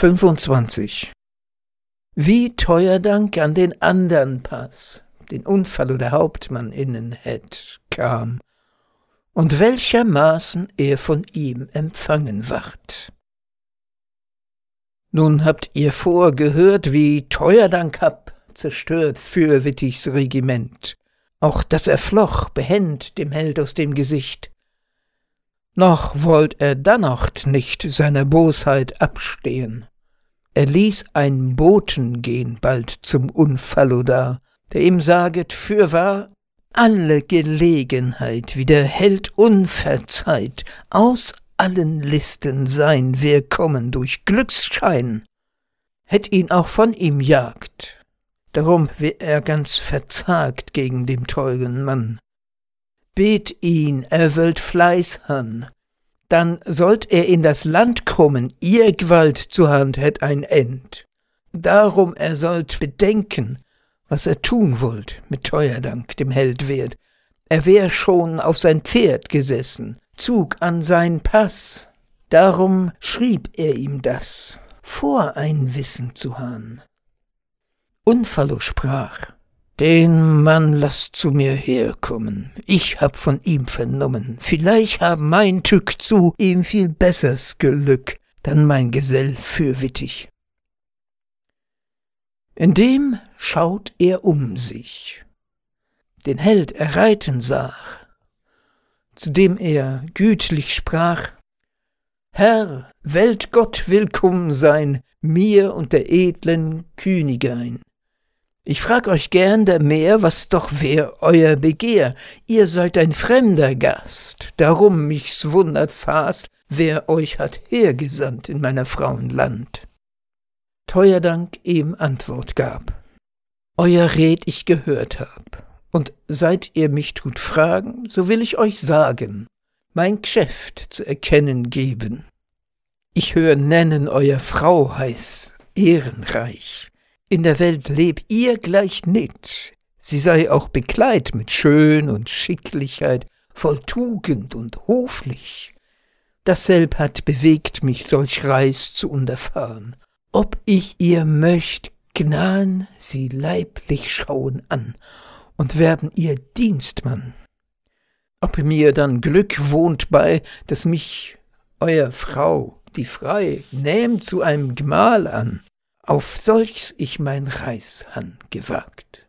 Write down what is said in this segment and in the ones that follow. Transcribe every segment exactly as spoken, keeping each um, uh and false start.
fünfundzwanzig. Wie Teuerdank an den andern Pass, den Unfall oder Hauptmann innen hätt, kam, und welchermaßen er von ihm empfangen ward. Nun habt ihr vorgehört, wie Teuerdank hab zerstört Fürwittigs Regiment, auch das er floch behend dem Held aus dem Gesicht. Noch wollt er dannoch nicht seiner Bosheit abstehen. Er ließ einen Boten gehen bald zum Unfalloda, der ihm saget, fürwahr, alle Gelegenheit, wie der Held unverzeiht, aus allen Listen sein wir kommen durch Glücksschein, hätt ihn auch von ihm jagt, darum wär er ganz verzagt gegen dem teuren Mann. Bet ihn, er wollt Fleiß han, dann sollt er in das Land kommen, ihr Gewalt zur Hand hätt ein End. Darum er sollt bedenken, was er tun wollt mit Teuerdank dem Held wert. Er wär schon auf sein Pferd gesessen, zug an sein Pass, darum schrieb er ihm das, vor ein Wissen zu han. Unfallo sprach: Den Mann lasst zu mir herkommen, ich hab von ihm vernommen, vielleicht hab mein Tück zu ihm viel bessers Gelück, dann mein Gesell Fürwittig. Indem schaut er um sich, den Held er reiten sah, zu dem er gütlich sprach: Herr, Welt Gott willkommen sein, mir und der edlen Künigein. Ich frag euch gern der mehr, was doch wär euer Begehr. Ihr seid ein fremder Gast, darum mich's wundert fast, wer euch hat hergesandt in meiner Frauen Land. Teuerdank ihm Antwort gab: Euer Red ich gehört hab, und seit ihr mich tut fragen, so will ich euch sagen, mein Geschäft zu erkennen geben. Ich hör nennen, euer Frau heiß ehrenreich. In der Welt leb ihr gleich nit, sie sei auch bekleid mit Schön und Schicklichkeit, voll Tugend und hoflich. Dasselb hat bewegt mich, solch Reis zu unterfahren. Ob ich ihr möcht, gnahen sie leiblich schauen an und werden ihr Dienstmann. Ob mir dann Glück wohnt bei, dass mich euer Frau, die frei, nähmt zu einem Gemahl an, auf solchs ich mein Reis han gewagt.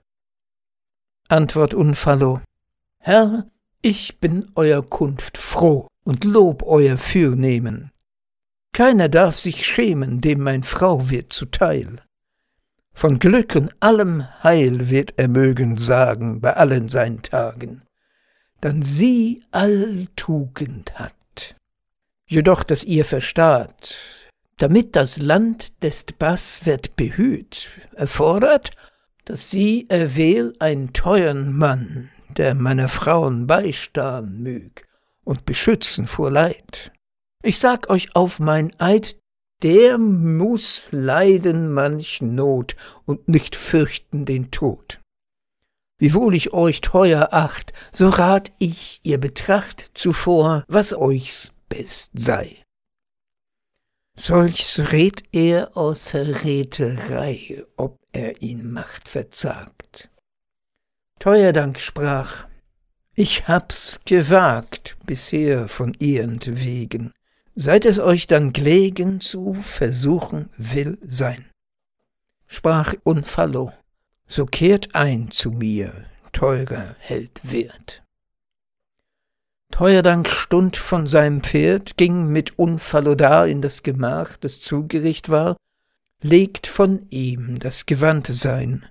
Antwort Unfallo: Herr, ich bin euer Kunft froh und lob euer Fürnehmen. Keiner darf sich schämen, dem mein Frau wird zuteil. Von Glück und allem Heil wird er mögen sagen bei allen seinen Tagen, dann sie all Tugend hat. Jedoch, dass ihr verstaht, damit das Land des Bass wird behüt, erfordert, dass sie erwähl einen teuern Mann, der meiner Frauen beistahen mög und beschützen vor Leid. Ich sag euch auf mein Eid, der muß leiden manch Not und nicht fürchten den Tod. Wiewohl ich euch teuer acht, so rat ich, ihr betracht zuvor, was euchs best sei. Solchs red er aus Verräterei, ob er ihn Macht verzagt. Teuerdank sprach: Ich hab's gewagt bisher von ihrentwegen, seit es euch dann gelegen zu versuchen will sein. Sprach Unfallo: So kehrt ein zu mir, teurer Held wert. Teuerdank stund von seinem Pferd, ging mit Unfalloda in das Gemach, das zugericht war, legt von ihm das Gewand sein.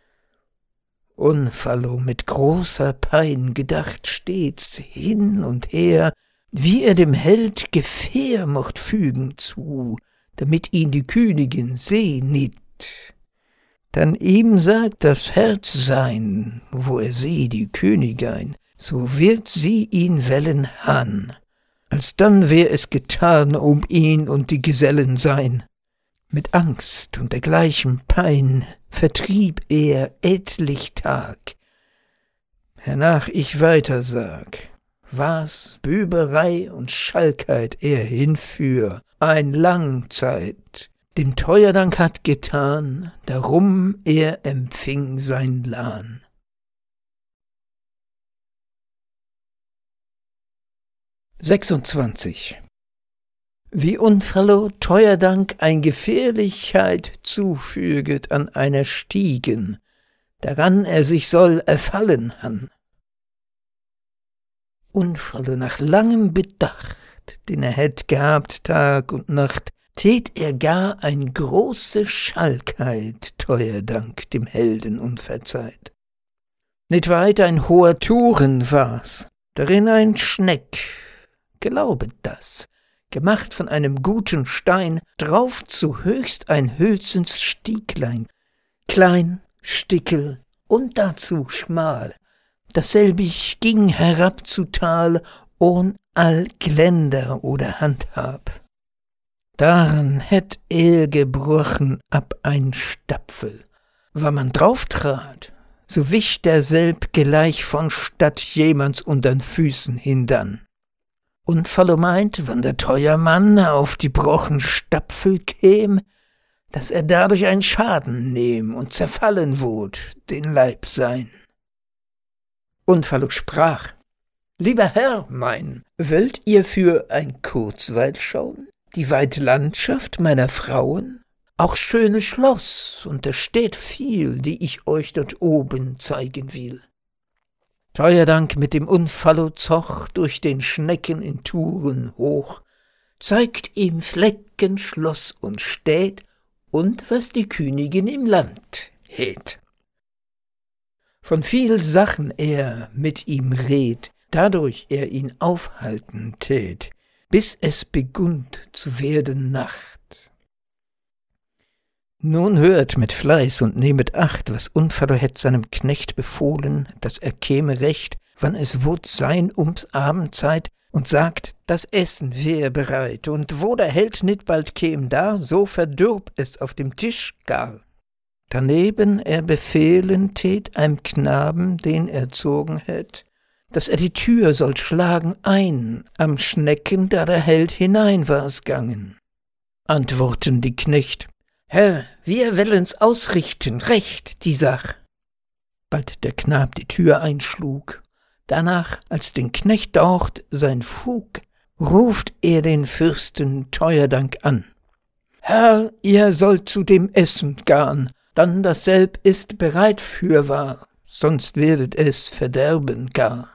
Unfallo mit großer Pein gedacht stets hin und her, wie er dem Held Gefähr mocht fügen zu, damit ihn die Königin seh nit. Dann ihm sagt das Herz sein, wo er seh die Königein, so wird sie ihn wellen han, alsdann wär es getan um ihn und die Gesellen sein. Mit Angst und dergleichen Pein vertrieb er etlich Tag. Hernach ich weiter sag, was Büberei und Schalkheit er hinführ, ein lang Zeit, dem Teuerdank hat getan, darum er empfing sein Lahn. sechsundzwanzig. Wie Unfallo Teuerdank ein Gefährlichkeit zufüget an einer Stiegen, daran er sich soll erfallen han. Unfallo nach langem Bedacht, den er hätt gehabt Tag und Nacht, tät er gar ein große Schalkheit, Teuerdank dem Helden unverzeiht. Nicht weit ein hoher Turen war's, darin ein Schneck, gelaubt das, gemacht von einem guten Stein, drauf zu höchst ein Hülsens Stieglein, klein, stickel und dazu schmal, dasselbig ging herab zu Tal, ohn all Geländer oder Handhab. Daran hätt er gebrochen ab ein Stapfel, wann man drauf trat, so wich derselb gleich von statt jemands untern Füßen hindann. Unfallo meint, wann der Teuermann auf die brochen Stapfel käm, dass er dadurch einen Schaden nehm und zerfallen wurd, den Leib sein. Unfallo sprach: Lieber Herr mein, wollt ihr für ein Kurzweil schauen, die weite Landschaft meiner Frauen, auch schöne Schloss, und da steht viel, die ich euch dort oben zeigen will. Teuerdank mit dem Unfallo zoch durch den Schnecken in Touren hoch, zeigt ihm Flecken, Schloss und Städt und was die Königin im Land hät. Von viel Sachen er mit ihm red, dadurch er ihn aufhalten tät, bis es begund zu werden Nacht. Nun hört mit Fleiß und nehmet Acht, was Unfallo hätt seinem Knecht befohlen, dass er käme recht, wann es wurd sein ums Abendzeit, und sagt, das Essen wär bereit, und wo der Held nit bald käm da, so verdürb es auf dem Tisch gar. Daneben er befehlen tät einem Knaben, den erzogen hätt, dass er die Tür soll schlagen ein, am Schnecken, da der Held hinein war's gangen. Antworten die Knecht: Herr, wir wollen's ausrichten, recht die Sach. Bald der Knab die Tür einschlug, danach, als den Knecht daucht sein Fug, ruft er den Fürsten Teuerdank an. Herr, ihr sollt zu dem Essen garn, dann dasselb ist bereit fürwahr, sonst werdet es verderben gar.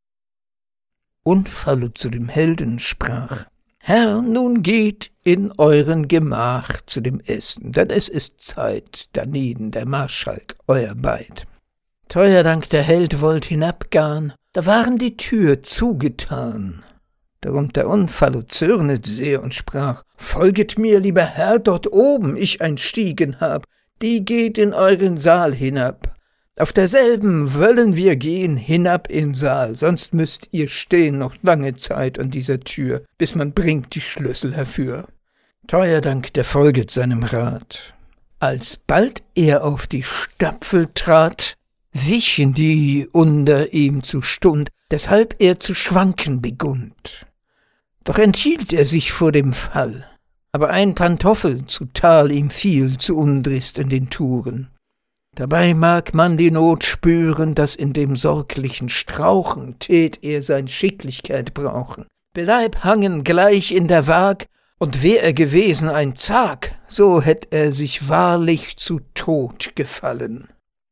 Unfallo zu dem Helden sprach: Herr, nun geht in euren Gemach zu dem Essen, denn es ist Zeit, danieden der Marschalk euer Beid. Teuerdank der Held wollt hinabgarn, da waren die Tür zugetan. Darum der Unfallo zürnet sehr und sprach: Folget mir, lieber Herr, dort oben ich ein Stiegen hab, die geht in euren Saal hinab. Auf derselben wollen wir gehen hinab in Saal, sonst müsst ihr stehen noch lange Zeit an dieser Tür, bis man bringt die Schlüssel herfür. Teuerdank der folget seinem Rat. Alsbald er auf die Stapfel trat, wichen die unter ihm zu Stund, deshalb er zu schwanken begund. Doch enthielt er sich vor dem Fall, aber ein Pantoffel zu Tal ihm fiel zu undrist in den Touren. Dabei mag man die Not spüren, dass in dem sorglichen Strauchen tät er sein Schicklichkeit brauchen. Bleib hangen gleich in der Waag, und wär er gewesen ein Zag, so hätt er sich wahrlich zu Tod gefallen.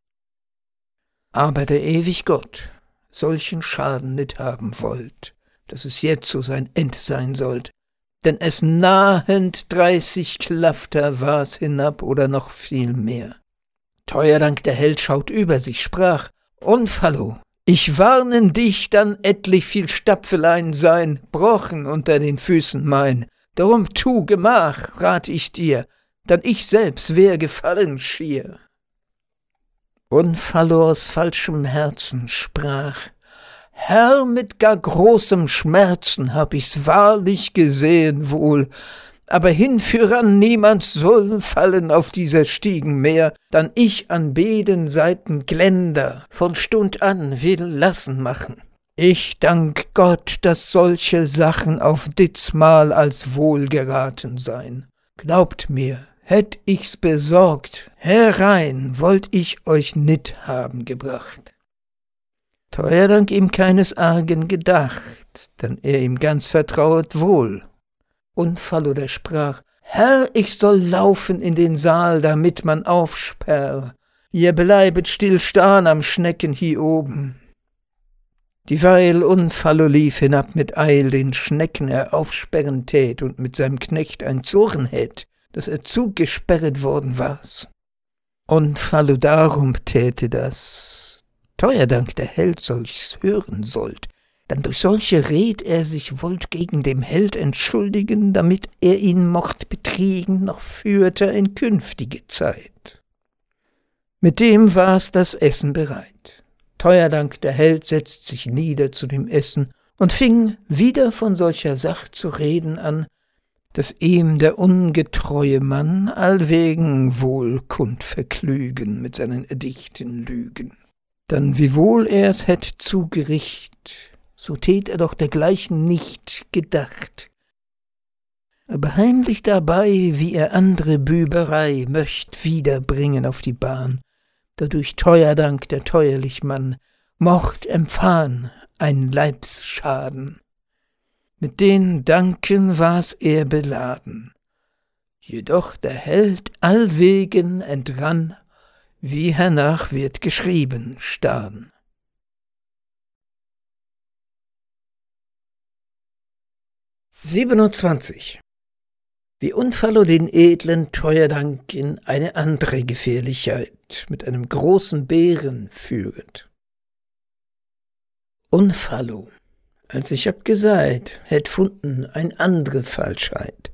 Aber der ewig Gott solchen Schaden nit haben wollt, dass es jetzo sein End sein sollt, denn es nahend dreißig Klafter war's hinab oder noch viel mehr. Teuerdank der Held schaut über sich, sprach: Unfallo, ich warnen dich, dann etlich viel Stapfelein sein, brochen unter den Füßen mein. Darum tu Gemach, rat ich dir, dann ich selbst wär gefallen schier. Unfallo aus falschem Herzen sprach: Herr, mit gar großem Schmerzen hab ich's wahrlich gesehen wohl, aber hinfüran niemand soll fallen auf dieser Stiegen mehr, dann ich an beiden Seiten Geländer von Stund an will lassen machen. Ich dank Gott, dass solche Sachen auf ditzmal als wohl geraten sein. Glaubt mir, hätt ich's besorgt, herein wollt ich euch nit haben gebracht. Teuerdank ihm keines Argen gedacht, denn er ihm ganz vertrauet wohl. Und Falada sprach, Herr, ich soll laufen in den Saal, damit man aufsperr. Ihr bleibet still stahn am Schnecken hier oben. Dieweil Unfallo lief hinab mit Eil, den Schnecken er aufsperren tät und mit seinem Knecht ein Zurren hätt, dass er zugesperret worden war's. Unfallo darum täte das. Teuerdank der Held solch's hören sollt, dann durch solche Red er sich wollt gegen dem Held entschuldigen, damit er ihn mocht betriegen noch führte in künftige Zeit. Mit dem war's das Essen bereit. Teuerdank der Held setzt sich nieder zu dem Essen und fing wieder von solcher Sach zu reden an, dass ihm der ungetreue Mann allwegen wohl kund verklügen mit seinen erdichten Lügen. Dann wiewohl er's hätt zugericht, so tät er doch dergleichen nicht gedacht. Aber heimlich dabei, wie er andre Büberei möcht wiederbringen auf die Bahn, dadurch Teuerdank der teuerlich Mann mocht empfahn ein Leibsschaden. Mit den Danken war's er beladen, jedoch der Held allwegen entrann, wie hernach wird geschrieben stan. siebenundzwanzig. Wie Unfallo den edlen Teuerdank in eine andere Gefährlichkeit mit einem großen Bären führet. Unfallo, als ich hab gesagt, hätt funden ein andre Falschheit,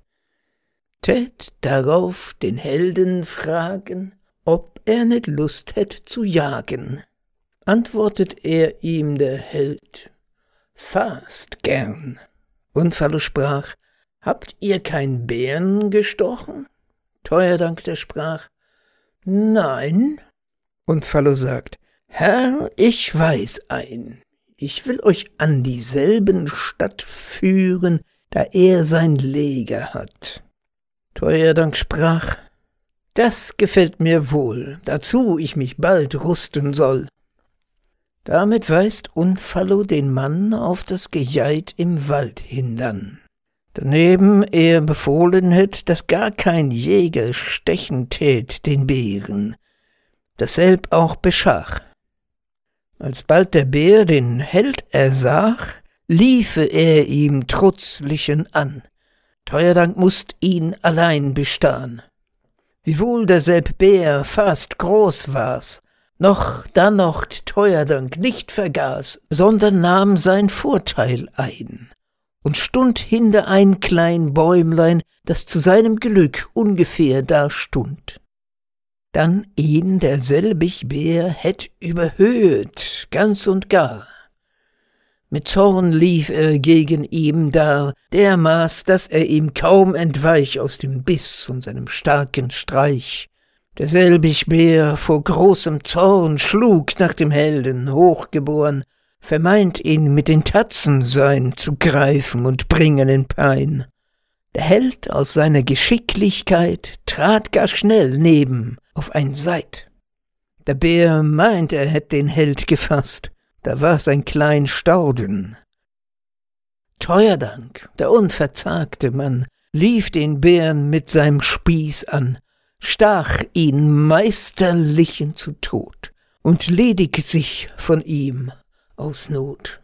tät darauf den Helden fragen, ob er nicht Lust hätt zu jagen. Antwortet er ihm der Held, fast gern. Unfallo sprach, habt ihr kein Bären gestochen? Teuerdank der sprach, nein. Unfallo sagt, Herr, ich weiß ein, ich will euch an dieselben Stadt führen, da er sein Leger hat. Teuerdank sprach, das gefällt mir wohl, dazu ich mich bald rüsten soll. Damit weist Unfallo den Mann auf das Gejeit im Wald hindern. Daneben er befohlen hätt, dass gar kein Jäger stechen tät den Bären, dasselb auch beschach. Alsbald der Bär den Held ersach, liefe er ihm trutzlichen an. Teuerdank mußt ihn allein bestahn. Wiewohl derselb Bär fast groß war's, noch dannoch Teuerdank nicht vergaß, sondern nahm sein Vorteil ein und stund hinter ein klein Bäumlein, das zu seinem Glück ungefähr da stund. Dann ihn derselbig Bär hätt überhöhet, ganz und gar. Mit Zorn lief er gegen ihm dar, dermaß, daß er ihm kaum entweich aus dem Biss und seinem starken Streich. Derselbig Bär vor großem Zorn schlug nach dem Helden, hochgeboren, vermeint ihn mit den Tatzen sein zu greifen und bringen in Pein. Der Held aus seiner Geschicklichkeit trat gar schnell neben auf ein Seit. Der Bär meint, er hätt den Held gefasst, da war's ein klein Stauden. Teuerdank, der unverzagte Mann, lief den Bären mit seinem Spieß an, stach ihn meisterlichen zu Tod und ledig sich von ihm aus Not.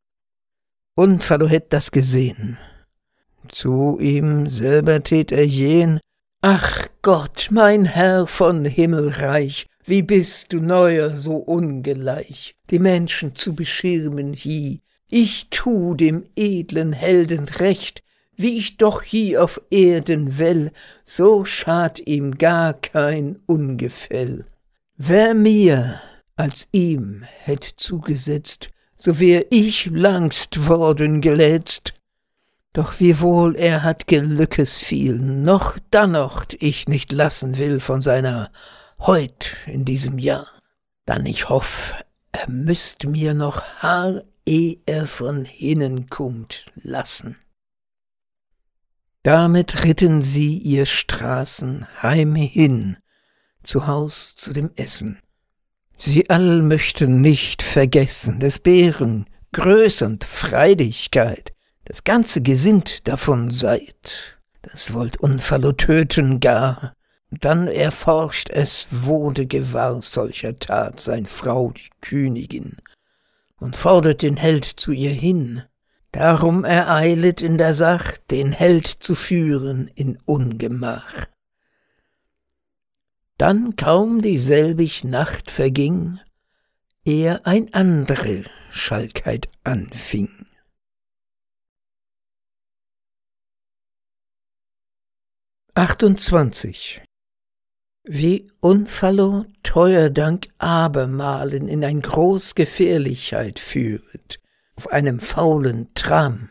Unfallo hätt das gesehen. Zu ihm selber tät er jähn, ach Gott, mein Herr von Himmelreich, wie bist du neuer so ungleich, die Menschen zu beschirmen hie. Ich tu dem edlen Helden recht, wie ich doch hie auf Erden well, so schad ihm gar kein Ungefäll. Wer mir als ihm hätt zugesetzt, so wär ich langst worden geletzt. Doch wiewohl er hat Gelückes viel, noch dannoch ich nicht lassen will von seiner heut in diesem Jahr. Dann ich hoff, er müßt mir noch haar, eh er von hinnen kummt, lassen. Damit ritten sie ihr Straßen heim hin, zu Haus zu dem Essen. Sie all möchten nicht vergessen des Bären Größe und Freidigkeit, das ganze Gesind davon seid, das wollt Unfallo töten gar. Dann erforscht es wurde gewahr solcher Tat sein Frau die Königin und fordert den Held zu ihr hin. Darum ereilet in der Sach, den Held zu führen in Ungemach. Dann kaum dieselbig Nacht verging, ehe ein andre Schalkheit anfing. achtundzwanzig. Wie Unfallo Teuerdank abermalen in ein groß Gefährlichkeit führet, auf einem faulen Tram.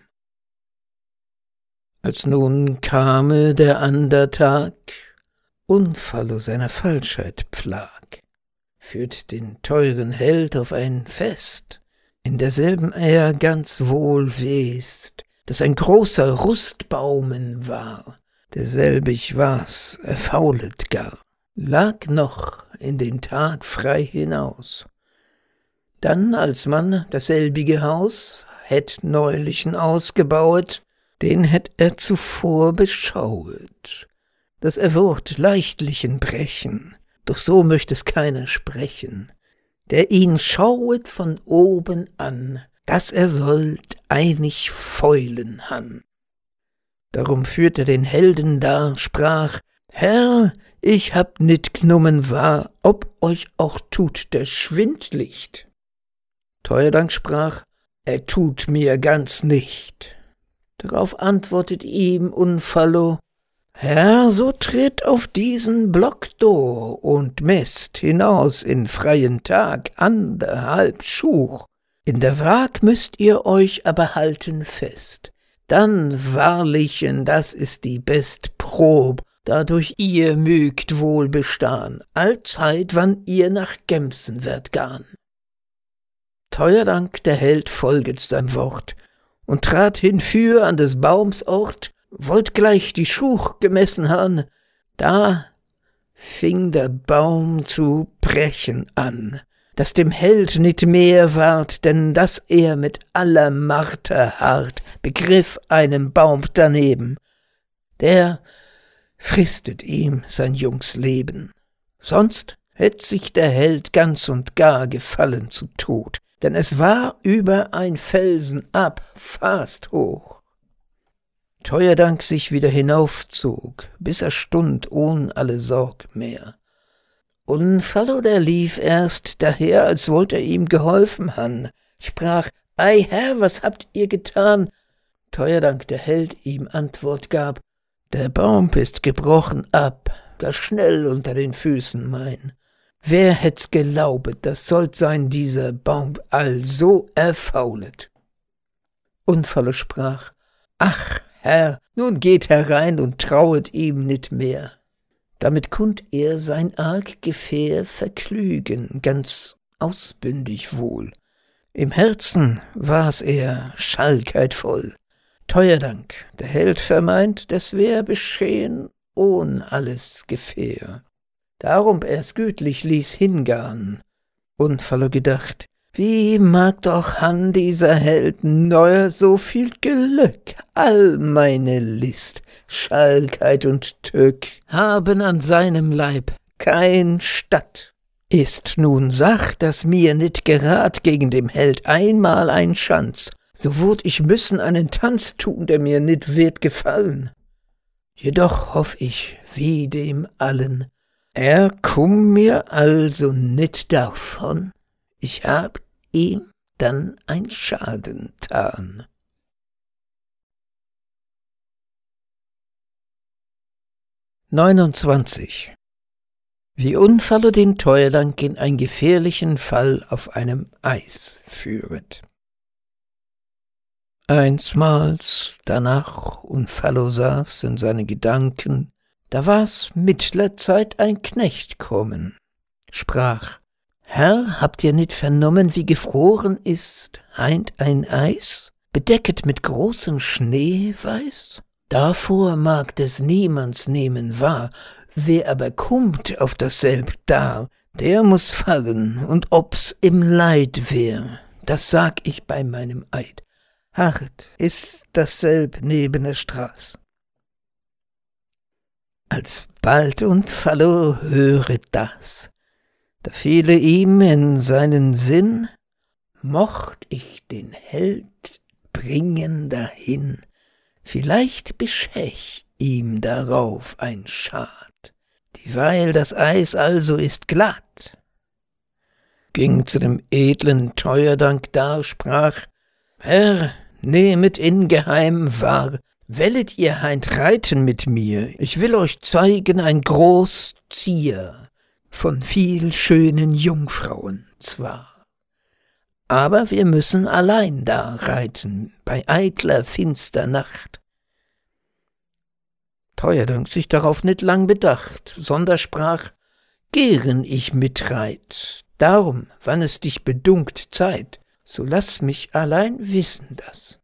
Als nun kame der ander Tag, Unfallo seiner Falschheit pflag, führt den teuren Held auf ein Fest, in derselben er ganz wohl west, dass ein großer Rustbaumen war, derselbig war's erfaulet gar, lag noch in den Tag frei hinaus. Dann, als man dasselbige Haus hätt neulichen ausgebauet, den hätt er zuvor beschauet. Das er würd leichtlichen brechen, doch so möcht es keiner sprechen, der ihn schauet von oben an, dass er sollt einig fäulen han. Darum führt er den Helden dar, sprach, Herr, ich hab nit gnommen wahr, ob euch auch tut der Schwindlicht. Teuerdank sprach, er tut mir ganz nicht. Darauf antwortet ihm Unfallo, Herr, so tritt auf diesen Block do und messt hinaus in freien Tag anderhalb Schuch. In der Waag müsst ihr euch aber halten fest. Dann wahrlichen, das ist die best Prob, dadurch ihr mögt wohl bestahn, allzeit, wann ihr nach Gemsen werdet garn. Teuerdank der Held folget seinem Wort und trat hinfür an des Baums Ort, wollt gleich die Schuch gemessen han, da fing der Baum zu brechen an, dass dem Held nit mehr ward, denn dass er mit aller Marter hart begriff einen Baum daneben, der fristet ihm sein jungs Leben. Sonst hätt sich der Held ganz und gar gefallen zu Tod, denn es war über ein Felsen ab, fast hoch. Teuerdank sich wieder hinaufzog, bis er stund ohn alle Sorg mehr. Unfallo der lief erst daher, als wollt er ihm geholfen han, sprach, Ei Herr, was habt ihr getan? Teuerdank der Held ihm Antwort gab, der Baum ist gebrochen ab, gar schnell unter den Füßen mein. Wer hätt's gelaubet, das sollt sein dieser Baum all so erfaulet? Unfallo sprach, Ach, Herr, nun geht herein und trauet ihm nit mehr. Damit kund er sein arg Gefähr verklügen, ganz ausbündig wohl. Im Herzen war's er Schalkheit voll. Teuerdank, der Held vermeint, das wär beschehen ohn alles Gefähr. Darum er's gütlich ließ hingarn. Unfallo gedacht, wie mag doch han dieser Held neuer so viel Glück, all meine List, Schalkheit und Tück haben an seinem Leib kein Statt. Ist nun Sach, dass mir nit gerad gegen dem Held einmal ein Schanz, so würd ich müssen einen Tanz tun, der mir nit wird gefallen. Jedoch hoff ich, wie dem allen, er kumm mir also nit davon, ich hab ihm dann ein Schaden tan. neunundzwanzig. Wie Unfallo den Teuerdank in einen gefährlichen Fall auf einem Eis führet. Einsmals danach Unfallo saß in seine Gedanken, da war's mittler Zeit ein Knecht kommen, sprach, Herr, habt ihr nit vernommen, wie gefroren ist heint ein Eis, bedecket mit großem Schnee weiß? Davor mag des niemands nehmen wahr, wer aber kommt auf dasselb dar, der muß fallen, und ob's im Leid wär, das sag ich bei meinem Eid. Hart ist dasselb neben der Straß. Alsbald Unfallo höret das, da fiele ihm in seinen Sinn, mocht ich den Held bringen dahin, vielleicht beschäch ihm darauf ein Schad, dieweil das Eis also ist glatt. Ging zu dem edlen Teuerdank dar, sprach: Herr, nehmet ingeheim wahr, wellet ihr heint reiten mit mir, ich will euch zeigen ein groß Zier von viel schönen Jungfrauen zwar. Aber wir müssen allein da reiten, bei eitler finster Nacht. Teuerdank sich darauf nicht lang bedacht, sonder sprach: Gern ich mitreit, darum, wann es dich bedunkt Zeit, so lass mich allein wissen das.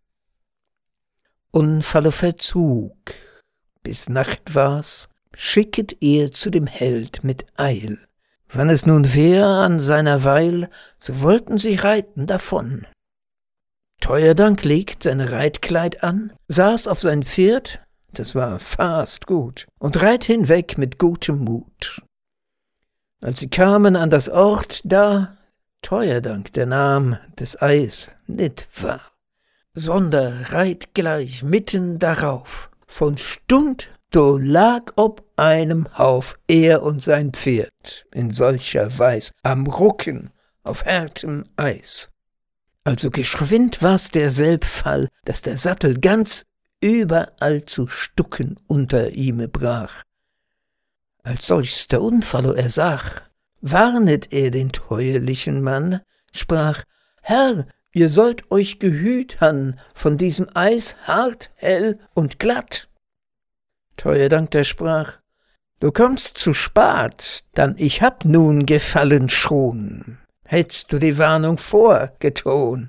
Unfallo verzug, bis Nacht war's, schicket er zu dem Held mit Eil. Wann es nun wär an seiner Weil, so wollten sie reiten davon. Teuerdank legt sein Reitkleid an, saß auf sein Pferd, das war fast gut, und reit hinweg mit gutem Mut. Als sie kamen an das Ort da, Teuerdank der Nam des Eis nit war, sonder reit gleich mitten darauf, von Stund do lag ob einem Hauf er und sein Pferd in solcher Weis am Rucken auf härtem Eis. Also geschwind war's derselb Fall, daß der Sattel ganz überall zu Stucken unter ihme brach. Als solchs der Unfallo ersach, warnet er den treulichen Mann, sprach: Herr, ihr sollt euch gehütern von diesem Eis hart, hell und glatt. Teuerdank der sprach: Du kommst zu spat, dann ich hab nun gefallen schon, hättst du die Warnung vorgeton.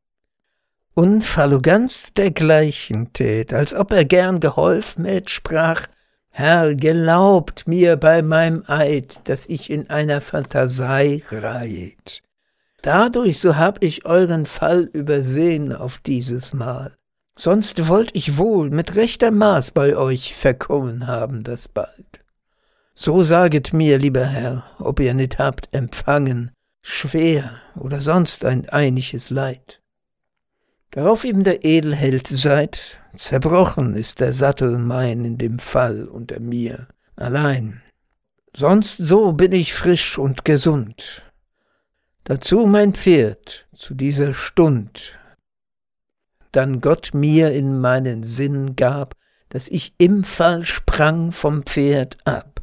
Unfallo ganz dergleichen tät, als ob er gern geholfen hätt, sprach: Herr, gelaubt mir bei meinem Eid, dass ich in einer Phantasei reit. Dadurch so hab ich euren Fall übersehen auf dieses Mal. Sonst wollt ich wohl mit rechter Maß bei euch verkommen haben das bald. So saget mir, lieber Herr, ob ihr nit habt empfangen, schwer oder sonst ein einiges Leid. Darauf ihm der Edelheld seid: Zerbrochen ist der Sattel mein in dem Fall unter mir allein. Sonst so bin ich frisch und gesund. Dazu mein Pferd zu dieser Stund, dann Gott mir in meinen Sinn gab, dass ich im Fall sprang vom Pferd ab.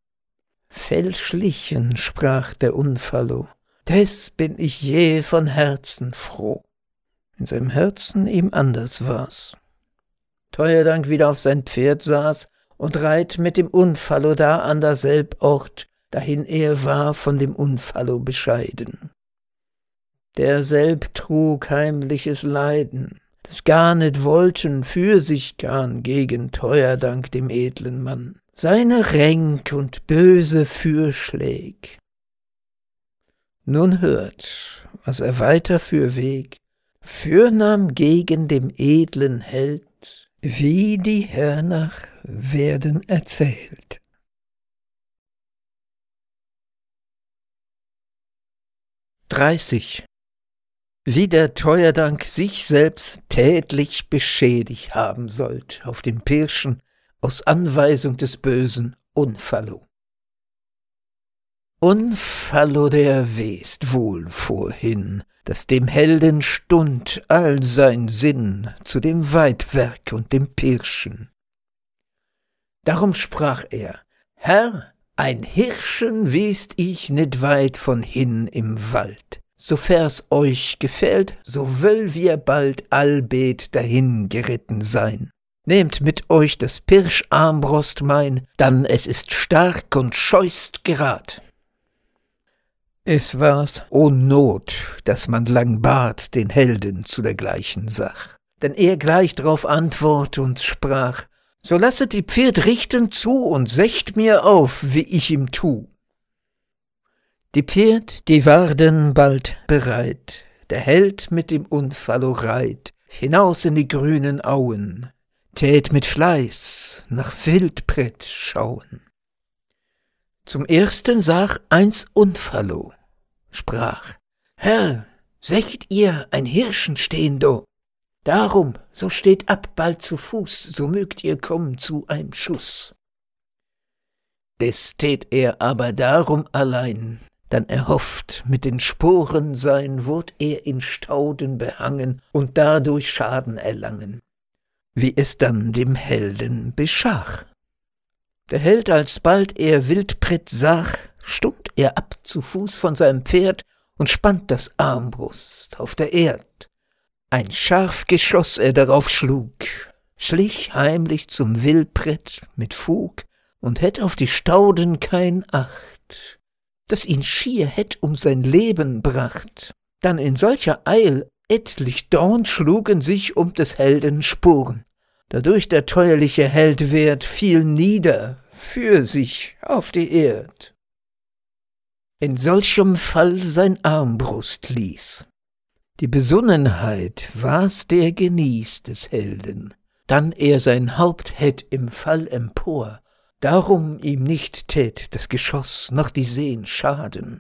Fälschlichen, sprach der Unfallo, des bin ich je von Herzen froh. In seinem Herzen ihm anders war's. Teuerdank wieder auf sein Pferd saß und reit mit dem Unfallo da an derselb Ort, dahin er war von dem Unfallo bescheiden. Derselb trug heimliches Leiden, das gar nicht wollten für sich garn gegen Teuerdank dem edlen Mann, seine Ränk und böse Fürschläg. Nun hört, was er weiter für Weg fürnahm gegen dem edlen Held, wie die hernach werden erzählt. dreißig. Wie der Teuerdank sich selbst tätlich beschädigt haben sollt auf dem Pirschen aus Anweisung des bösen Unfallo. Unfallo der west wohl vorhin, dass dem Helden stund all sein Sinn zu dem Weidwerk und dem Pirschen. Darum sprach er: Herr, ein Hirschen west ich nit weit von hin im Wald. Sofers euch gefällt, so wöll wir bald allbet dahin geritten sein. Nehmt mit euch das Pirscharmbrost mein, dann es ist stark und scheust gerad. Es war's ohn Not, dass man lang bat den Helden zu der gleichen Sach. Denn er gleich drauf antwort und sprach: so lasset die Pferd richten zu und secht mir auf, wie ich ihm tu. Die Pferd, die warden bald bereit, der Held mit dem Unfallo reit, hinaus in die grünen Auen, tät mit Fleiß nach Wildpret schauen. Zum ersten sag eins Unfallo, sprach: Herr, secht ihr ein Hirschen stehen do? Darum, so steht ab bald zu Fuß, so mögt ihr kommen zu einem Schuss. Des tät er aber darum allein, dann erhofft, mit den Sporen sein, wurd er in Stauden behangen und dadurch Schaden erlangen, wie es dann dem Helden beschach. Der Held, alsbald er Wildpret sah, stund er ab zu Fuß von seinem Pferd und spannt das Armbrust auf der Erd. Ein scharf Geschoss er darauf schlug, schlich heimlich zum Wildpret mit Fug und hätt auf die Stauden kein Acht, dass ihn schier hätt um sein Leben bracht. Dann in solcher Eil etlich Dorn schlugen sich um des Helden Spuren. Dadurch der teuerliche Held werd fiel nieder für sich auf die Erd. In solchem Fall sein Armbrust ließ. Die Besonnenheit war's der genieß des Helden, dann er sein Haupt hätt im Fall empor, darum ihm nicht tät das Geschoss noch die Sehn schaden.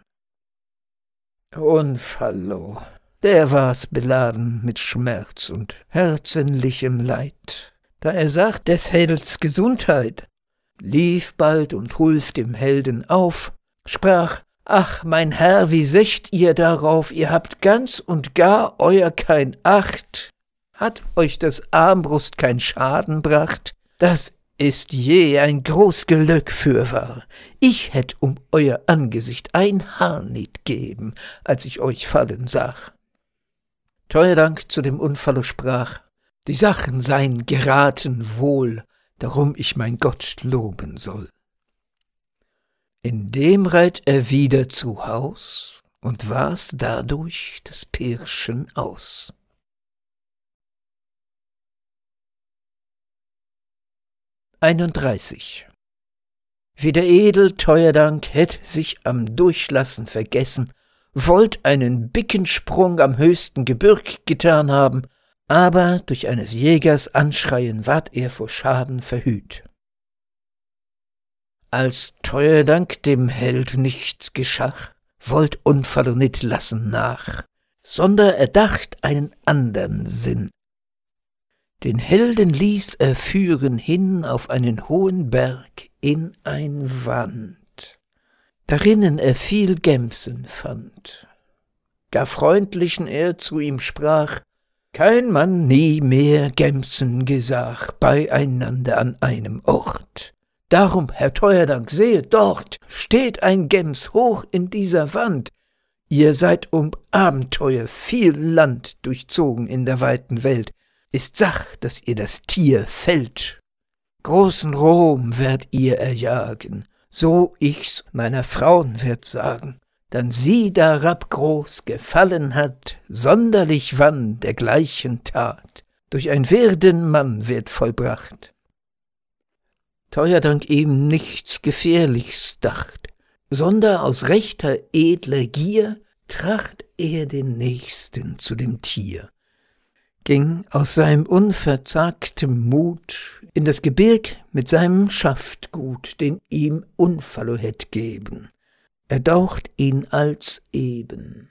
Unfallo, der war's beladen mit Schmerz und herzenlichem Leid. Da er sagt des Helds Gesundheit, lief bald und hulf dem Helden auf, sprach: Ach, mein Herr, wie secht ihr darauf, ihr habt ganz und gar euer kein Acht, hat euch das Armbrust kein Schaden bracht, das ist je ein groß Glück fürwahr. Ich hätt um euer Angesicht ein Haar nit geben, als ich euch fallen sah. Teuer Dank zu dem Unfallo sprach: Die Sachen seien geraten wohl, darum ich mein Gott loben soll. Indem reit er wieder zu Haus und war's dadurch das Pirschen aus. einunddreißig. Wie der edel Teuerdank hätt sich am Durchlassen vergessen, wollt einen Bickensprung am höchsten Gebirg getan haben, aber durch eines Jägers Anschreien ward er vor Schaden verhüt. Als Teuerdank dem Held nichts geschach, wollt Unfallo nit lassen nach, sonder erdacht einen andern Sinn. Den Helden ließ er führen hin auf einen hohen Berg in ein Wand, darinnen er viel Gemsen fand. Gar freundlichen er zu ihm sprach: Kein Mann nie mehr Gemsen gesach, beieinander an einem Ort. Darum, Herr Teuerdank, sehet, dort steht ein Gems hoch in dieser Wand. Ihr seid um Abenteuer viel Land durchzogen in der weiten Welt. Ist Sach, dass ihr das Tier fällt. Großen Ruhm werdet ihr erjagen, so ich's meiner Frauen werd sagen. Dann sie darab groß gefallen hat, sonderlich wann dergleichen Tat, durch ein werden Mann wird vollbracht. Teuerdank ihm nichts Gefährlichs dacht, sonder aus rechter edler Gier tracht er den Nächsten zu dem Tier, ging aus seinem unverzagtem Mut in das Gebirg mit seinem Schaftgut, den ihm Unfallo hätt geben, er daucht ihn als eben.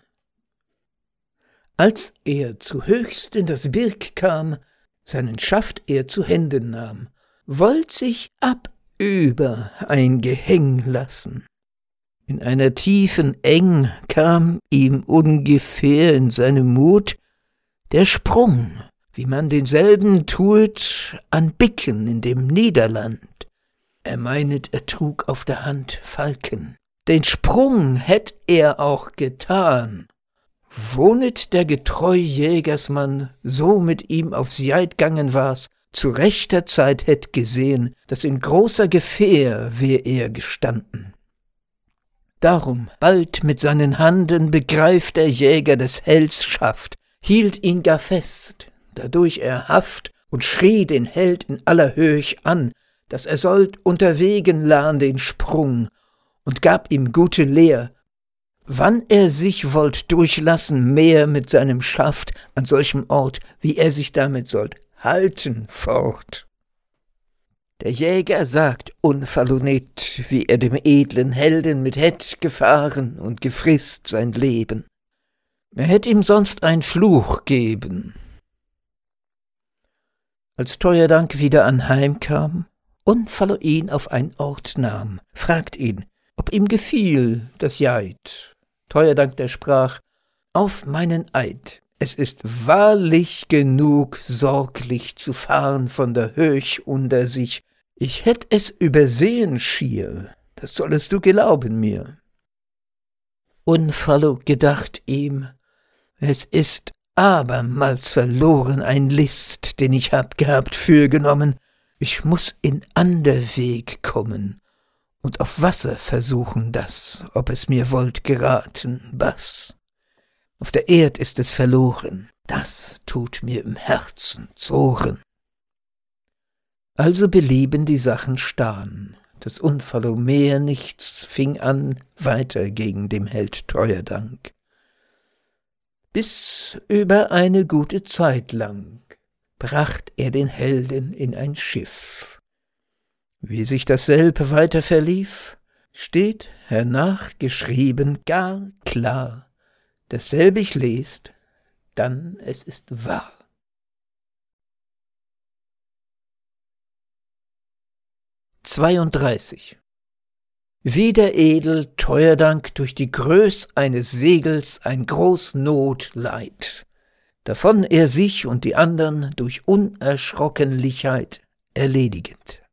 Als er zu höchst in das Birk kam, seinen Schaft er zu Händen nahm, wollt sich abüber ein Gehäng lassen. In einer tiefen Eng kam ihm ungefähr in seinem Mut der Sprung, wie man denselben tut an Bicken in dem Niederland. Er meinet, er trug auf der Hand Falken. Den Sprung hätt er auch getan, wo nit der getreu Jägersmann so mit ihm aufs Jeit gangen war's, zu rechter Zeit hätt gesehen, dass in großer Gefähr wär er gestanden. Darum bald mit seinen Handen begreift der Jäger des Helds Schaft, hielt ihn gar fest, dadurch er Haft und schrie den Held in aller Höch an, dass er sollt unterwegen lahn den Sprung, und gab ihm gute Lehr, wann er sich wollt durchlassen mehr mit seinem Schaft an solchem Ort, wie er sich damit sollt halten fort. Der Jäger sagt unverlunit, wie er dem edlen Helden mit hätt gefahren und gefrisst sein Leben. Er hätt ihm sonst ein Fluch geben. Als Teuerdank wieder anheim kam, Unfallo ihn auf ein Ort nahm, fragt ihn, ob ihm gefiel das Jaid. Teuerdank der sprach, auf meinen Eid, es ist wahrlich genug, sorglich zu fahren von der Höch unter sich. Ich hätt es übersehen schier, das sollest du glauben mir. Unfallo gedacht ihm, es ist abermals verloren ein List, den ich hab gehabt fürgenommen. Ich muß in ander Weg kommen und auf Wasser versuchen das, ob es mir wollt geraten, was. Auf der Erd ist es verloren, das tut mir im Herzen zoren. Also belieben die Sachen stahn, das Unfallo mehr nichts fing an, weiter gegen dem Held Teuerdank. Bis über eine gute Zeit lang bracht er den Helden in ein Schiff. Wie sich dasselbe weiter verlief, steht hernach geschrieben gar klar, dasselbig lest, dann es ist wahr. zweiunddreißig. Wie der Edel Teuerdank durch die Größ eines Segels ein groß Not leidt, davon er sich und die andern durch Unerschrockenlichkeit erlediget.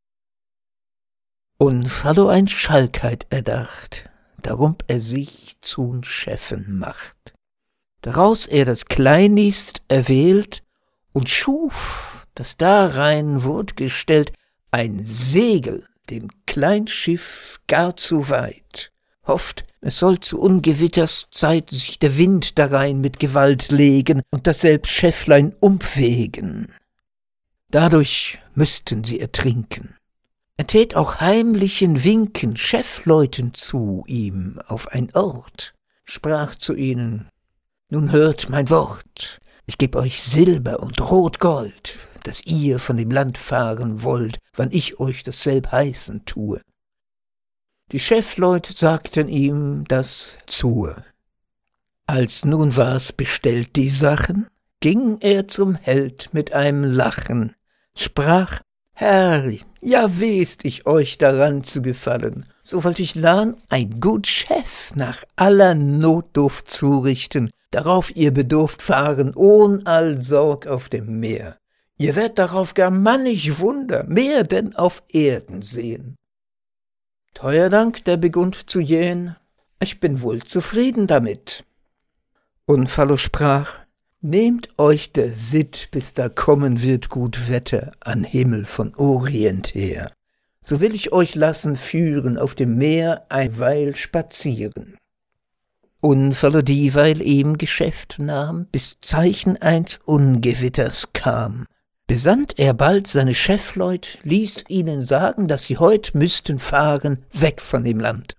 Unfallo ein Schalkheit erdacht, darum er sich zu'n Schäffen macht. Daraus er das Kleinlichst erwählt und schuf, das darein wurd gestellt, ein Segel, dem Kleinschiff gar zu weit, hofft, es soll zu Ungewitters-Zeit sich der Wind darein mit Gewalt legen und dasselb Schäfflein umfegen. Dadurch müßten sie ertrinken. Er tät auch heimlichen Winken Schäffleuten zu ihm auf ein Ort, sprach zu ihnen, nun hört mein Wort, ich geb euch Silber und Rotgold, dass ihr von dem Land fahren wollt, wann ich euch dasselb heißen tue. Die Schäffleut sagten ihm das zu. Als nun war's bestellt die Sachen, ging er zum Held mit einem Lachen, sprach, Herr, ja west ich euch daran zu gefallen, so wollt ich lahn ein gut Schäff nach aller Notdurft zurichten, darauf ihr bedurft fahren, ohn all Sorg auf dem Meer. Ihr werdet darauf gar mannig Wunder, mehr denn auf Erden sehen. Teuerdank, der begund zu jähen, ich bin wohl zufrieden damit. Unfallo sprach, nehmt euch der Sitt, bis da kommen wird gut Wetter an Himmel von Orient her. So will ich euch lassen führen auf dem Meer ein Weil spazieren. Unfallo dieweil ihm Geschäft nahm, bis Zeichen eins Ungewitters kam. Besandt er bald seine Schäffleut, ließ ihnen sagen, dass sie heut müßten fahren, weg von dem Land.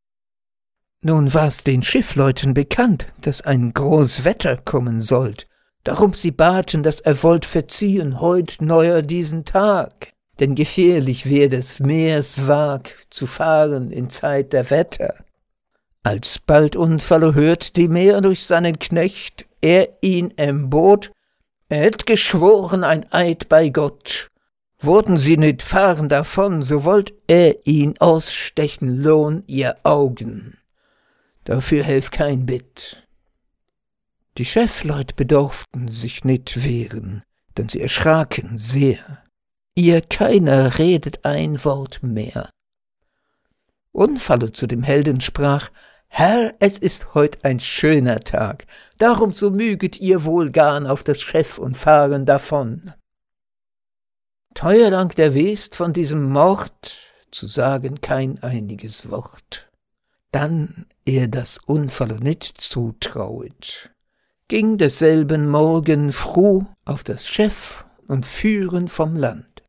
Nun war's den Schiffleuten bekannt, dass ein groß Wetter kommen sollt, darum sie baten, dass er wollt verziehen heut neuer diesen Tag, denn gefährlich wär des Meers Wag zu fahren in Zeit der Wetter. Alsbald Unfallo hört die Meer durch seinen Knecht, er ihn embot, er hätt geschworen ein Eid bei Gott. Wurden sie nit fahren davon, so wollt er ihn ausstechen lohn ihr Augen. Dafür helf kein Bitt. Die Schäffleut bedurften sich nit wehren, denn sie erschraken sehr. Ihr keiner redet ein Wort mehr. Unfallo zu dem Helden sprach, Herr, es ist heut ein schöner Tag, darum so müget ihr wohl garn auf das Schäff und fahren davon. Teuerdank der west von diesem Mord, zu sagen kein einiges Wort. Dann er das Unfallo nit zutrauet, ging desselben Morgen fruh auf das Schäff und führen vom Land.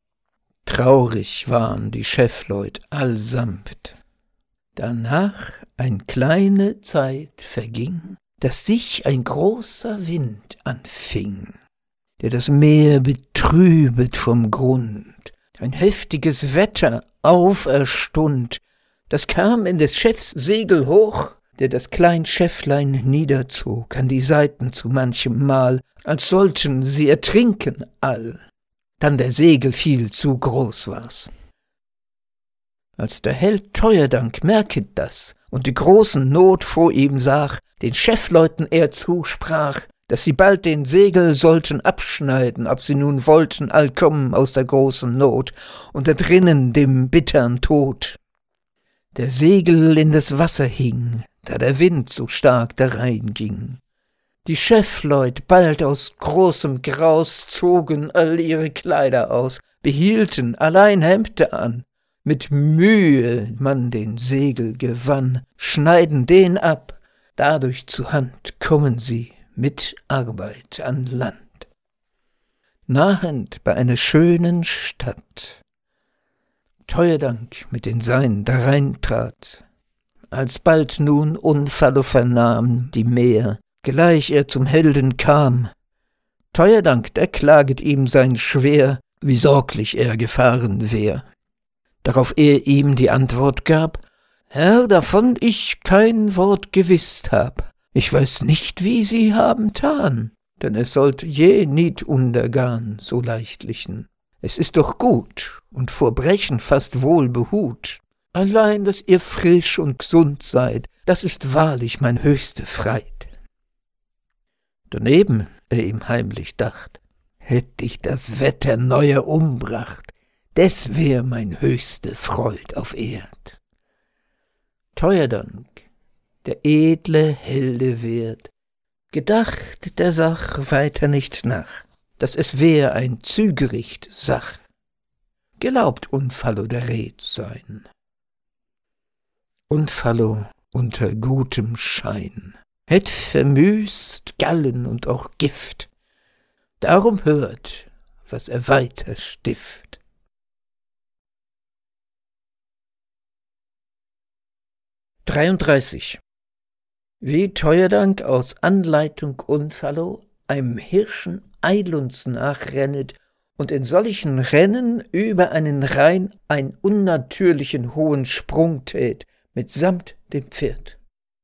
Traurig waren die Schäffleut allsamt. Danach ein kleine Zeit verging, dass sich ein großer Wind anfing, der das Meer betrübet vom Grund. Ein heftiges Wetter auferstund, das kam in des Chefs Segel hoch, der das klein Schäfflein niederzog an die Seiten zu manchem Mal, als sollten sie ertrinken all, dann der Segel viel zu groß war's. Als der Held Teuerdank merket das und die großen Not vor ihm sah, den Schäffleuten er zusprach, dass sie bald den Segel sollten abschneiden, ob sie nun wollten allkommen aus der großen Not und da drinnen dem bittern Tod. Der Segel in das Wasser hing, da der Wind so stark darein ging. Die Schäffleut bald aus großem Graus zogen all ihre Kleider aus, behielten allein Hemde an. Mit Mühe man den Segel gewann, schneiden den ab, dadurch zu Hand kommen sie mit Arbeit an Land. Nahend bei einer schönen Stadt, Teuerdank mit den Seinen darein trat, alsbald nun Unfallo vernahm die Meer, gleich er zum Helden kam. Teuerdank, der klaget ihm sein Schwer, wie sorglich er gefahren wär. Darauf er ihm die Antwort gab: »Herr, davon ich kein Wort gewißt hab. Ich weiß nicht, wie sie haben tan, denn es sollt je niet untergahn, so leichtlichen. Es ist doch gut und vor Brechen fast wohl behut. Allein, dass ihr frisch und gesund seid, das ist wahrlich mein höchste Freit.« Daneben er ihm heimlich dacht: »Hätt ich das Wetter neuer umbracht, des wär mein höchste Freud auf Erd.« Teuerdank, der edle Helde Wert, gedacht der Sach weiter nicht nach, dass es wär ein Zügericht Sach, gelaubt Unfallo der Red sein. Unfallo unter gutem Schein hätt vermüßt Gallen und auch Gift, darum hört, was er weiter stift. dreiunddreißig. Wie Teuerdank aus Anleitung Unfallo einem Hirschen eilunds nachrennet und in solchen Rennen über einen Rhein einen unnatürlichen hohen Sprung tät, mitsamt dem Pferd.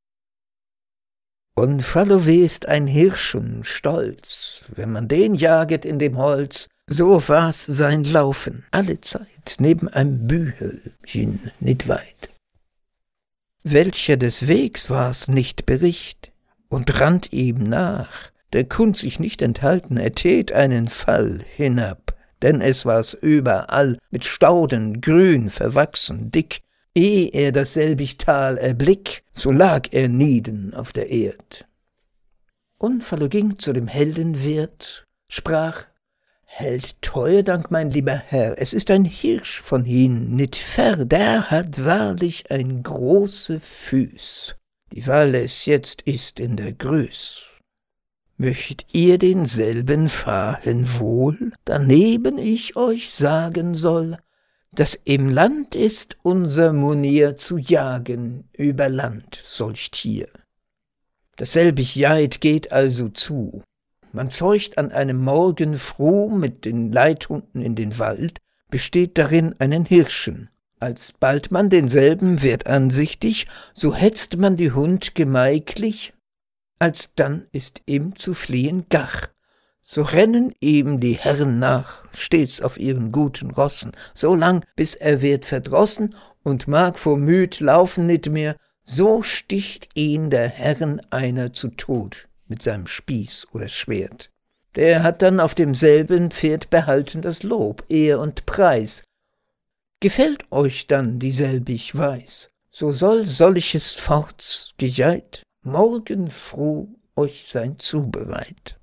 Unfallo west ein Hirschen stolz, wenn man den jaget in dem Holz, so war's sein Laufen allezeit neben einem Bühelchen nit weit. Welcher des Wegs war's nicht Bericht und rannt ihm nach, der kunnt sich nicht enthalten, er tät einen Fall hinab, denn es war's überall mit Stauden grün verwachsen dick, eh er dasselbig Tal erblick, so lag er nieden auf der Erd. Unfallo ging zu dem Heldenwirt, sprach: »Held Teuerdank, mein lieber Herr, es ist ein Hirsch von hin nit fer, der hat wahrlich ein große Füß, dieweil es jetzt ist in der Größ. Möcht ihr denselben fahen wohl, daneben ich euch sagen soll, dass im Land ist unser Munier zu jagen über Land solch Tier. Dasselbig Jeit geht also zu. Man zeucht an einem Morgen fruh mit den Leithunden in den Wald, besteht darin einen Hirschen. Alsbald man denselben wird ansichtig, so hetzt man die Hund gemeiglich, alsdann ist ihm zu fliehen gach. So rennen ihm die Herren nach, stets auf ihren guten Rossen, so lang, bis er wird verdrossen und mag vor Müd laufen nit mehr, so sticht ihn der Herren einer zu Tod mit seinem Spieß oder Schwert. Der hat dann auf demselben Pferd behalten das Lob, Ehr und Preis. Gefällt euch dann dieselbig Weiß, so soll solches forts gejeit, morgen fruh euch sein zubereit.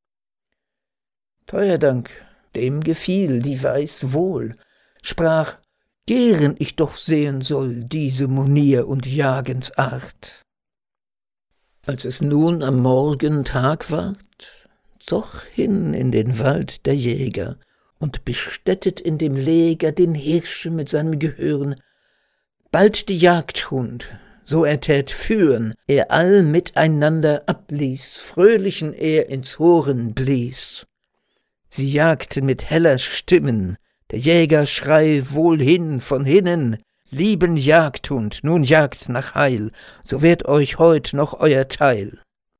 Teuerdank, dem gefiel die Weiß wohl, sprach: »Gern ich doch sehen soll diese Munier und Jagensart.« Als es nun am Morgen Tag ward, zoch hin in den Wald der Jäger und bestättet in dem Läger den Hirschen mit seinem Gehörn. Bald die Jagdhund, so er tät führen, er all miteinander abließ, fröhlichen er ins Horn blies. Sie jagten mit heller Stimmen, der Jäger schrei wohl hin von hinnen, lieben Jagdhund, nun jagt nach Heil, so wird euch heut noch euer Teil.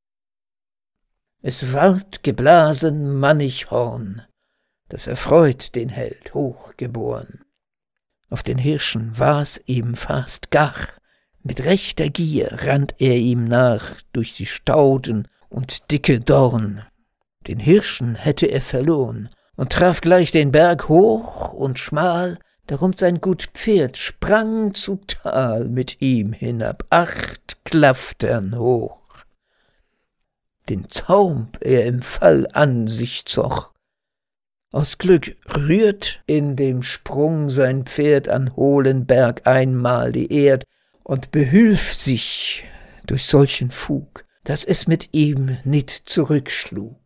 Es ward geblasen mannig Horn, das erfreut den Held hochgeboren. Auf den Hirschen war's ihm fast gar, mit rechter Gier rannt er ihm nach durch die Stauden und dicke Dorn. Den Hirschen hätte er verloren und traf gleich den Berg hoch und schmal, darum sein gut Pferd sprang zu Tal mit ihm hinab, acht Klaftern hoch. Den Zaum er im Fall an sich zoch. Aus Glück rührt in dem Sprung sein Pferd an hohlen Berg einmal die Erd und behülf sich durch solchen Fug, dass es mit ihm nit zurückschlug.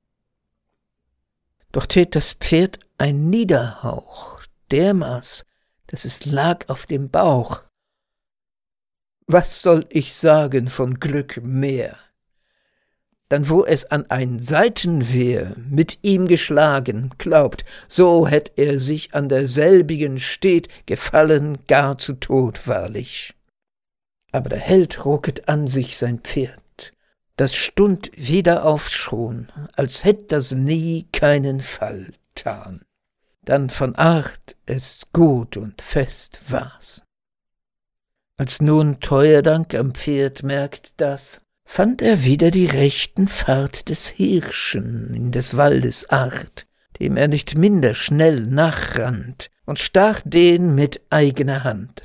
Doch tät das Pferd ein Niederhauch, dermaß, dass es lag auf dem Bauch. Was soll ich sagen von Glück mehr? Dann wo es an ein Seitenwehr mit ihm geschlagen, glaubt, so hätt er sich an derselbigen stet gefallen gar zu Tod wahrlich. Aber der Held rucket an sich sein Pferd, das stund wieder auf schon, als hätt das nie keinen Fall tan. Dann von Art es gut und fest war's. Als nun Teuerdank am Pferd merkt das, fand er wieder die rechten Fahrt des Hirschen in des Waldes Art, dem er nicht minder schnell nachrannt, und stach den mit eigener Hand.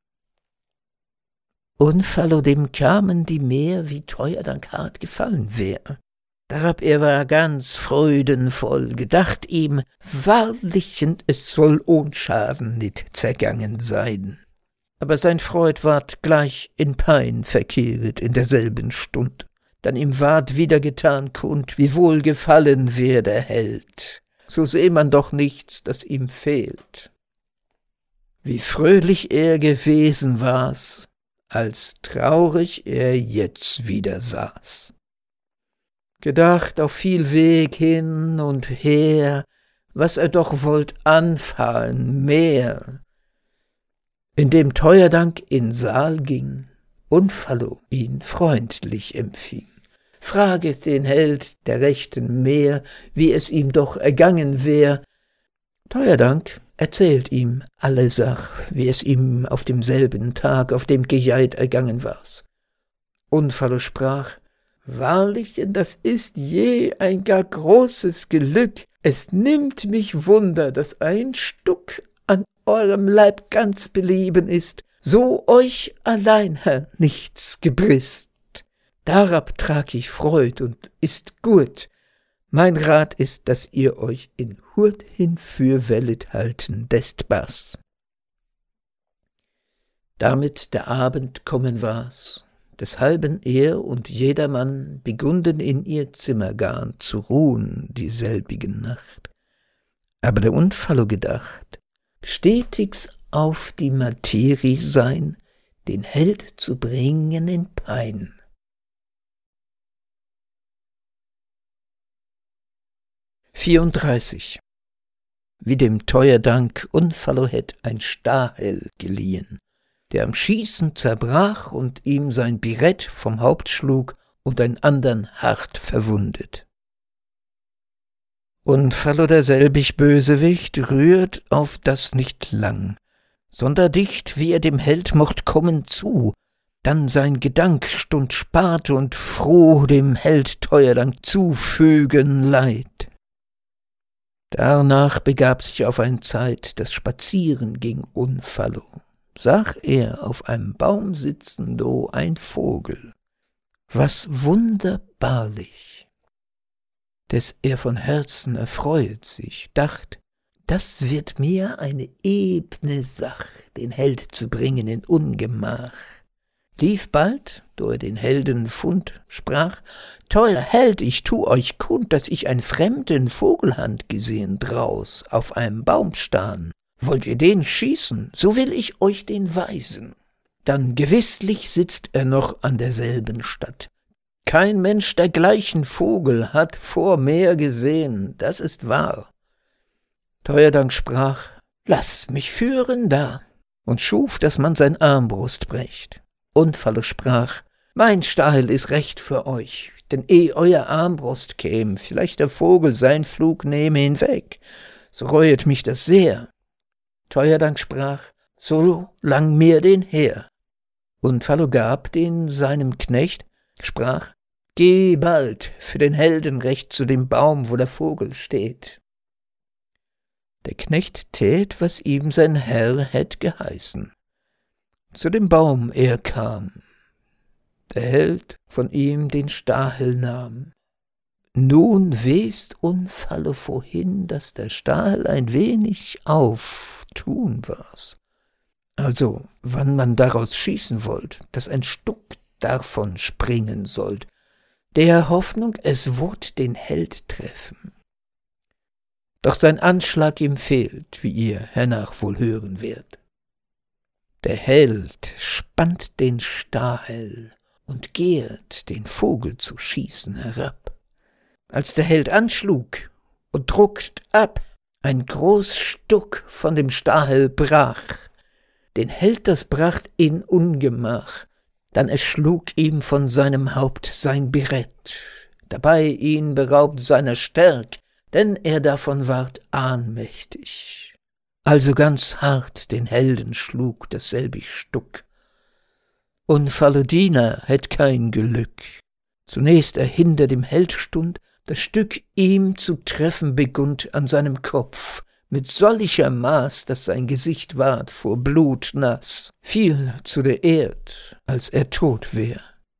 Unfallo dem kamen die mehr, wie Teuerdank hart gefallen wär. Darab er war ganz freudenvoll, gedacht ihm, wahrlichend es soll ohn Schaden nit zergangen sein. Aber sein Freud ward gleich in Pein verkehret in derselben Stund. Dann ihm ward wieder getan kund, wie wohl gefallen wär der Held. So seh man doch nichts, das ihm fehlt. Wie fröhlich er gewesen war's, als traurig er jetzt wieder saß. Gedacht auf viel Weg hin und her, was er doch wollt anfahen mehr. Indem Teuerdank in Saal ging, Unfallo ihn freundlich empfing. Fraget den Held der Rechten mehr, wie es ihm doch ergangen wär. Teuerdank erzählt ihm alle Sach, wie es ihm auf demselben Tag auf dem Gejeit ergangen war's. Unfallo sprach, wahrlich, das ist je ein gar großes Glück. Es nimmt mich Wunder, dass ein Stück an eurem Leib ganz belieben ist, so euch allein, Herr, nichts gebrißt. Darab trag ich Freud und ist gut. Mein Rat ist, dass ihr euch in Hurt hinfür wellet halten destbars. Damit der Abend kommen war's, deshalben er und jedermann begunden in ihr Zimmer garn zu ruhen dieselbigen Nacht. Aber der Unfallo gedacht, stetigs auf die Materie sein, den Held zu bringen in Pein. vierunddreißig. Wie dem Teuerdank Unfallo hätt ein Stahel geliehen, der am Schießen zerbrach und ihm sein Birett vom Haupt schlug und ein andern hart verwundet. Unfallo derselbig Bösewicht rührt auf das nicht lang, sonder dicht, wie er dem Held mocht kommen zu, dann sein Gedank stund spart und froh dem Held Teuerdank zufügen Leid. Darnach begab sich auf ein Zeit das Spazieren ging Unfallo. Sah er auf einem Baum sitzendo ein Vogel, was wunderbarlich, des er von Herzen erfreuet sich, dacht, das wird mir eine ebne Sach, den Held zu bringen in Ungemach. lief bald, do er den Helden fund, sprach: »Teurer Held, ich tu euch kund, dass ich ein fremden Vogelhand gesehen draus auf einem Baum stahn. Wollt ihr den schießen, so will ich euch den weisen. Dann gewisslich sitzt er noch an derselben Stadt. Kein Mensch dergleichen Vogel hat vor mehr gesehen, das ist wahr.« Theurdank sprach: »Lasst mich führen da«, und schuf, dass man sein Armbrust brächt. Unfallo sprach: »Mein Stahel ist recht für euch, denn eh euer Armbrust käm, vielleicht der Vogel sein Flug nehme hinweg, so reuet mich das sehr.« Theurdank sprach: »So lang mir den her.« Unfallo gab den seinem Knecht, sprach: »Geh bald für den Helden recht zu dem Baum, wo der Vogel steht.« Der Knecht tät, was ihm sein Herr hätt geheißen. Zu dem Baum er kam, der Held von ihm den Stahel nahm. Nun west Unfallo vorhin, dass der Stahel ein wenig auftun war's. Also, wann man daraus schießen wollt, dass ein Stuck davon springen sollt, der Hoffnung, es wurd den Held treffen. Doch sein Anschlag ihm fehlt, wie ihr hernach wohl hören werdet. Der Held spannt den Stahel und gehet, den Vogel zu schießen herab. Als der Held anschlug und druckt ab, ein groß Stuck von dem Stahel brach. Den Held das bracht in Ungemach, dann erschlug ihm von seinem Haupt sein Birett, dabei ihn beraubt seiner Stärk, denn er davon ward ohnmächtig. Also ganz hart den Helden schlug dasselbig Stuck. Unfallo Diener hätt kein Glück. Zunächst er hinter dem Held stund, das Stück ihm zu treffen begund an seinem Kopf, mit solcher Maß, dass sein Gesicht ward vor Blut nass, fiel zu der Erd, als er tot wär.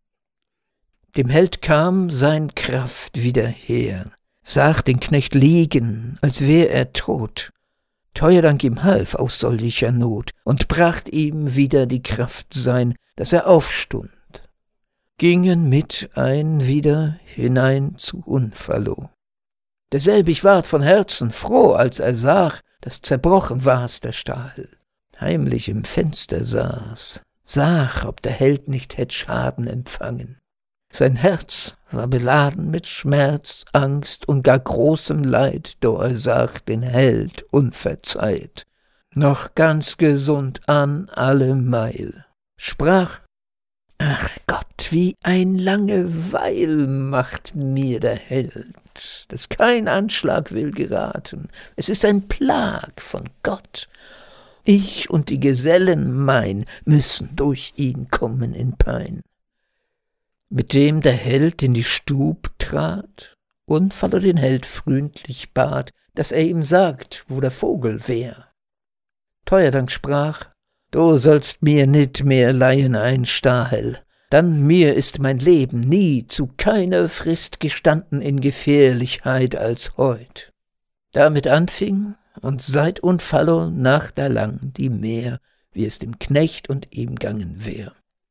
Dem Held kam sein Kraft wieder her, sah den Knecht liegen, als wär er tot. Theurdank ihm half aus solcher Not und bracht ihm wieder die Kraft sein, dass er aufstund. Gingen mit ein wieder hinein zu Unfallo. Derselbig ward von Herzen froh, als er sah, dass zerbrochen war's der Stahel. Heimlich im Fenster saß, sah, ob der Held nicht hätt Schaden empfangen. Sein Herz war beladen mit Schmerz, Angst und gar großem Leid, do er sah den Held unverzeiht, noch ganz gesund an allemeil. Sprach: »Ach Gott, wie ein Langeweil macht mir der Held, dass kein Anschlag will geraten. Es ist ein Plag von Gott. Ich und die Gesellen mein müssen durch ihn kommen in Pein.« Mit dem der Held in die Stub trat, Unfallo den Held freundlich bat, dass er ihm sagt, wo der Vogel wär. Theurdank sprach: »Du sollst mir nit mehr leihen ein Stahel, dann mir ist mein Leben nie zu keiner Frist gestanden in Gefährlichkeit als heut.« Damit anfing und seit Unfallo nach da lang die Meer, wie es dem Knecht und ihm gangen wär.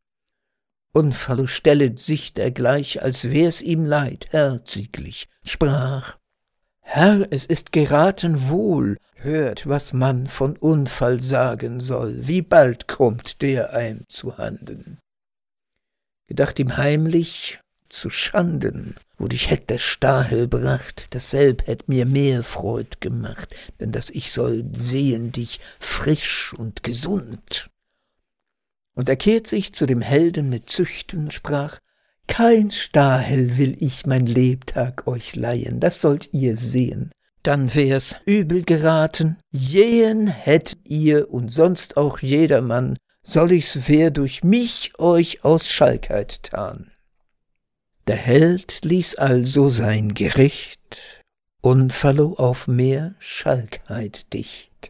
Unfallo stellet sich dergleich, als wär's ihm leid, herziglich, sprach: »Herr, es ist geraten wohl, hört, was man von Unfall sagen soll, wie bald kommt der einem zu Handen. Gedacht ihm heimlich zu Schanden, wo dich hätt der Stahel bracht, dasselb hätt mir mehr Freud gemacht, denn dass ich soll sehen dich frisch und gesund.« Und er kehrt sich zu dem Helden mit Züchten, sprach: »Kein Stahel will ich mein Lebtag euch leihen, das sollt ihr sehen. Dann wär's übel geraten, jehen hätt ihr und sonst auch jedermann, soll ich's wer durch mich euch aus Schalkheit tan.« Der Held ließ also sein Gericht, Unfallo auf mehr Schalkheit dicht.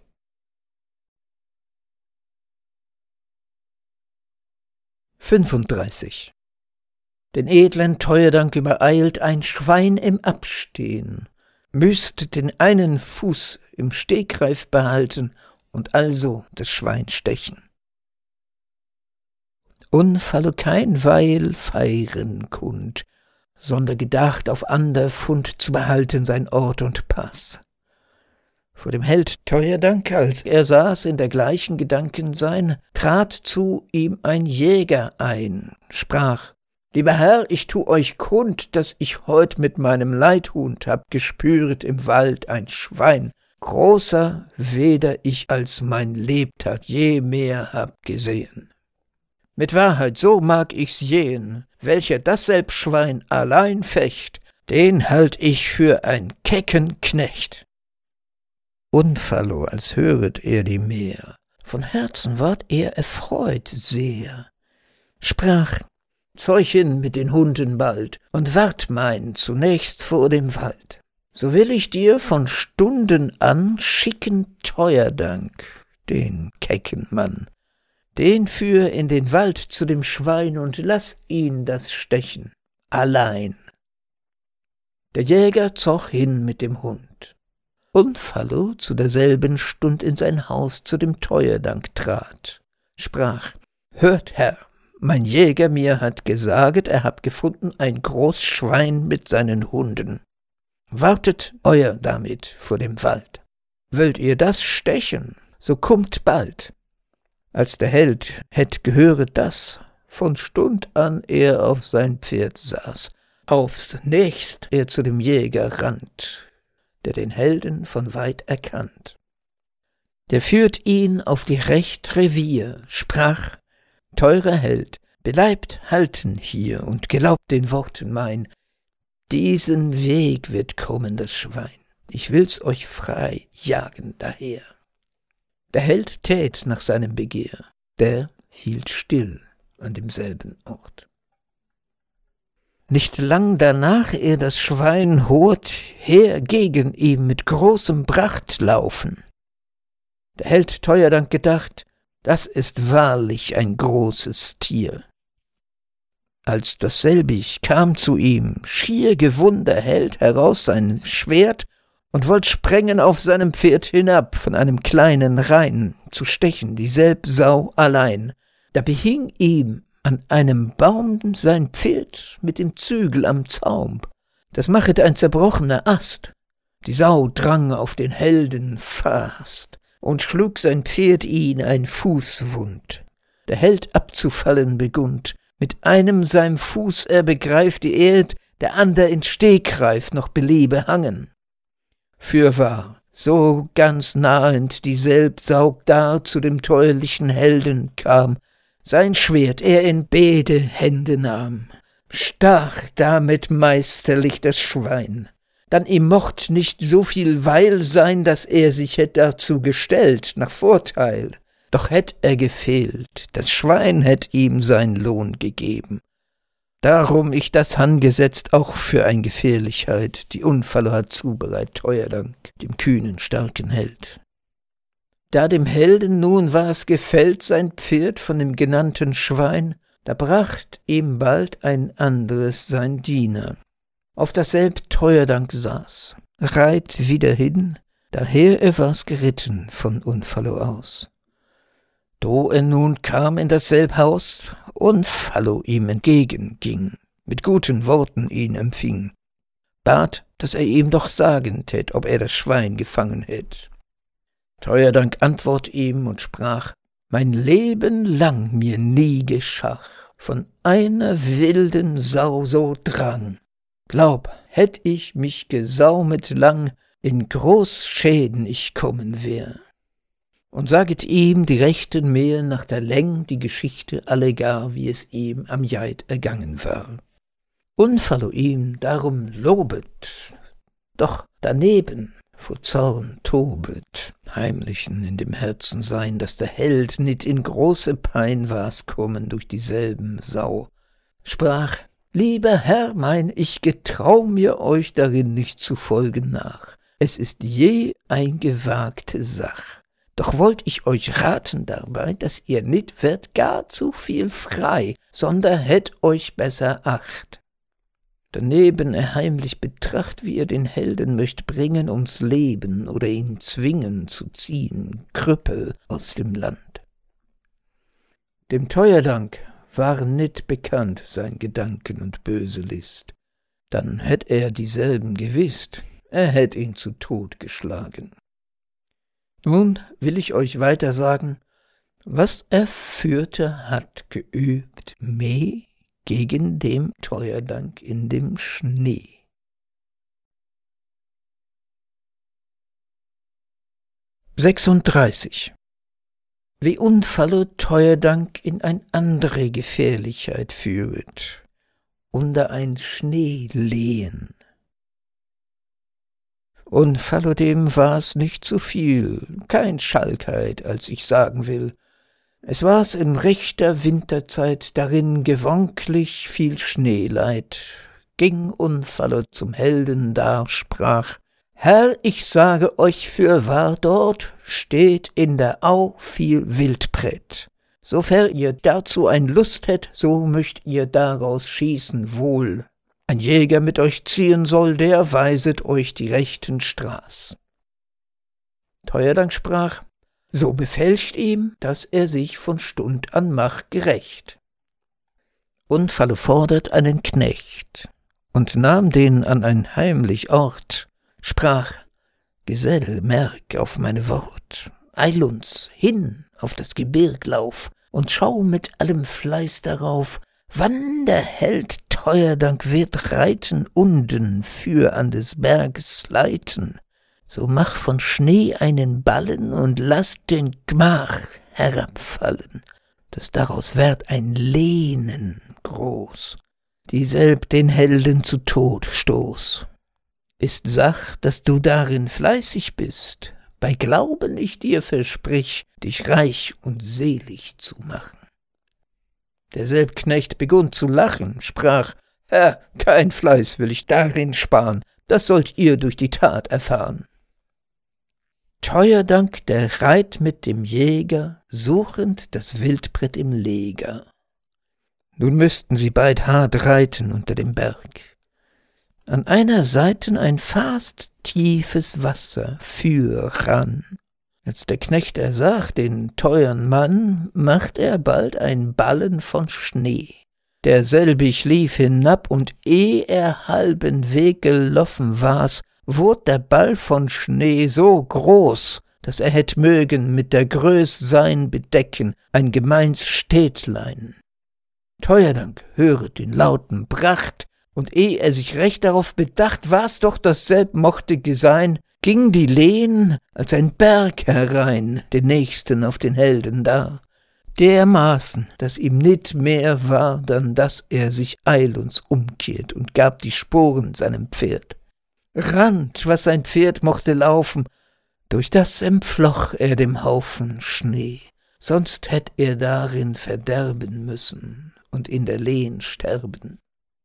fünfunddreißig. Den edlen Theurdank übereilt ein Schwein im Abstehen, müßt den einen Fuß im Stegreif behalten und also das Schwein stechen. Unfalle kein Weil feiren kund, sonder gedacht auf ander Fund zu behalten sein Ort und Pass. Vor dem Held Teuerdank, als er saß in der gleichen Gedanken sein, trat zu ihm ein Jäger ein, sprach: »Lieber Herr, ich tu euch kund, dass ich heut mit meinem Leithund hab gespüret im Wald ein Schwein, großer weder ich als mein Lebtag je mehr hab gesehen. Mit Wahrheit, so mag ich's jehen, welcher dasselb Schwein allein fecht, den halt ich für ein kecken Knecht.« Unfallo, als höret er die mehr, von Herzen ward er erfreut sehr, sprach: »Zeug hin mit den Hunden bald und wart mein zunächst vor dem Wald. So will ich dir von Stunden an schicken Teuerdank, den kecken Mann. Den führ in den Wald zu dem Schwein und laß ihn das stechen, allein.« Der Jäger zog hin mit dem Hund. Unfallo zu derselben Stund in sein Haus zu dem Teuerdank trat, sprach: »Hört, Herr, mein Jäger mir hat gesaget, er hab gefunden ein groß Schwein mit seinen Hunden. Wartet euer damit vor dem Wald. Wollt ihr das stechen, so kummt bald.« Als der Held hätt gehöret das, von Stund an er auf sein Pferd saß, aufs nächst er zu dem Jäger rannt, der den Helden von weit erkannt. Der führt ihn auf die recht Revier, sprach: »Teurer Held, bleibt halten hier und glaubt den Worten mein, diesen Weg wird kommen das Schwein, ich will's euch frei jagen daher.« Der Held tät nach seinem Begehr, der hielt still an demselben Ort. Nicht lang danach er das Schwein hort her gegen ihm mit großem Pracht laufen. Der Held Teuerdank gedacht, das ist wahrlich ein großes Tier. Als dasselbig kam zu ihm, schier gewunder Held heraus sein Schwert und wollt sprengen auf seinem Pferd hinab, von einem kleinen Rein zu stechen, dieselb Sau allein. Da behing ihm an einem Baum sein Pferd mit dem Zügel am Zaum. Das machet ein zerbrochener Ast. Die Sau drang auf den Helden fast und schlug sein Pferd ihn ein Fuß wund. Der Held abzufallen begund, mit einem seinem Fuß er begreift die Erd, der ander in Stegreif noch belebe hangen. Fürwahr, so ganz nahend dieselb Sau dar zu dem teuerlichen Helden kam, sein Schwert er in beide Hände nahm, stach damit meisterlich das Schwein. Dann ihm mocht nicht so viel Weil sein, dass er sich hätt dazu gestellt, nach Vorteil. Doch hätt er gefehlt, das Schwein hätt ihm sein Lohn gegeben. Darum ich das angesetzt, auch für ein Gefährlichkeit, die Unfalle hat zubereit, Teuerdank, dem kühnen, starken Held. Da dem Helden nun war's gefällt, sein Pferd von dem genannten Schwein, da bracht ihm bald ein anderes sein Diener. Auf dasselb Teuerdank saß, reit wieder hin, daher er war's geritten von Unfallo aus. Do er nun kam in dasselb Haus, Unfallo ihm entgegenging, mit guten Worten ihn empfing, bat, dass er ihm doch sagen tät, ob er das Schwein gefangen hätt. Teuerdank antwort ihm und sprach: »Mein Leben lang mir nie geschach von einer wilden Sau so Drang. Glaub, hätt ich mich gesaumet lang, in groß Schäden ich kommen wär. Und saget ihm die Rechten mehr nach der Läng die Geschichte allegar, wie es ihm am Jahr ergangen war. Unfallo ihm darum lobet, doch daneben vor Zorn tobet, heimlichen in dem Herzen sein, dass der Held nit in große Pein war's kommen durch dieselben Sau, sprach: »Lieber Herr mein, ich getrau mir euch darin nicht zu folgen nach. Es ist je ein gewagte Sach. Doch wollt ich euch raten dabei, dass ihr nit werdet gar zu viel frei, sonder hätt euch besser acht. Daneben er heimlich betracht, wie ihr den Helden möcht bringen ums Leben oder ihn zwingen zu ziehen, Krüppel aus dem Land.« Dem Teuerdank waren nit bekannt sein Gedanken und böse List, dann hätt er dieselben gewißt, er hätt ihn zu Tod geschlagen. Nun will ich euch weiter sagen, was er führte hat geübt, meh gegen dem Teuerdank in dem Schnee. sechsunddreißig. Wie Unfallo Teuerdank in ein andere Gefährlichkeit führet, unter ein Schneelehen. Unfallo dem war's nicht zu viel, kein Schalkheit, als ich sagen will. Es war's in rechter Winterzeit, darin gewonklich viel Schneeleid. Ging Unfallo zum Helden dar, sprach: Herr, ich sage euch fürwahr, dort steht in der Au viel Wildbret. Sofern ihr dazu ein Lust hätt, so möcht ihr daraus schießen wohl. Ein Jäger mit euch ziehen soll, der weiset euch die rechten Straß. Teuerdank sprach: So befälscht ihm, daß er sich von Stund an macht gerecht. Unfallo fordert einen Knecht und nahm den an ein heimlich Ort, sprach: Gesell, merk auf meine Wort, eil uns hin auf das Gebirg lauf und schau mit allem Fleiß darauf, wann der Held Teuerdank wird reiten unten für an des Berges leiten. So mach von Schnee einen Ballen und lass den Gmach herabfallen, daß daraus werd ein Lehnen groß, dieselb den Helden zu Tod stoß. Ist Sach, daß du darin fleißig bist, bei Glauben ich dir versprich, dich reich und selig zu machen. Derselb Knecht begunn zu lachen, sprach: Herr, kein Fleiß will ich darin sparen, das sollt ihr durch die Tat erfahren. Teuerdank, der reit mit dem Jäger, suchend das Wildbret im Leger. Nun müßten sie beid hart reiten unter dem Berg. An einer Seiten ein fast tiefes Wasser führ ran. Als der Knecht ersach den teuern Mann, macht er bald ein Ballen von Schnee. Derselbig lief hinab, und eh er halben Weg geloffen war's, wurd der Ball von Schnee so groß, daß er hätt mögen mit der Größ sein bedecken, ein gemeins Städtlein. Teuerdank höret den lauten Pracht, und eh er sich recht darauf bedacht, war's doch dasselb mochte gesein, ging die Lehn als ein Berg herein, den nächsten auf den Helden dar, dermaßen, daß ihm nit mehr war, dann daß er sich eilends umkehrt und gab die Sporen seinem Pferd. Rannt, was sein Pferd mochte laufen, durch das entfloch er dem Haufen Schnee, sonst hätt er darin verderben müssen und in der Lehn sterben.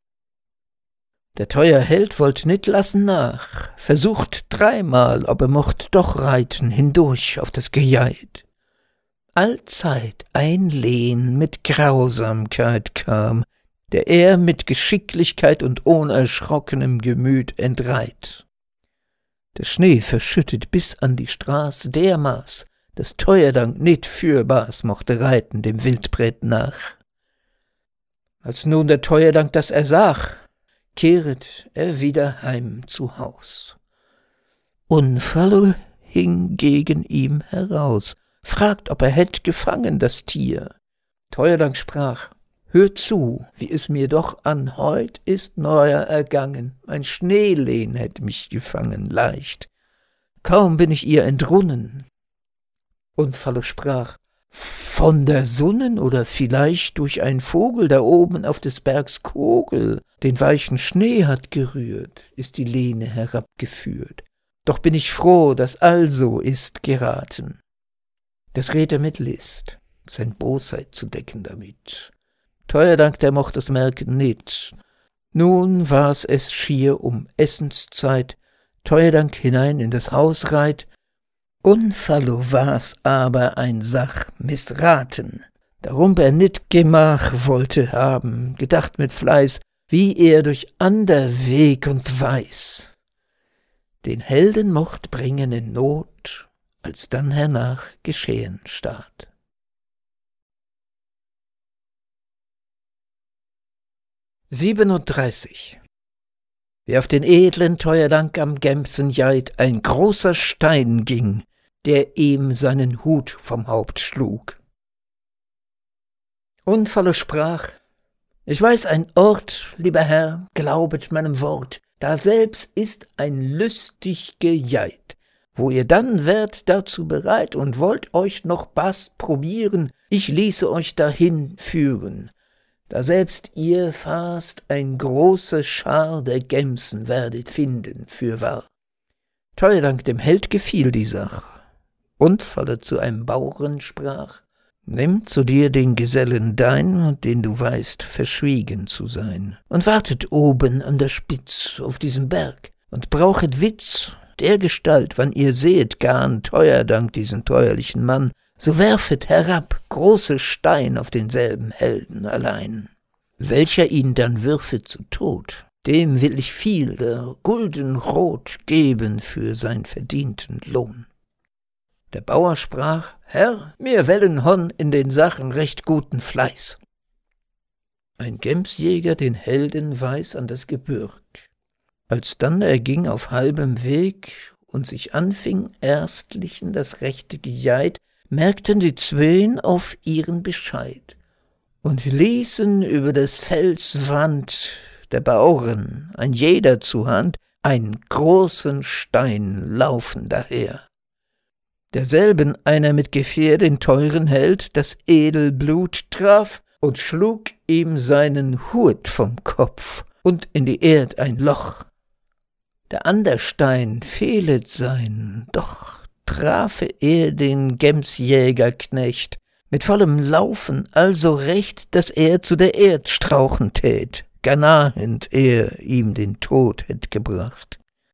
Der teuer Held wollt nit lassen nach, versucht dreimal, ob er mocht doch reiten hindurch auf das Gejeit. Allzeit ein Lehn mit Grausamkeit kam, der er mit Geschicklichkeit und unerschrockenem Gemüt entreit. Der Schnee verschüttet bis an die Straß dermaß, daß Teuerdank nit fürbaß mochte reiten dem Wildbret nach. Als nun der Teuerdank das ersach, kehret er wieder heim zu Haus. Unfallo hing gegen ihm heraus, fragt, ob er hätt gefangen das Tier. Teuerdank sprach: Hör zu, wie es mir doch an heut ist neuer ergangen, ein Schneelehn hätt mich gefangen leicht, kaum bin ich ihr entrunnen. Unfallo sprach: Von der Sonnen oder vielleicht durch ein Vogel, der oben auf des Bergs Kogel den weichen Schnee hat gerührt, ist die Lehne herabgeführt. Doch bin ich froh, daß also ist geraten. Das red er mit List, sein Bosheit zu decken damit. Teuerdank, der mocht es merken nit. Nun war's es schier um Essenszeit, Teuerdank hinein in das Haus reit. Unfallo war's aber ein Sach missraten, darum er nit Gemach wollte haben, gedacht mit Fleiß, wie er durch ander Weg und Weiß den Helden mocht bringen in Not, als dann hernach geschehen staat. siebenunddreißig. Wie auf den edlen Teuerdank am Gemsenjeit ein großer Stein ging, der ihm seinen Hut vom Haupt schlug. Unfalle sprach: »Ich weiß ein Ort, lieber Herr, glaubet meinem Wort, da selbst ist ein lüstig Gejeit. Wo ihr dann wärt dazu bereit und wollt euch noch Bast probieren, ich ließe euch dahin führen. Da selbst ihr fast ein große Schar der Gemsen werdet finden, fürwahr.« Teuerdank dem Held gefiel die Sach, und falle zu einem Bauren sprach: »Nimm zu dir den Gesellen dein, den du weißt, verschwiegen zu sein, und wartet oben an der Spitz auf diesem Berg, und brauchet Witz, dergestalt, wann ihr sehet garn Teuerdank diesen teuerlichen Mann, so werfet herab große Stein auf denselben Helden allein. Welcher ihn dann würfet zu Tod, dem will ich viel der gulden Rot geben für sein verdienten Lohn.« Der Bauer sprach: »Herr, mir wellen hon in den Sachen recht guten Fleiß.« Ein Gemsjäger den Helden weis an das Gebürg. Alsdann er ging auf halbem Weg und sich anfing erstlichen das rechte Gejeit, merkten die Zween auf ihren Bescheid und ließen über des Felds Wand der Bauren, ein jeder zu Hand, einen großen Stein laufen daher. Derselben einer mit Gefähr den teuren Held das Edelblut traf und schlug ihm seinen Hut vom Kopf und in die Erd ein Loch. Der ander Stein fehlet sein, doch trafe er den Gemsjägerknecht mit vollem Laufen also recht, daß er zu der Erd strauchen tät, gar nahend er ihm den Tod hätt gebracht.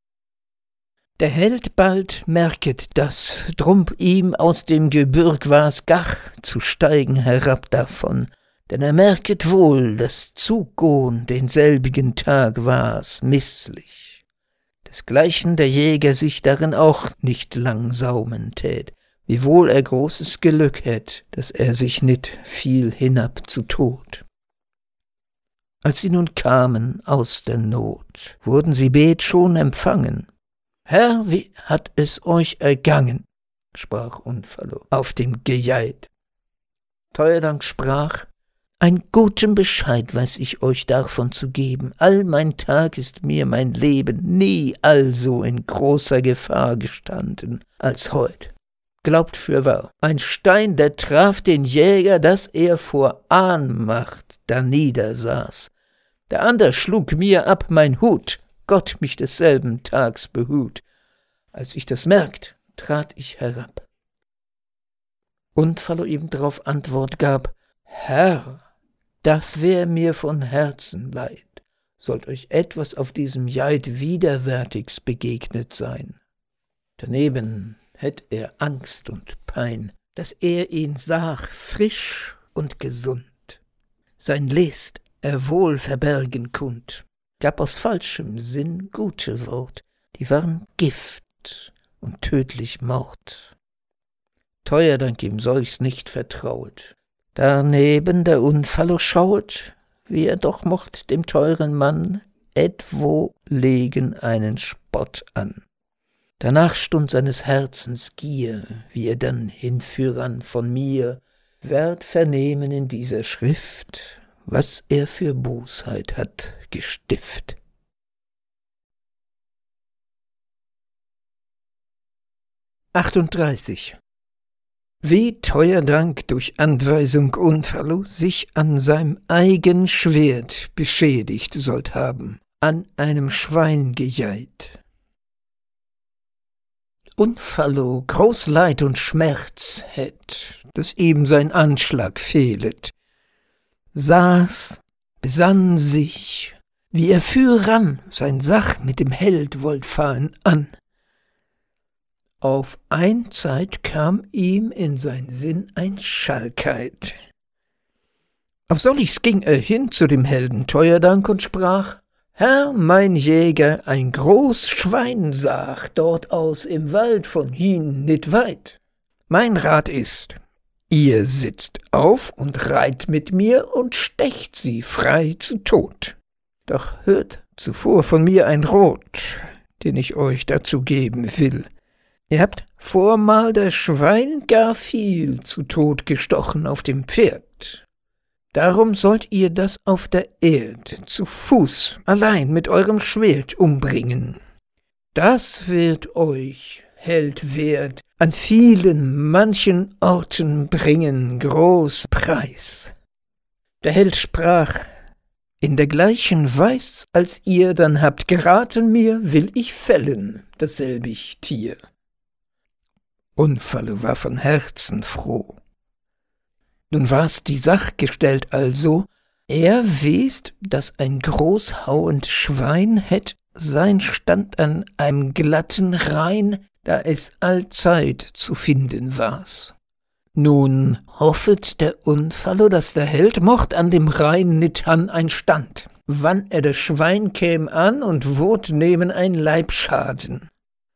Der Held bald merket das, drum ihm aus dem Gebürg war's gach, zu steigen herab davon, denn er merket wohl, daß Zugohn denselbigen Tag war's mißlich. Desgleichen der Jäger sich darin auch nicht lang saumen tät, wiewohl er großes Gelück hätt, daß er sich nit fiel hinab zu Tod. Als sie nun kamen aus der Not, wurden sie bet schon empfangen. »Herr, wie hat es euch ergangen?« sprach Unfallo auf dem Gejeit. Teuerdank sprach: »Ein guten Bescheid weiß ich euch davon zu geben. All mein Tag ist mir mein Leben nie also in großer Gefahr gestanden als heut. Glaubt fürwahr, ein Stein, der traf den Jäger, daß er vor Ahnmacht daniedersaß. Der ander schlug mir ab mein Hut, Gott mich desselben Tags behut. Als ich das merkt, trat ich herab.« Unfallo ihm drauf Antwort gab: »Herr, das wär mir von Herzen leid, sollt euch etwas auf diesem Jeit widerwärtigs begegnet sein.« Daneben hätt er Angst und Pein, daß er ihn sah frisch und gesund. Sein List er wohl verbergen kund, gab aus falschem Sinn gute Wort, die waren Gift und tödlich Mord. Teuerdank ihm solchs nicht vertrauet. Daneben der Unfallo schauet, wie er doch mocht dem teuren Mann etwo legen einen Spott an. Danach stund seines Herzens Gier, wie er dann hinführern von mir, werd vernehmen in dieser Schrift, was er für Bosheit hat gestift. achtunddreißig. Wie Teuerdank durch Anweisung Unfallo sich an seinem eigen Schwert beschädigt sollt haben, an einem Schwein gejeit. Unfallo groß Leid und Schmerz hätt, dass ihm sein Anschlag fehlet, saß, besann sich, wie er füran sein Sach mit dem Held wollt fahren an. Auf ein Zeit kam ihm in sein Sinn ein Schalkheit. Auf solches ging er hin zu dem Helden Teuerdank und sprach: »Herr, mein Jäger, ein groß Schwein sah dort aus im Wald von hin nit weit. Mein Rat ist, ihr sitzt auf und reit mit mir und stecht sie frei zu Tod. Doch hört zuvor von mir ein Rat, den ich euch dazu geben will. Ihr habt vormal das Schwein gar viel zu Tod gestochen auf dem Pferd. Darum sollt ihr das auf der Erd zu Fuß allein mit eurem Schwert umbringen. Das wird euch, Held wert, an vielen manchen Orten bringen groß Preis. Der Held sprach: In der gleichen Weis, als ihr dann habt geraten mir, will ich fällen dasselbig Tier. Unfallo war von Herzen froh. Nun war's die Sach gestellt also, er west, dass ein großhauend Schwein hätt sein Stand an einem glatten Rhein, da es allzeit zu finden war's. Nun hoffet der Unfallo, dass der Held mocht an dem Rhein nit han ein Stand, wann er das Schwein käm an und wurd nehmen ein Leibschaden.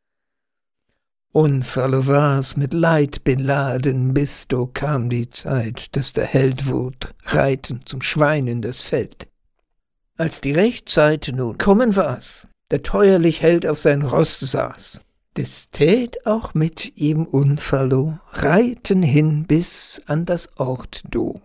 Unfallo war's mit Leid beladen, bis do kam die Zeit, dass der Held wurd reiten zum Schwein in das Feld. Als die Rechtzeit nun kommen war's, der teuerlich Held auf sein Roß saß, des tät auch mit ihm Unfallo reiten hin bis an das Ort do.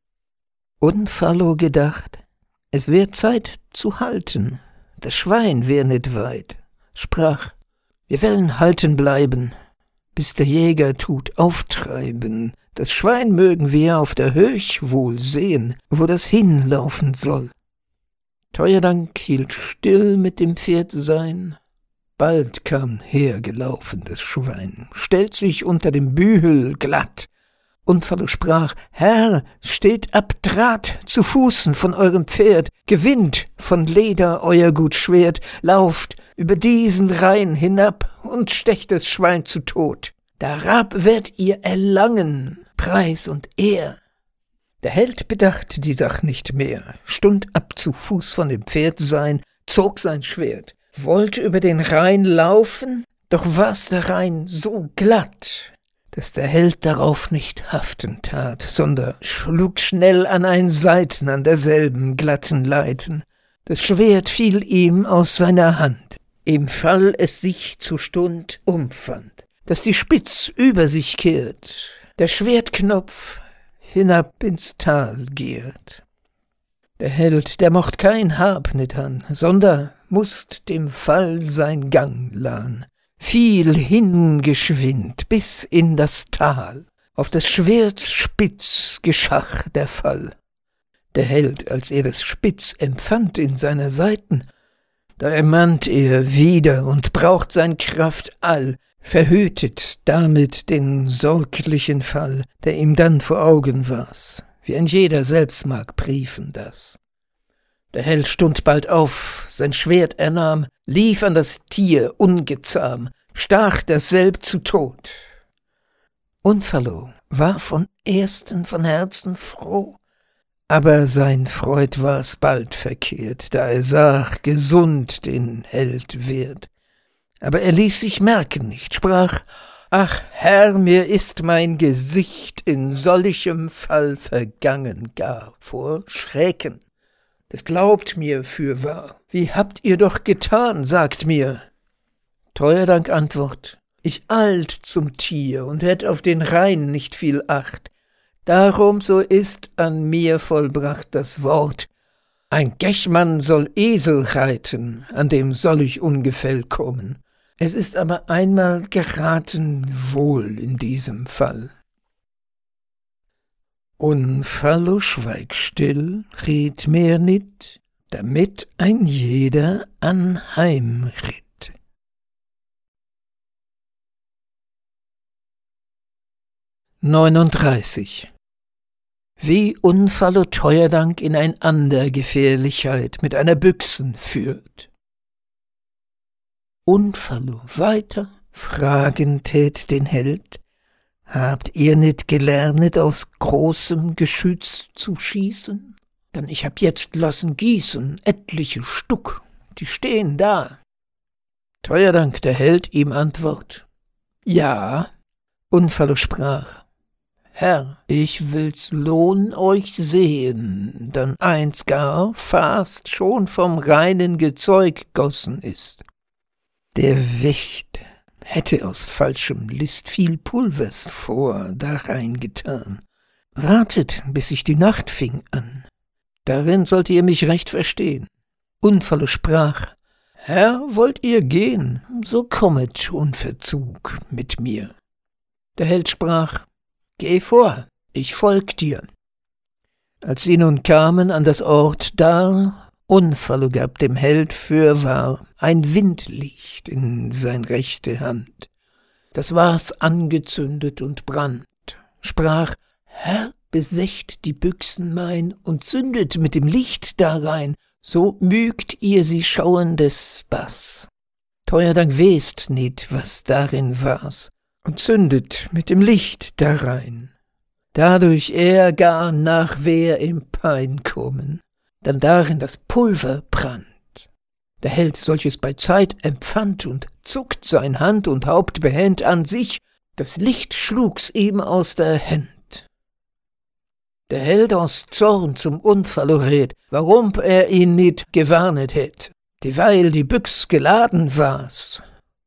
Unfallo gedacht, es wär Zeit zu halten, das Schwein wär nit weit, sprach: Wir wollen halten bleiben, bis der Jäger tut auftreiben. Das Schwein mögen wir auf der Höch wohl sehen, wo das hinlaufen soll. Teuerdank hielt still mit dem Pferd sein. Bald kam hergelaufen das Schwein, stellt sich unter dem Bühel glatt. Unfallo sprach: Herr, steht ab Draht zu Fußen von eurem Pferd, gewinnt von Leder euer gut Schwert, lauft über diesen Rhein hinab und stecht das Schwein zu Tod. Darab werdet ihr erlangen Preis und Ehr. Der Held bedachte die Sach nicht mehr, stund ab zu Fuß von dem Pferd sein, zog sein Schwert, wollte über den Rhein laufen, doch war's der Rhein so glatt, dass der Held darauf nicht haften tat, sondern schlug schnell an ein Seiten an derselben glatten Leiten. Das Schwert fiel ihm aus seiner Hand, im Fall es sich zu Stund umfand, dass die Spitz über sich kehrt, der Schwertknopf hinab ins Tal gehrt. Der Held, der mocht kein Hab nit han, sonder mußt dem Fall sein Gang lahn, fiel hingeschwind bis in das Tal, auf des Schwerts Spitz geschach der Fall. Der Held, als er das Spitz empfand in seiner Seiten, da ermannt er wieder und braucht sein Kraft all, verhütet damit den sorglichen Fall, der ihm dann vor Augen war's, wie ein jeder selbst mag briefen das. Der Held stund bald auf, sein Schwert er nahm, lief an das Tier ungezahm, stach dasselb zu Tod. Unfallo war von ersten von Herzen froh, aber sein Freud war's bald verkehrt, da er sah, gesund den Held wird. Aber er ließ sich merken nicht, sprach: Ach Herr, mir ist mein Gesicht in solchem Fall vergangen gar vor Schrecken. Das glaubt mir fürwahr. Wie habt ihr doch getan, sagt mir. Teuerdank antwort: Ich alt zum Tier und hätt auf den Rhein nicht viel Acht. Darum so ist an mir vollbracht das Wort: Ein Gechmann soll Esel reiten, an dem soll ich ungefäll kommen. Es ist aber einmal geraten wohl in diesem Fall. Unfallo schweig still, red mehr nit, damit ein jeder anheim ritt. neununddreißig. Wie Unfallo Teuerdank in ein ander Gefährlichkeit mit einer Büchsen führt. Unfallo weiter fragen tät den Held: Habt ihr nit gelernet, aus großem Geschütz zu schießen? Dann ich hab jetzt lassen gießen, etliche Stuck, die stehen da. Teuerdank der Held ihm antwort: Ja. Unfallo sprach: Herr, ich will's lohn euch sehen, dann eins gar fast schon vom reinen Gezeug gossen ist. Der Wicht hätte aus falschem List viel Pulvers vor darein getan. Wartet, bis sich die Nacht fing an. Darin sollt ihr mich recht verstehen. Unfallo sprach, Herr, wollt ihr gehen, so kommet unverzug mit mir. Der Held sprach, geh vor, ich folg dir. Als sie nun kamen an das Ort dar, Unfallo gab dem Held fürwahr ein Windlicht in sein rechte Hand. Das war's angezündet und brannt, sprach, Herr, besecht die Büchsen mein und zündet mit dem Licht darein, so mügt ihr sie schauendes Bass. Teuer Dank west nit, was darin war's, und zündet mit dem Licht darein. Dadurch er gar nach wer im Pein kommen, dann darin das Pulver brannt. Der Held solches bei Zeit empfand und zuckt sein Hand und Haupt behend an sich, das Licht schlug's ihm aus der Hand. Der Held aus Zorn zum Unfallo red, warum er ihn nit gewarnet hätt, dieweil die Büchs geladen war's.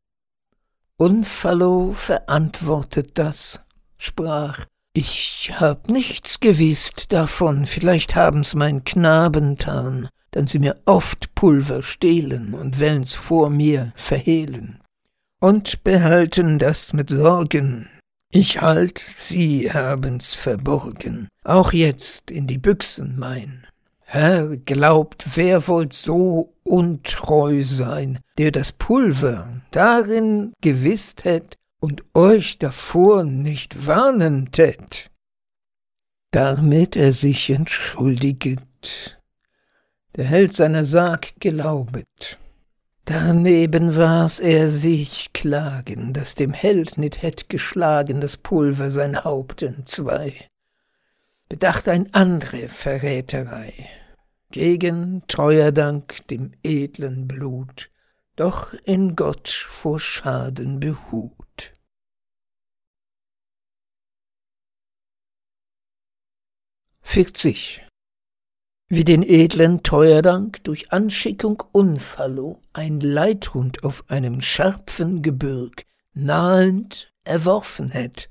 Unfallo verantwortet das, sprach, ich hab nichts gewißt davon, vielleicht haben's mein Knaben tan, dann sie mir oft Pulver stehlen und wellen's vor mir verhehlen. Und behalten das mit Sorgen, ich halt, sie haben's verborgen, auch jetzt in die Büchsen mein. Herr, glaubt, wer wollt so untreu sein, der das Pulver darin gewißt hätt und euch davor nicht warnen tät? Damit er sich entschuldiget, der Held seiner Sag gelaubet. Daneben war's er sich klagen, dass dem Held nit hätt geschlagen das Pulver sein Haupt entzwei. Bedacht ein andre Verräterei, gegen treuer Dank dem edlen Blut, doch in Gott vor Schaden behuht. vierzig. Wie den edlen Teuerdank durch Anschickung Unfallo ein Leithund auf einem scharfen Gebirg nahend erworfen hätt.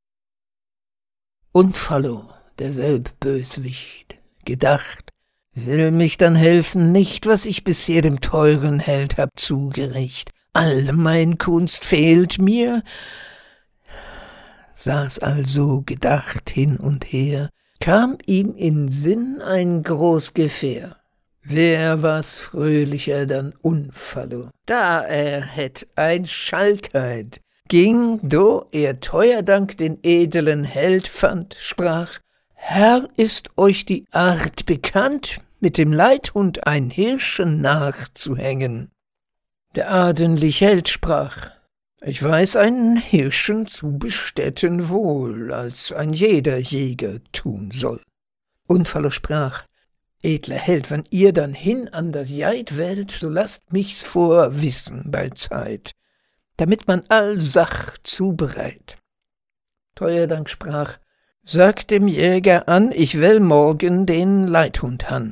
Unfallo, derselb Böswicht, gedacht, will mich dann helfen nicht, was ich bisher dem teuren Held hab zugerecht. All mein Kunst fehlt mir. Saß also gedacht hin und her, kam ihm in Sinn ein groß Gefähr. Wer war's fröhlicher dann Unfallo, da er hätt ein Schalkheit, ging, do er Teuerdank den edlen Held fand, sprach, Herr, ist euch die Art bekannt, mit dem Leithund ein Hirschen nachzuhängen? Der adenlich Held sprach, ich weiß einen Hirschen zu bestetten wohl, als ein jeder Jäger tun soll. Unfallo sprach, edler Held, wann ihr dann hin an das Jeit wählt, so lasst mich's vorwissen bei Zeit, damit man all Sach zubereit. Teuerdank sprach, sagt dem Jäger an, ich will morgen den Leithund han.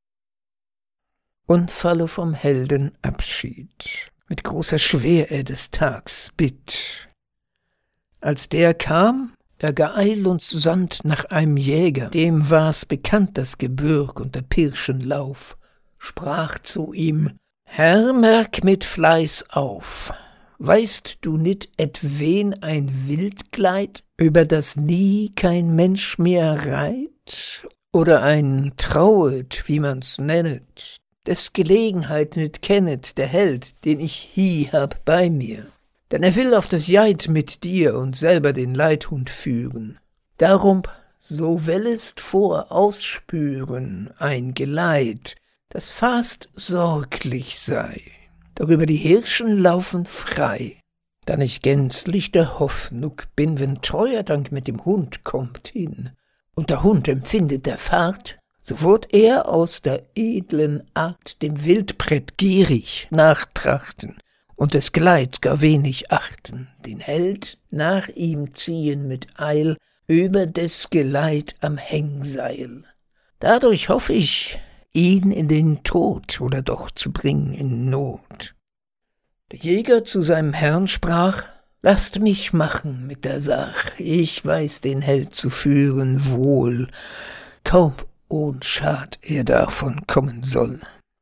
Unfallo vom Helden Abschied, mit großer Schwer er des Tags bitt. Als der kam, er geeil und sandt nach einem Jäger, dem war's bekannt das Gebürg und der Pirschenlauf, sprach zu ihm, Herr, merk mit Fleiß auf, weißt du nit etwen ein Wildgleit, über das nie kein Mensch mehr reit, oder ein Trauet, wie man's nennet, des Gelegenheit nit kennet der Held, den ich hie hab bei mir. Denn er will auf das Jeit mit dir und selber den Leithund führen. Darum, so wellest vor ausspüren ein Geleit, das fast sorglich sei. Darüber die Hirschen laufen frei. Da ich gänzlich der Hoffnung bin, wenn Teuerdank mit dem Hund kommt hin, und der Hund empfindet der Fahrt, so wurd er aus der edlen Art dem Wildbret gierig nachtrachten und des Gleit gar wenig achten, den Held nach ihm ziehen mit Eil, über des Geleit am Hängseil. Dadurch hoff ich, ihn in den Tod oder doch zu bringen in Not. Der Jäger zu seinem Herrn sprach: lasst mich machen mit der Sach, ich weiß den Held zu führen wohl, kaum ohn Schad er davon kommen soll.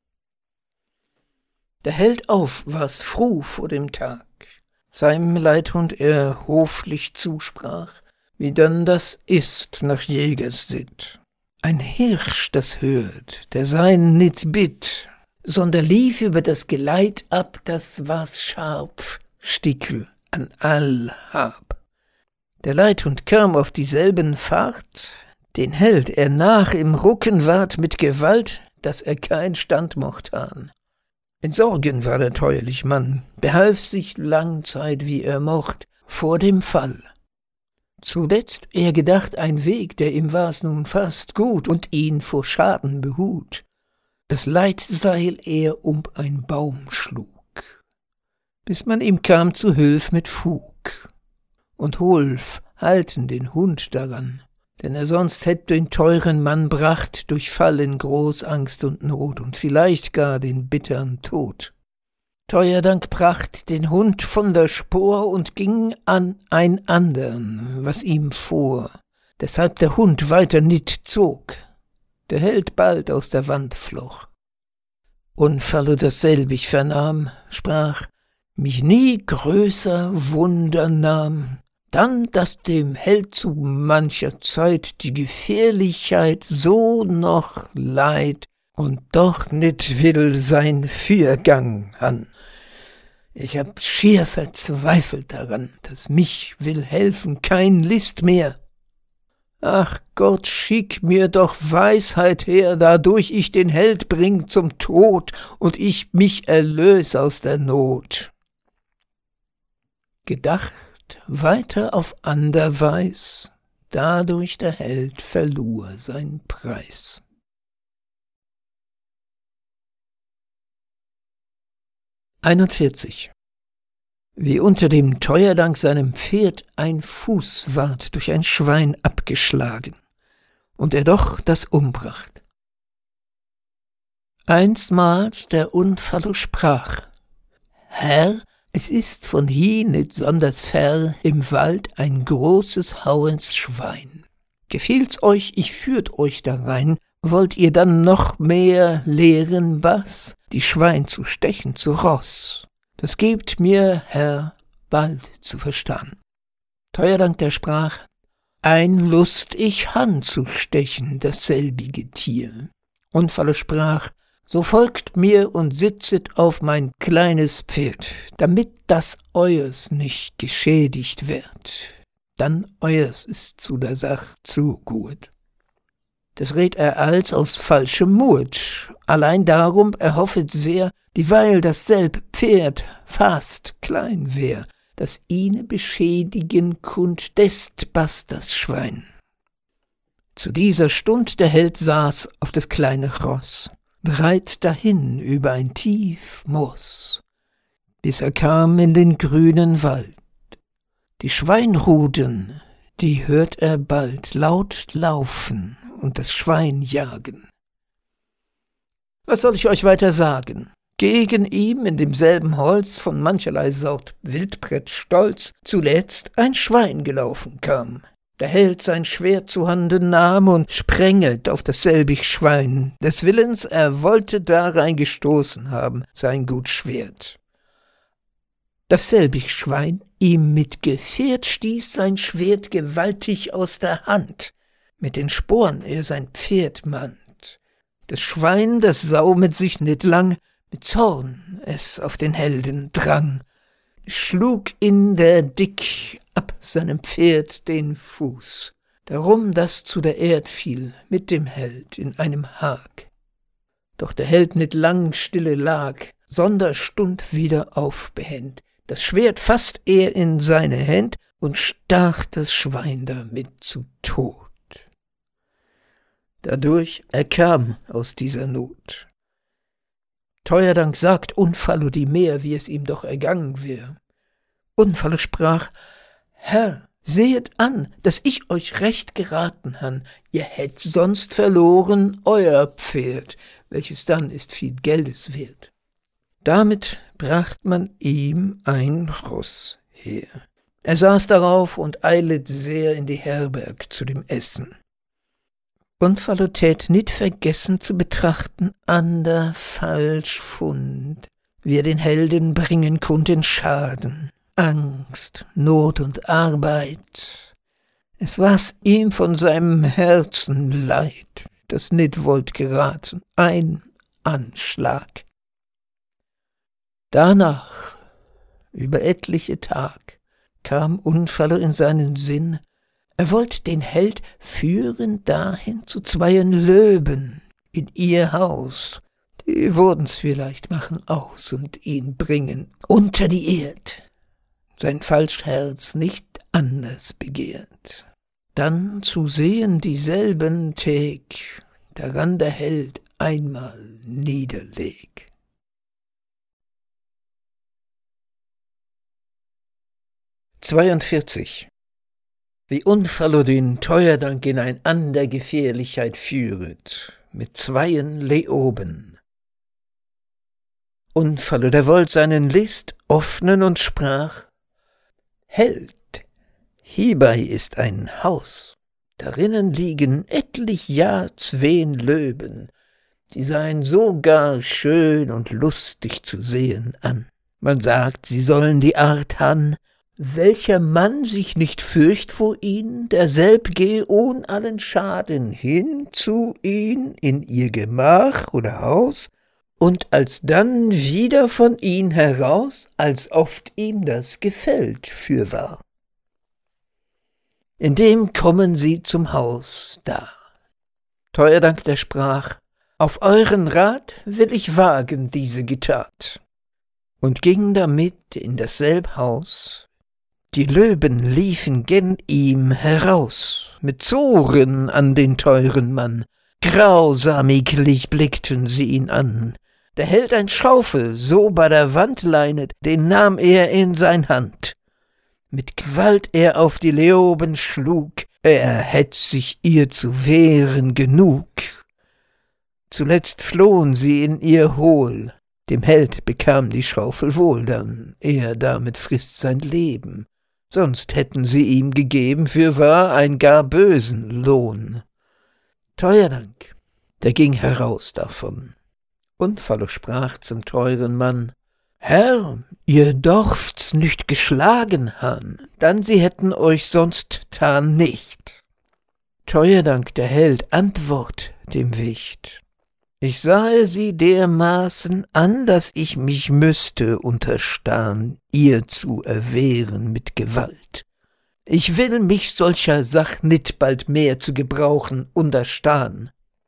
Der Held auf war's fruh vor dem Tag, seinem Leithund er hoflich zusprach, wie dann das ist nach Jägersitt. Ein Hirsch das hört, der sein nit bitt, sonder lief über das Geleit ab, das war's scharf, Stickel an all hab. Der Leithund kam auf dieselben Fahrt, den Held er nach im Rucken ward mit Gewalt, dass er kein Stand mocht han. In Sorgen war der teuerlich Mann, behalf sich lang Zeit wie er mocht, vor dem Fall. Zuletzt er gedacht ein Weg, der ihm war's nun fast gut und ihn vor Schaden behut. Das Leitseil er um ein Baum schlug, bis man ihm kam zu Hülf mit Fug, und Hulf halten den Hund daran, denn er sonst hätt den teuren Mann bracht durch Fall in groß Angst und Not und vielleicht gar den bittern Tod. Teuerdank bracht den Hund von der Spur und ging an ein andern, was ihm vor, deshalb der Hund weiter nit zog, der Held bald aus der Wand floch. Und Fallo dasselbig vernahm, sprach: mich nie größer Wunder nahm, dann, dass dem Held zu mancher Zeit die Gefährlichkeit so noch leid und doch nit will sein Fürgang han. Ich hab schier verzweifelt daran, dass mich will helfen kein List mehr. Ach Gott, schick mir doch Weisheit her, dadurch ich den Held bring zum Tod und ich mich erlös aus der Not. Gedacht weiter auf anderweis, dadurch der Held verlor sein Preis. einundvierzig. Wie unter dem Teuerdank seinem Pferd ein Fuß ward durch ein Schwein abgeschlagen, und er doch das umbracht. Einsmals der Unfallo sprach: Herr, es ist von hie nit sonders fer im Wald ein großes hauens Schwein. Gefielt's euch, ich führt euch darein, wollt ihr dann noch mehr lehren was? Die Schwein zu stechen zu Ross. Das gebt mir, Herr, bald zu verstahn. Teuerdank der sprach: Ein Lust ich han zu stechen, dasselbige Tier. Unfallo sprach: So folgt mir und sitzet auf mein kleines Pferd, damit das euers nicht geschädigt wird. Dann euers ist zu der Sach zu gut. Das red er als aus falschem Mut, allein darum erhoffet sehr, dieweil dasselb Pferd fast klein wär, das ihne beschädigen kund dest bas das Schwein. Zu dieser Stund der Held saß auf das kleine Ross, reit dahin über ein tief Moos, bis er kam in den grünen Wald. Die Schweinruden, die hört er bald laut laufen und das Schwein jagen. Was soll ich euch weiter sagen? Gegen ihm in demselben Holz von mancherlei Sort Wildbret stolz zuletzt ein Schwein gelaufen kam. Der Held sein Schwert zu Handen nahm und sprengelt auf dasselbig Schwein, des Willens er wollte darein gestoßen haben, sein gut Schwert. Dasselbig Schwein ihm mit Gefährt stieß sein Schwert gewaltig aus der Hand, mit den Sporen er sein Pferd mannt. Das Schwein, das Sau mit sich nit lang, mit Zorn es auf den Helden drang, schlug in der Dick ab seinem Pferd den Fuß, darum das zu der Erd fiel mit dem Held in einem Hag. Doch der Held nit lang stille lag, sonder stund wieder aufbehend, das Schwert faßt er in seine Händ und stach das Schwein damit zu Tod. Dadurch er kam aus dieser Not. Teuerdank sagt Unfallo die mehr, wie es ihm doch ergangen wär. Unfallo sprach: Herr, Sehet an, dass ich euch recht geraten han, ihr hätt sonst verloren euer Pferd, welches dann ist viel Geldes wert. Damit bracht man ihm ein Ross her. Er saß darauf und eilet sehr in die Herberg zu dem Essen. Unfallo tät nit vergessen zu betrachten, ander falsch Fund, wie er den Helden bringen konnt in Schaden, Angst, Not und Arbeit. Es war's ihm von seinem Herzen leid, das nit wollt geraten, ein Anschlag. Danach, über etliche Tag, kam Unfallo in seinen Sinn, er wollt den Held führen dahin zu zweien Löwen in ihr Haus, die wurden's vielleicht machen aus und ihn bringen unter die Erd, sein falsch Herz nicht anders begehrt. Dann zu sehen dieselben Tag, daran der Held einmal niederleg. zweiundvierzig. Wie Unfallo den Teuerdank in ein ander Gefährlichkeit führet, mit zweien Leoben. Unfallo, der wollt seinen List öffnen und sprach: Held, hiebei ist ein Haus, darinnen liegen etlich Jahr zween Löwen, die seien so gar schön und lustig zu sehen an. Man sagt, sie sollen die Art han, welcher Mann sich nicht fürcht vor ihnen, derselb geh ohn allen Schaden hin zu ihn in ihr Gemach oder Haus und alsdann wieder von ihn heraus, als oft ihm das gefällt fürwahr. Indem kommen sie zum Haus da. Teuerdank der sprach: Auf euren Rat will ich wagen diese Getat, und ging damit in dasselb Haus. Die Löwen liefen gen ihm heraus, mit Zoren an den teuren Mann, grausamiglich blickten sie ihn an. Der Held ein Schaufel, so bei der Wand leinet, den nahm er in sein Hand. Mit Gewalt er auf die Leoben schlug, er hätt sich ihr zu wehren genug. Zuletzt flohen sie in ihr Hohl, dem Held bekam die Schaufel wohl dann, er damit frisst sein Leben. Sonst hätten sie ihm gegeben fürwahr ein gar bösen Lohn. Teuerdank, der ging heraus davon. Unfallo sprach zum teuren Mann: Herr, ihr dorft's nicht geschlagen han, dann sie hätten euch sonst tan nicht. Teuerdank der Held antwort dem Wicht: Ich sahe sie dermaßen an, dass ich mich müsste unterstan, ihr zu erwehren mit Gewalt. Ich will mich solcher Sach nit bald mehr zu gebrauchen unterstan.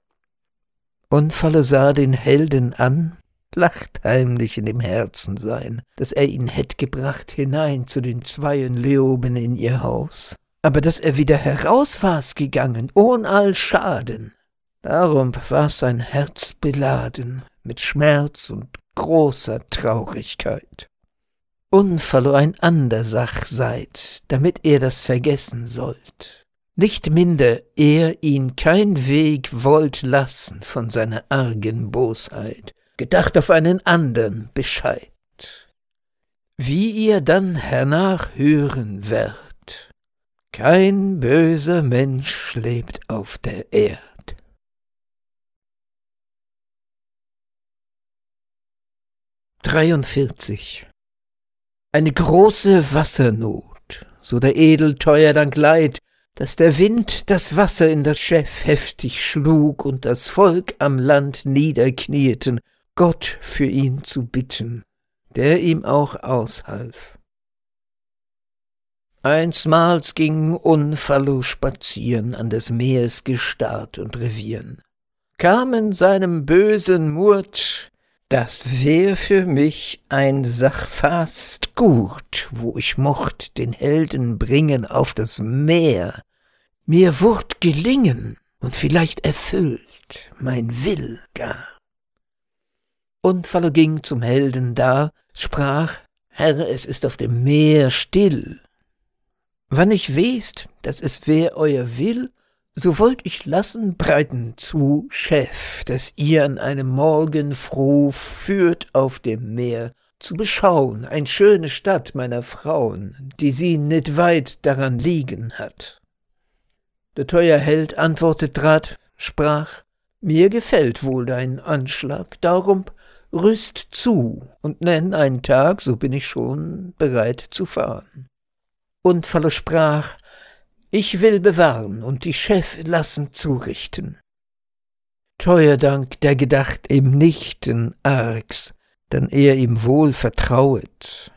Unfallo sah den Helden an, lacht heimlich in dem Herzen sein, dass er ihn hätt gebracht hinein zu den zweien Leoben in ihr Haus, aber dass er wieder heraus war's gegangen, ohn all Schaden. Darum war sein Herz beladen mit Schmerz und großer Traurigkeit. Unfallo ein ander Sach seid, damit er das vergessen sollt. Nicht minder er ihn kein Weg wollt lassen von seiner argen Bosheit, gedacht auf einen andern Bescheid. Wie ihr dann hernach hören werdet, kein böser Mensch lebt auf der Erd. dreiundvierzig. Eine große Wassernot, so der edel Teuerdank leid, dass der Wind das Wasser in das Schiff heftig schlug und das Volk am Land niederknieten, Gott für ihn zu bitten, der ihm auch aushalf. Einsmals ging Unfallo spazieren an des Meeres Gestad und Revieren, kamen seinem bösen Mut: Das wär für mich ein Sach fast gut, wo ich mocht den Helden bringen auf das Meer. Mir wurd gelingen und vielleicht erfüllt mein Will gar. Unfallo ging zum Helden da, sprach: Herr, es ist auf dem Meer still. Wann ich west, dass es wär euer Will, so wollt ich lassen breiten zu Chef, dass ihr an einem Morgen froh führt auf dem Meer, zu beschauen ein schöne Stadt meiner Frauen, die sie nit weit daran liegen hat. Der teuer Held antwortet drat, sprach, mir gefällt wohl dein Anschlag, darum rüst zu und nenn einen Tag, so bin ich schon bereit zu fahren. Und Fallo sprach, ich will bewahren und die Chef lassen zurichten. Teuer Dank, der gedacht ihm nichten args, dann er ihm wohl vertrauet.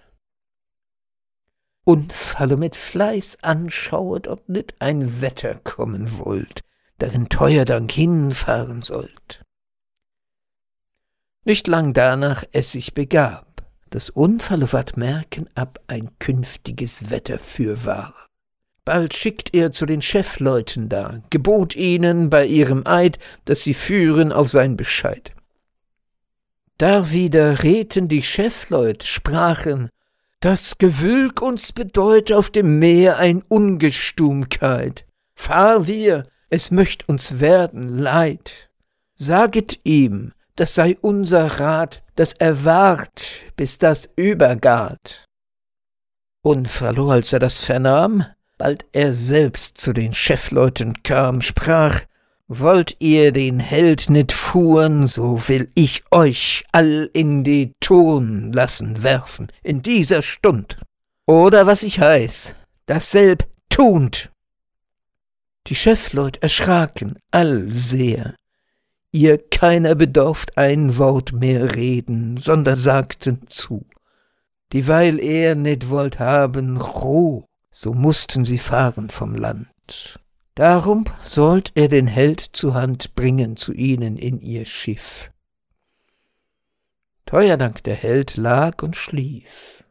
Und Fallo mit Fleiß anschauet, ob nit ein Wetter kommen wollt, darin Teuer Dank hinfahren sollt. Nicht lang danach es sich begab, dass Unfallo ward merken ab ein künftiges Wetter fürwahr. Bald schickt er zu den Chefleuten da, gebot ihnen bei ihrem Eid, dass sie führen auf sein Bescheid. Da widerredten die Chefleut, sprachen, das Gewülk uns bedeut auf dem Meer ein Ungestumkeit. Fahr wir, es möcht uns werden leid. Saget ihm, das sei unser Rat, dass er wart, bis das übergart. Und Fallo, als er das vernahm, bald er selbst zu den Chefleuten kam, sprach, wollt ihr den Held nit fuhren, so will ich euch all in die Turn lassen werfen, in dieser Stund. Oder was ich heiß, dasselb tunt. Die Chefleut erschraken all sehr. Ihr keiner bedorft ein Wort mehr reden, sondern sagten zu. Dieweil er nit wollt haben Ruh, so mußten sie fahren vom Land. Darum sollt er den Held zur Hand bringen zu ihnen in ihr Schiff. Teuer Dank, der Held lag und schlief.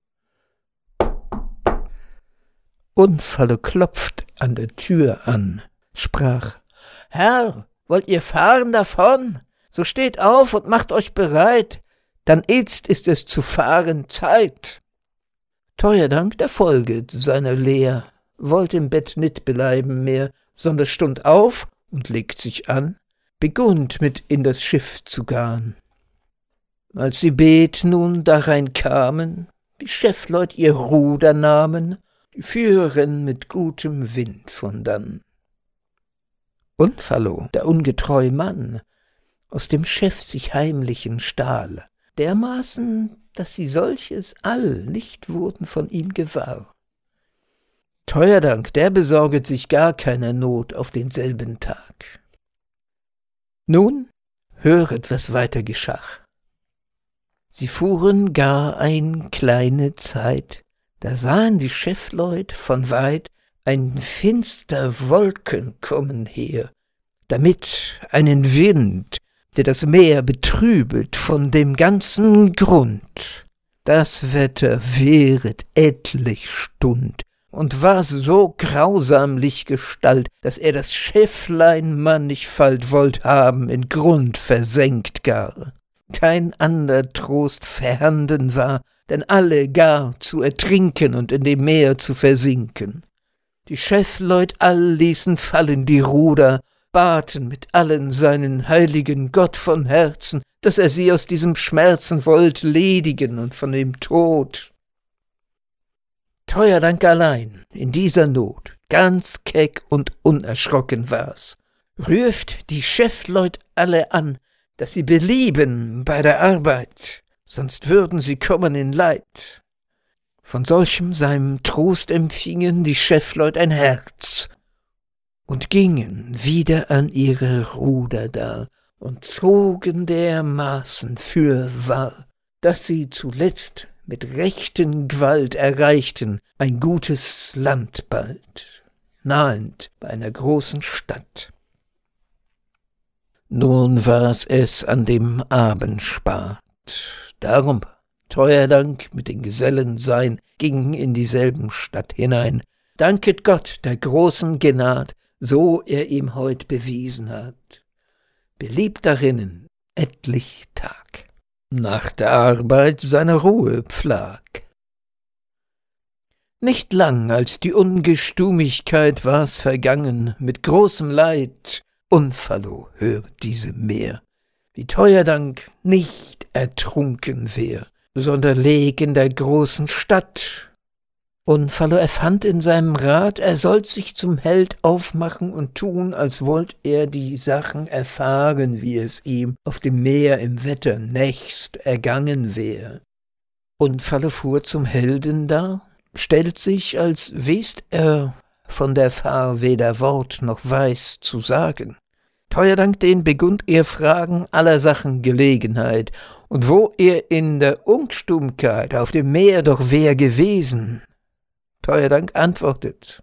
Unfallo klopft an der Tür an, sprach, Herr, wollt ihr fahren davon? So steht auf und macht euch bereit, dann itzt ist es zu fahren Zeit. Teuer Dank, der folget seiner Lehr, wollt im Bett nit bleiben mehr, sondern stund auf und legt sich an, begund mit in das Schiff zu gahn. Als sie bet nun darein kamen, die Chefleut ihr Ruder nahmen, die führen mit gutem Wind von dann. Und Fallo, der ungetreu Mann, aus dem Chef sich heimlichen stahl, dermaßen, dass sie solches all nicht wurden von ihm gewahr. Teuer Dank, der besorget sich gar keiner Not auf denselben Tag. Nun höret, was weiter geschach. Sie fuhren gar ein kleine Zeit, da sahen die Chefleut von weit ein finster Wolken kommen her, damit einen Wind, der das Meer betrübet von dem ganzen Grund. Das Wetter währet etlich Stund und war so grausamlich Gestalt, dass er das Schäflein mannigfalt wollt haben, in Grund versenkt gar. Kein ander Trost vorhanden war, denn alle gar zu ertrinken und in dem Meer zu versinken. Die Chefleut all ließen fallen die Ruder, baten mit allen seinen heiligen Gott von Herzen, dass er sie aus diesem Schmerzen wollt ledigen und von dem Tod. Teuer Dank allein, in dieser Not, ganz keck und unerschrocken war's, rüft die Chefleut alle an, dass sie belieben bei der Arbeit, sonst würden sie kommen in Leid. Von solchem seinem Trost empfingen die Chefleut ein Herz und gingen wieder an ihre Ruder da und zogen dermaßen fürwahr, dass sie zuletzt mit rechten Gewalt erreichten ein gutes Land bald, nahend bei einer großen Stadt. Nun war's es an dem Abend spart, darum teuer Dank mit den Gesellen sein, ging in dieselben Stadt hinein, danket Gott der großen Gnad, so er ihm heut bewiesen hat. Beliebt darinnen etlich Tag, nach der Arbeit seine Ruhe pflag. Nicht lang, als die Ungestümigkeit war's vergangen, mit großem Leid, Unfallo, hört diese Meer, wie Teuerdank nicht ertrunken wär, sondern läg in der großen Stadt. Unfallo erfand in seinem Rat, er sollt sich zum Held aufmachen und tun, als wollt er die Sachen erfahren, wie es ihm auf dem Meer im Wetter nächst ergangen wär. Unfallo fuhr zum Helden da, stellt sich, als west er von der Fahr weder Wort noch weiß zu sagen. Teuerdank den begund er fragen aller Sachen Gelegenheit, und wo er in der Ungstummkeit auf dem Meer doch wär gewesen. Teuerdank antwortet: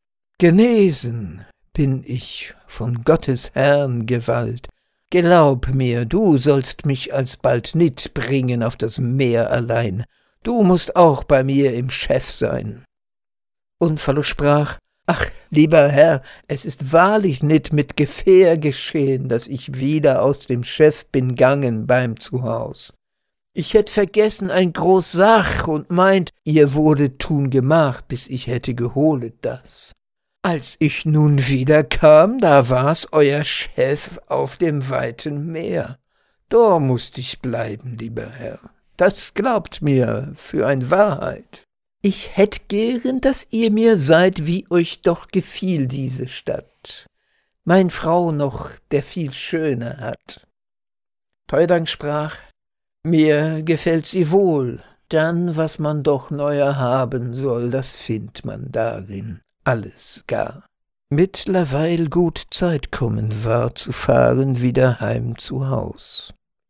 Genesen bin ich von Gottes Herrn Gewalt. Glaub mir, du sollst mich alsbald nit bringen auf das Meer allein. Du mußt auch bei mir im Schiff sein. Unfallo sprach: Ach, lieber Herr, es ist wahrlich nit mit Gefähr geschehen, dass ich wieder aus dem Schiff bin gangen beim Zuhaus. Ich hätt vergessen ein groß Sach und meint, ihr wurdet tun Gemach, bis ich hätte geholet das. Als ich nun wieder kam, da war's euer Chef auf dem weiten Meer. Da mußt ich bleiben, lieber Herr. Das glaubt mir für ein Wahrheit. Ich hätt gern, dass ihr mir seid, wie euch doch gefiel diese Stadt. Mein Frau noch, der viel schöner hat. Teuerdank sprach: Mir gefällt sie wohl, dann, was man doch neuer haben soll, das findt man darin, alles gar. Mittlerweil gut Zeit kommen war, zu fahren wieder heim zu Haus.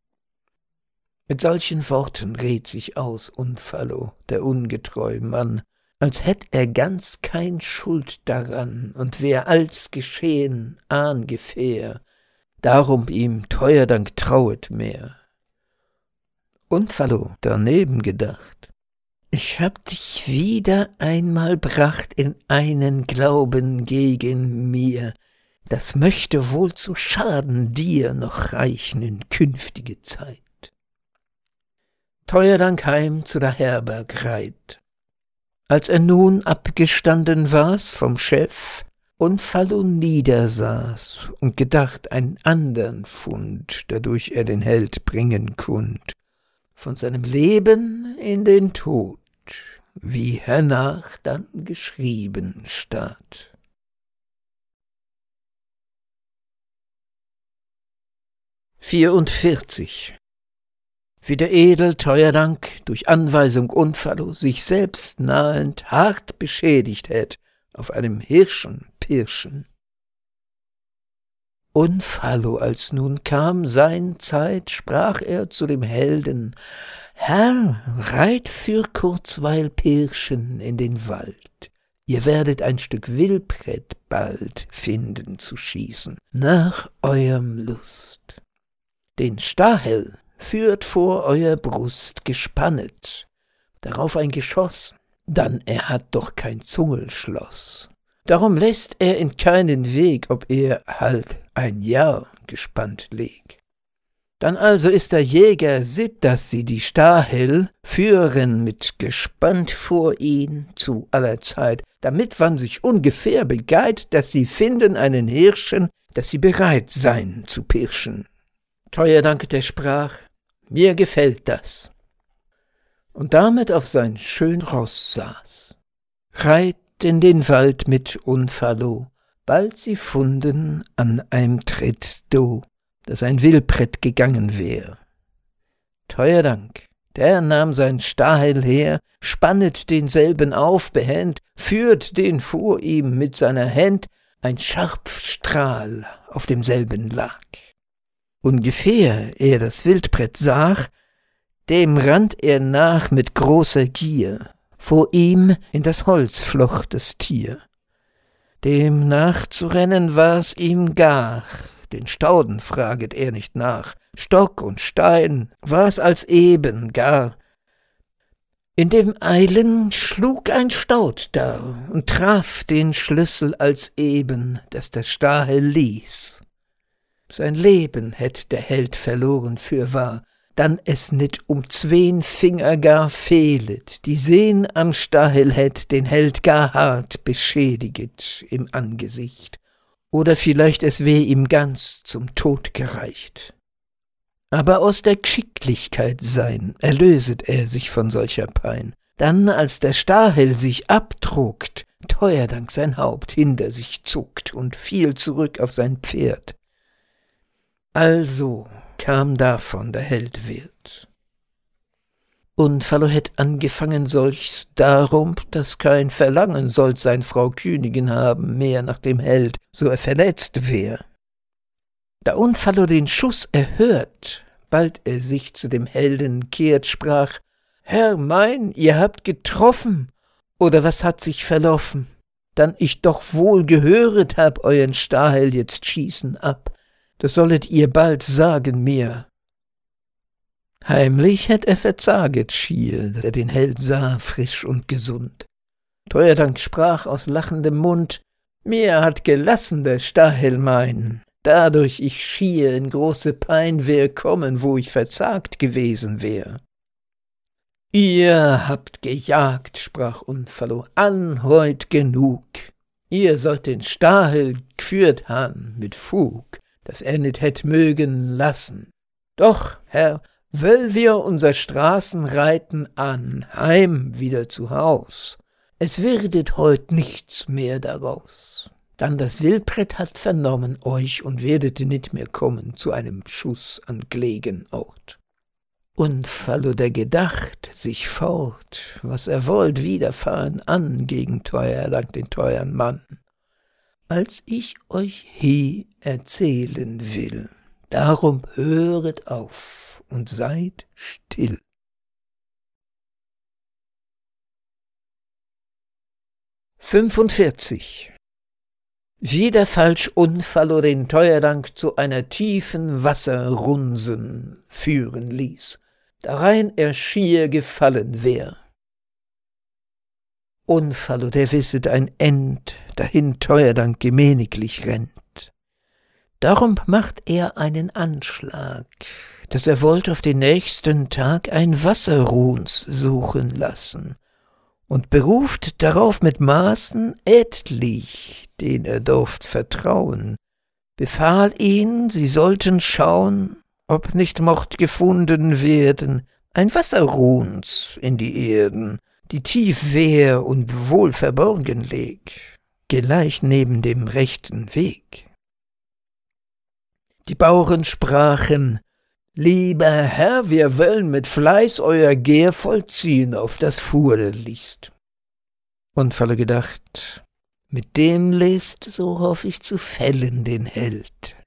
Mit solchen Worten red sich aus Unfallo, der ungetreu Mann, als hätt er ganz kein Schuld daran und wär alls geschehen, ahngefähr, darum ihm Teuerdank trauet mehr. Unfallo daneben gedacht: Ich hab dich wieder einmal bracht in einen Glauben gegen mir, das möchte wohl zu Schaden dir noch reichen in künftige Zeit. Teuerdank heim zu der Herberg reit. Als er nun abgestanden war's vom Chef, Unfallo niedersaß und gedacht einen andern Fund, dadurch er den Held bringen kund, von seinem Leben in den Tod, wie hernach dann geschrieben statt. vierundvierzig. Wie der edel Teuerdank durch Anweisung Unfallo sich selbst nahend hart beschädigt hätt auf einem Hirschen pirschen. Unfallo, als nun kam sein Zeit, sprach er zu dem Helden: Herr, reit für kurzweil pirschen in den Wald. Ihr werdet ein Stück Wildbret bald finden zu schießen, nach eurem Lust. Den Stachel führt vor euer Brust gespannet, darauf ein Geschoss, dann er hat doch kein Zungelschloss. Darum lässt er in keinen Weg, ob er halt ein Jahr gespannt leg. Dann also ist der Jäger sitt, dass sie die Stachel führen mit gespannt vor ihn zu aller Zeit, damit wann sich ungefähr begeit, dass sie finden einen Hirschen, dass sie bereit sein zu pirschen. Teuerdank der sprach: Mir gefällt das. Und damit auf sein schön Roß saß, reit in den Wald mit Unfallo, bald sie funden an einem Tritt do, dass ein Wildbret gegangen wär. Teuerdank, der nahm sein Stachel her, spannet denselben auf behend, führt den vor ihm mit seiner Händ, ein Scharfstrahl auf demselben lag. Ungefähr er das Wildbret sah, dem rannt er nach mit großer Gier, vor ihm in das Holz flocht das Tier. Dem nachzurennen war's ihm gar, den Stauden fraget er nicht nach, Stock und Stein war's als eben gar. In dem Eilen schlug ein Staud da und traf den Schlüssel als eben, dass der Stachel ließ. Sein Leben hätt der Held verloren fürwahr, dann es nit um zween Finger gar fehlet, die sehn am Stahel hätt den Held gar hart beschädiget im Angesicht, oder vielleicht es wär ihm ganz zum Tod gereicht. Aber aus der Geschicklichkeit sein erlöset er sich von solcher Pein. Dann, als der Stahel sich abtrugt, Teuerdank sein Haupt hinter sich zuckt und fiel zurück auf sein Pferd. Also kam davon der Held Wirt. Und Fallo hätt angefangen solchs darum, dass kein Verlangen sollt sein Frau Königin haben, mehr nach dem Held, so er verletzt wär. Da Unfallo den Schuss erhört, bald er sich zu dem Helden kehrt, sprach: »Herr mein, ihr habt getroffen, oder was hat sich verlaufen? Dann ich doch wohl gehöret hab euren Stahel jetzt schießen ab, das sollet ihr bald sagen mir.« Heimlich hätt er verzaget schier, dass er den Held sah, frisch und gesund. Teuerdank sprach aus lachendem Mund: »Mir hat gelassen der Stahel mein, dadurch ich schier in große Pein wär kommen, wo ich verzagt gewesen wär.« »Ihr habt gejagt«, sprach Unfallo, »an heut genug. Ihr sollt den Stahel g'führt han mit Fug, dass er nit hätt mögen lassen. Doch, Herr, wöll wir unser Straßen reiten an, heim wieder zu Haus. Es werdet heut nichts mehr daraus. Dann das Wildbret hat vernommen euch und werdet nit mehr kommen zu einem Schuss an gelegen Ort.« Unfallo der gedacht sich fort, was er wollt widerfahren an gegen Teuerdank den teuern Mann. Als ich euch he erzählen will, darum höret auf und seid still. fünfundvierzig. Wie der falsch Unfallo den Teuerdank zu einer tiefen Wasserrunsen führen ließ, darein er schier gefallen wär. Unfallo, der wisset ein End, dahin Teuerdank gemäniglich rennt. Darum macht er einen Anschlag, dass er wollt auf den nächsten Tag ein Wasserruhns suchen lassen und beruft darauf mit Maßen etlich, den er durft vertrauen, befahl ihn, sie sollten schauen, ob nicht mocht gefunden werden ein Wasserruhns in die Erden, die tief wär und wohl verborgen leg, gleich neben dem rechten Weg. Die Bauren sprachen: »Lieber Herr, wir wollen mit Fleiß euer Gehr vollziehen auf das Furderlichst.« Unfallo gedacht: mit dem List, so hoff ich zu fällen den Held.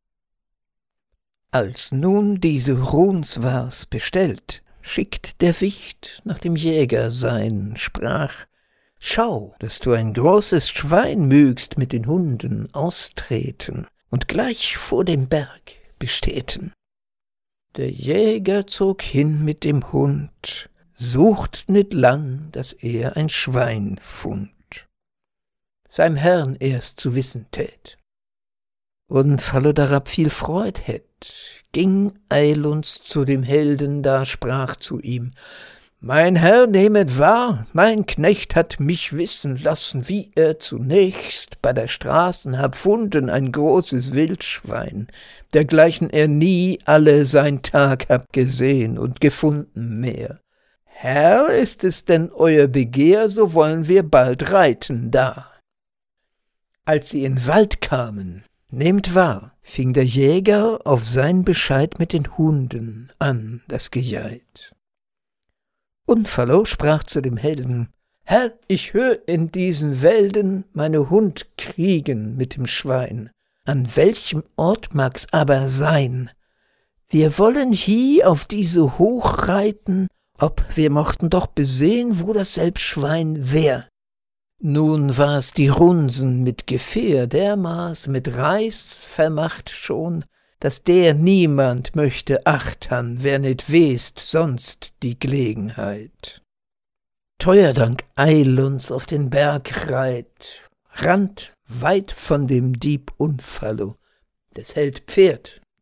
Als nun diese Ruhns war's bestellt, schickt der Wicht nach dem Jäger sein, sprach: »Schau, dass du ein großes Schwein mögst mit den Hunden austreten und gleich vor dem Berg bestäten.« Der Jäger zog hin mit dem Hund, sucht nit lang, dass er ein Schwein fund, seinem Herrn erst zu wissen tät. Unfallo darab viel Freud hätt, ging eilends zu dem Helden da, sprach zu ihm: »Mein Herr, nehmet wahr, mein Knecht hat mich wissen lassen, wie er zunächst bei der Straßen hab funden ein großes Wildschwein, dergleichen er nie alle sein Tag hab gesehen und gefunden mehr. Herr, ist es denn euer Begehr, so wollen wir bald reiten da.« Als sie in Wald kamen, nehmt wahr, fing der Jäger auf sein Bescheid mit den Hunden an das Gejeit. Unfallo sprach zu dem Helden: »Herr, ich hör in diesen Wälden meine Hund kriegen mit dem Schwein. An welchem Ort mag's aber sein? Wir wollen hie auf diese hoch reiten, ob wir mochten doch besehen, wo dasselb Schwein wär.« Nun war's die Runsen mit Gefähr dermaß mit Reis vermacht schon, dass der niemand möchte achtern, wer nit west sonst die Gelegenheit. Teuerdank eilends auf den Berg reit, rannt weit von dem Dieb Unfallo, des Held Pferd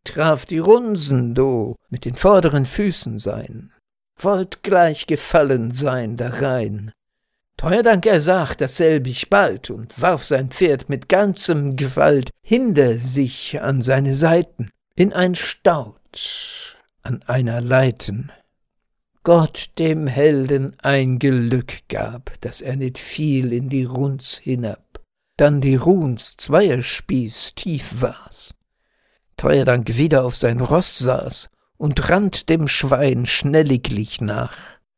traf die Runsen, do mit den vorderen Füßen sein, wollt gleich gefallen sein darein. Teuerdank ersach dasselbig bald und warf sein Pferd mit ganzem Gewalt hinder sich an seine Seiten, in ein Staud an einer Leiten. Gott dem Helden ein Gelück gab, daß er nit fiel in die Runz hinab, dann die Ruhns Zweierspieß tief war's. Teuerdank wieder auf sein Roß saß und rannt dem Schwein schnelliglich nach.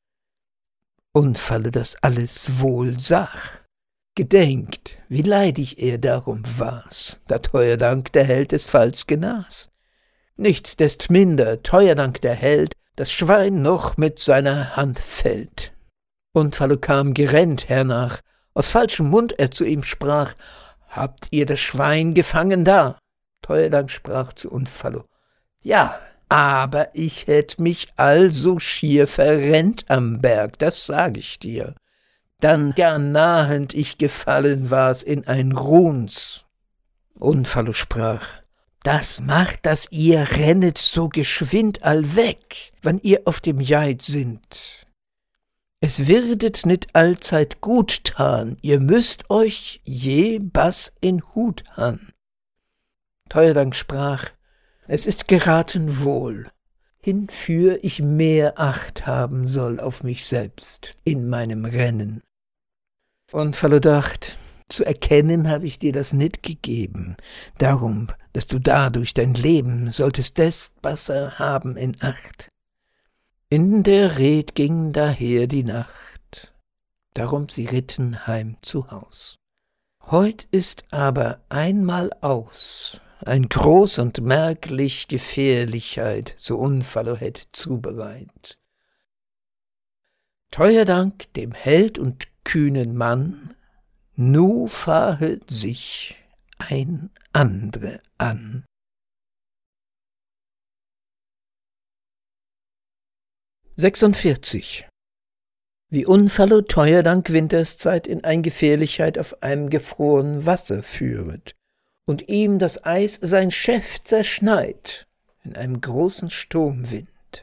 Unfalle das alles wohl sach, gedenkt, wie leidig er darum war's, da Teuerdank der Held des Falls genas. Nichtsdestminder Teuerdank der Held das Schwein noch mit seiner Hand fällt. Unfallo kam gerennt hernach, aus falschem Mund er zu ihm sprach, »Habt ihr das Schwein gefangen da?« Teuerdank sprach zu Unfallo, »Ja, aber ich hätt mich also schier verrennt am Berg, das sag ich dir. Dann gar nahend ich gefallen war's in ein Ruhns.« Unfallo sprach, »Das macht, daß ihr rennet so geschwind allweg, wann ihr auf dem Jeit sind. Es wirdet nit allzeit gut tan, ihr müßt euch je baß in Hut han.« Teuerdank sprach, »Es ist geraten wohl, hinfür ich mehr Acht haben soll auf mich selbst in meinem Rennen.« Unfallo dacht, zu erkennen hab ich dir das nit gegeben, darum, dass du dadurch dein Leben solltest des besser haben in Acht. In der Red ging daher die Nacht, darum sie ritten heim zu Haus. Heut ist aber einmal aus, ein groß und merklich Gefährlichkeit, so Unfallo hätt zubereit. Teuerdank dem Held und kühnen Mann, nu fahet sich ein andre an. sechsundvierzig. Wie Unfallo Teuerdank Winterszeit in ein Gefährlichkeit auf einem gefrorenen Wasser führet und ihm das Eis sein Schäft zerschneit in einem großen Sturmwind.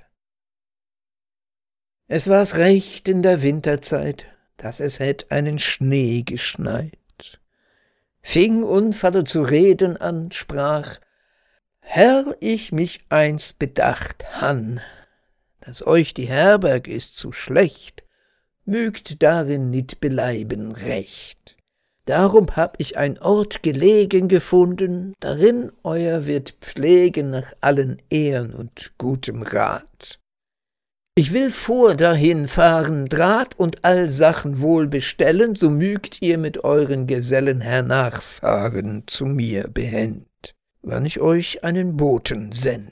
Es war's recht in der Winterzeit, daß es hätt einen Schnee geschneit. Fing Unfallo zu reden an, sprach, »Herr, ich mich einst bedacht han, daß euch die Herberg ist zu schlecht, mögt darin nit beleiben recht. Darum hab ich ein Ort gelegen gefunden, darin euer wird pflegen nach allen Ehren und gutem Rat. Ich will vor dahin fahren, Draht und all Sachen wohl bestellen, so mögt ihr mit euren Gesellen hernachfahren zu mir behend, wann ich euch einen Boten send.«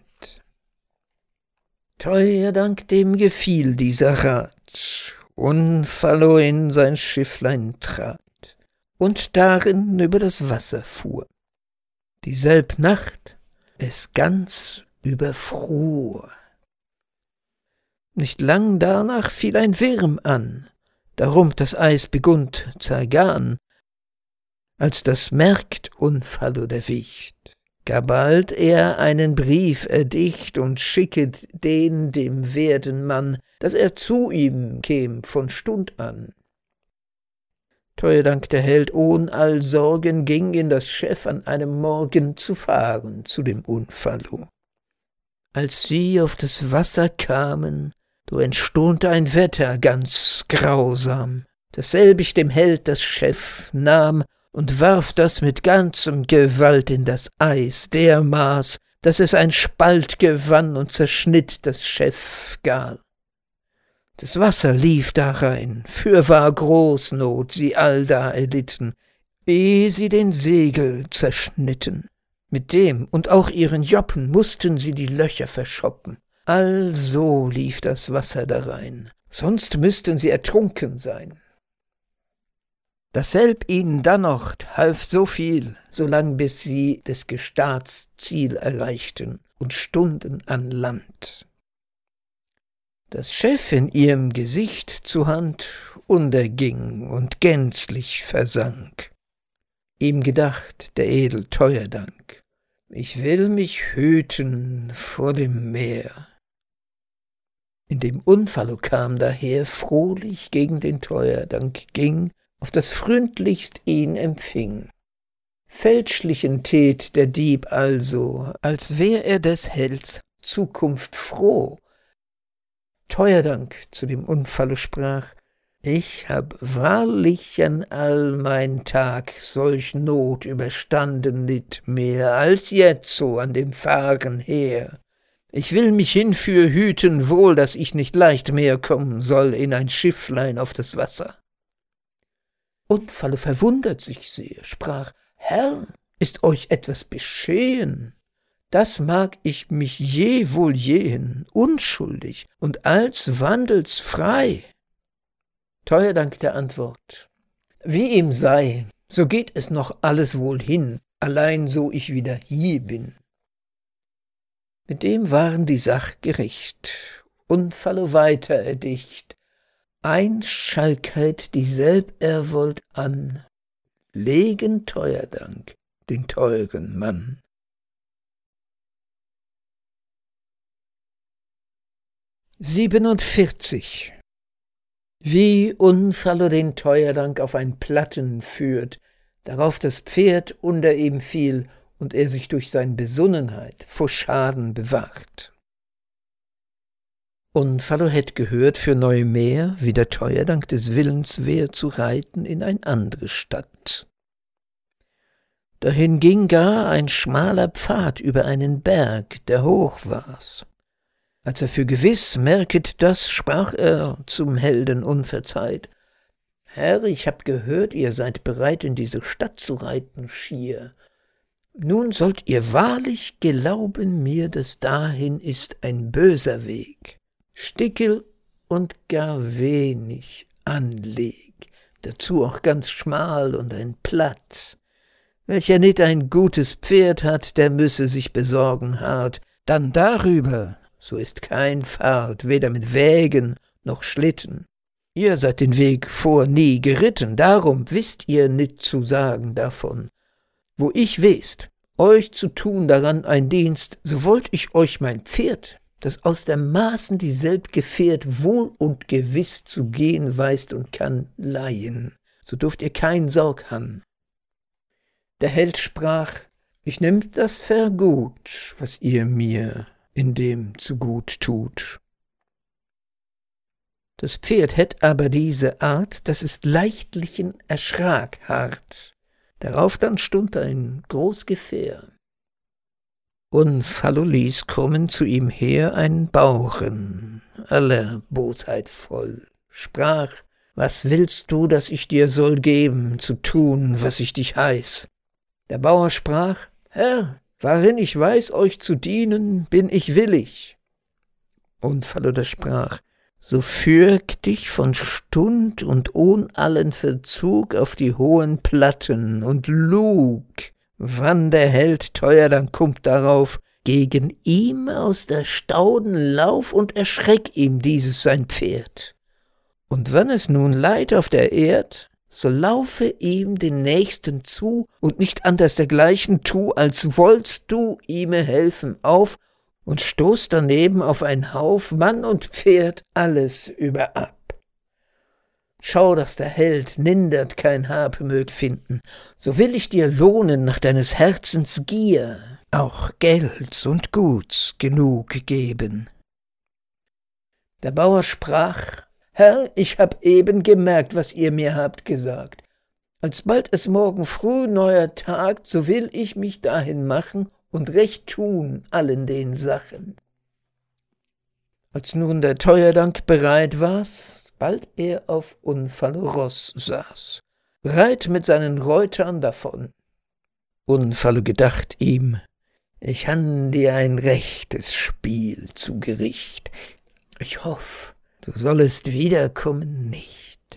Teuerdank dem gefiel dieser Rat, Unfallo in sein Schifflein trat und darin über das Wasser fuhr. Dieselb Nacht es ganz überfror. Nicht lang danach fiel ein Wirm an, darum das Eis begunnt zergan. Als das merkt Unfallo der Wicht, gar bald er einen Brief erdicht und schicket den dem werden Mann, daß er zu ihm käm von Stund an. Teuerdank der Held ohn all Sorgen ging in das Schiff an einem Morgen zu fahren zu dem Unfallo. Als sie auf das Wasser kamen, so entstund ein Wetter ganz grausam, dasselbig dem Held das Schiff nahm und warf das mit ganzem Gewalt in das Eis, dermaß, daß es ein Spalt gewann und zerschnitt das Schiff gar. Das Wasser lief darein, fürwahr Großnot sie allda erlitten, ehe sie den Segel zerschnitten. Mit dem und auch ihren Joppen mußten sie die Löcher verschoppen. Also lief das Wasser darein, sonst müßten sie ertrunken sein. Dasselb ihnen dannoch half so viel, solang bis sie des Gestaats Ziel erreichten und stunden an Land. Das Schiff in ihrem Gesicht zu Hand unterging und gänzlich versank. Ihm gedacht der Edel Teuerdank, ich will mich hüten vor dem Meer. Indem Unfallo kam daher, frohlich gegen den Teuerdank ging, auf das freundlichst ihn empfing. Fälschlichen tät der Dieb also, als wär er des Helds Zukunft froh. Teuerdank zu dem Unfallo sprach: Ich hab wahrlich an all mein Tag solch Not überstanden nit mehr, als jetzo an dem Fahren her. Ich will mich hinfür hüten wohl, dass ich nicht leicht mehr kommen soll in ein Schifflein auf das Wasser. Unfallo verwundert sich sehr, sprach: Herr, ist euch etwas beschehen? Das mag ich mich je wohl jehen, unschuldig und als wandelsfrei. Teuerdank der Antwort: Wie ihm sei, so geht es noch alles wohl hin, allein so ich wieder hier bin. Mit dem waren die Sach gericht, Unfallo weiter erdicht, ein Schalkheit dieselb er wollt an, legen Teuerdank den teuren Mann. siebenundvierzig. Wie Unfallo den Teuerdank auf ein Platten führt, darauf das Pferd unter ihm fiel und er sich durch sein Besonnenheit vor Schaden bewahrt. Unfallo hätt gehört für Neumeer, wie der Teuerdank des Willens wär, zu reiten in ein andre Stadt. Dahin ging gar ein schmaler Pfad über einen Berg, der hoch war's. Als er für gewiss merket das, sprach er zum Helden unverzeiht: Herr, ich hab gehört, ihr seid bereit, in diese Stadt zu reiten schier. Nun sollt ihr wahrlich glauben mir, dass dahin ist ein böser Weg, stickel und gar wenig Anleg, dazu auch ganz schmal und ein Platt. Welcher nit ein gutes Pferd hat, der müsse sich besorgen hart, dann darüber, so ist kein Fahrt, weder mit Wägen noch Schlitten. Ihr seid den Weg vor nie geritten, darum wisst ihr nit zu sagen davon. Wo ich west, euch zu tun daran ein Dienst, so wollt ich euch mein Pferd, das aus der Maßen dieselb Gefährt wohl und gewiss zu gehen weißt und kann, leihen, so dürft ihr kein Sorg han. Der Held sprach: Ich nehm das vergut, was ihr mir in dem zu gut tut. Das Pferd hätt aber diese Art, dass es leichtlichen erschrak hart. Darauf dann stund ein groß Gefähr. Unfallo ließ kommen zu ihm her ein Bauren, aller Bosheit voll, sprach: Was willst du, dass ich dir soll geben, zu tun, was ich dich heiß? Der Bauer sprach: Herr, warin ich weiß, euch zu dienen, bin ich willig. Unfallo da sprach: So fürg dich von Stund und ohn allen Verzug auf die hohen Platten und lug, wann der Held Teuerdank kummt darauf, gegen ihm aus der Stauden lauf und erschreck ihm dieses sein Pferd. Und wenn es nun leiht auf der Erd, so laufe ihm den Nächsten zu und nicht anders dergleichen tu, als wollst du ihm helfen auf, und stoß daneben auf ein Hauf, Mann und Pferd, alles überab. Schau, dass der Held nindert kein Hab mög finden, so will ich dir lohnen nach deines Herzens Gier, auch Gelds und Guts genug geben. Der Bauer sprach: Herr, ich hab eben gemerkt, was ihr mir habt gesagt. Alsbald es morgen früh neuer Tag, so will ich mich dahin machen und recht tun allen den Sachen. Als nun der Teuerdank bereit war's, bald er auf Unfallo Ross saß, reit mit seinen Reutern davon. Unfallo gedacht ihm: Ich han dir ein rechtes Spiel zu Gericht. Ich hoff, du sollest wiederkommen nicht.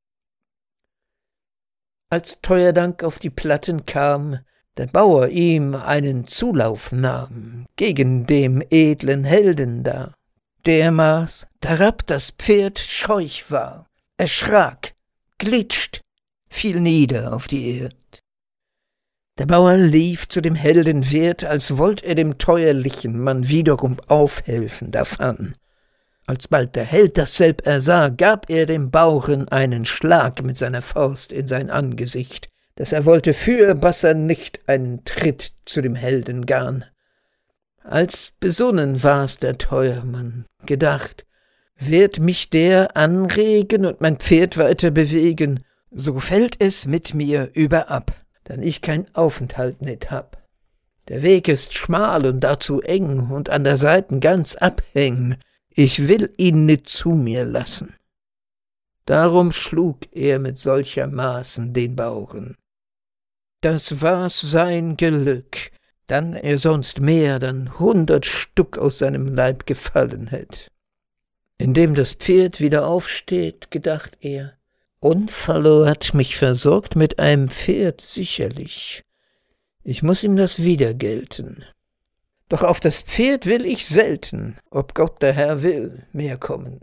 Als Teuerdank auf die Platten kam, der Bauer ihm einen Zulauf nahm, gegen dem edlen Helden da, dermaß darab das Pferd scheuch war, erschrak, glitscht, fiel nieder auf die Erd. Der Bauer lief zu dem Helden Wirt, als wollt er dem teuerlichen Mann wiederum aufhelfen davon. Alsbald der Held dasselb ersah, gab er dem Bauren einen Schlag mit seiner Faust in sein Angesicht, dass er wollte fürbaß er nicht einen Tritt zu dem Helden garn. Als besonnen war's der Teuermann, gedacht, wird mich der anregen und mein Pferd weiter bewegen, so fällt es mit mir überab, dann ich kein Aufenthalt nit hab. Der Weg ist schmal und dazu eng und an der Seiten ganz abhäng, ich will ihn nit zu mir lassen. Darum schlug er mit solcher Maßen den Bauren. Das war's sein Gelück, dann er sonst mehr dann hundert Stück aus seinem Leib gefallen hätt. Indem das Pferd wieder aufsteht, gedacht er, Unfallo hat mich versorgt mit einem Pferd sicherlich. Ich muß ihm das wieder gelten. Doch auf das Pferd will ich selten, ob Gott der Herr will, mehr kommen.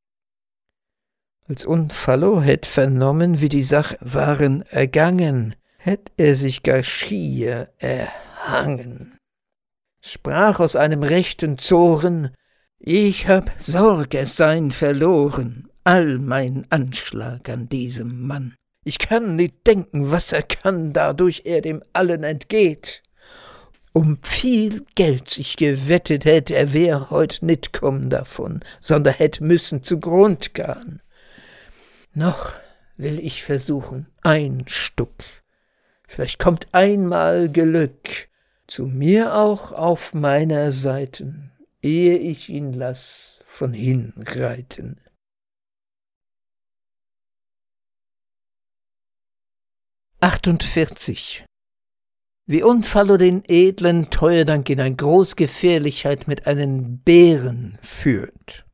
Als Unfallo hätt vernommen, wie die Sach waren ergangen, hätt er sich gar schier erhangen. Sprach aus einem rechten Zoren, ich hab Sorg, es sein verloren, all mein Anschlag an diesem Mann. Ich kann nicht denken, was er kann, dadurch er dem allen entgeht. Um viel Geld sich gewettet hätt, er wär heut nit kommen davon, sondern hätt müssen zugrund gehen. Noch will ich versuchen, ein Stück. Vielleicht kommt einmal Glück, zu mir auch auf meiner Seiten, ehe ich ihn lass von hinreiten. achtundvierzig. Wie Unfallo den edlen Teuerdank in ein Großgefährlichkeit mit einem Bären führt.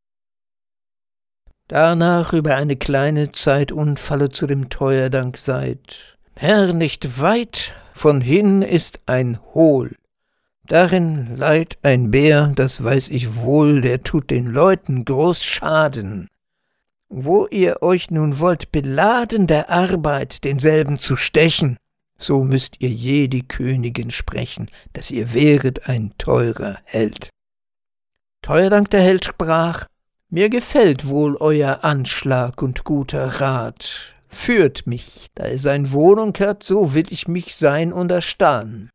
Danach über eine kleine Zeit Unfallo zu dem Teuerdank seid. Herr, nicht weit von hin ist ein Hohl. Darin leiht ein Bär, das weiß ich wohl, der tut den Leuten groß Schaden. Wo ihr euch nun wollt beladen der Arbeit, denselben zu stechen, so müsst ihr je die Königin sprechen, dass ihr wäret ein teurer Held. Teuerdank der Held sprach, mir gefällt wohl euer Anschlag und guter Rat. Führt mich, da er sein Wohnung hat, so will ich mich sein unterstan.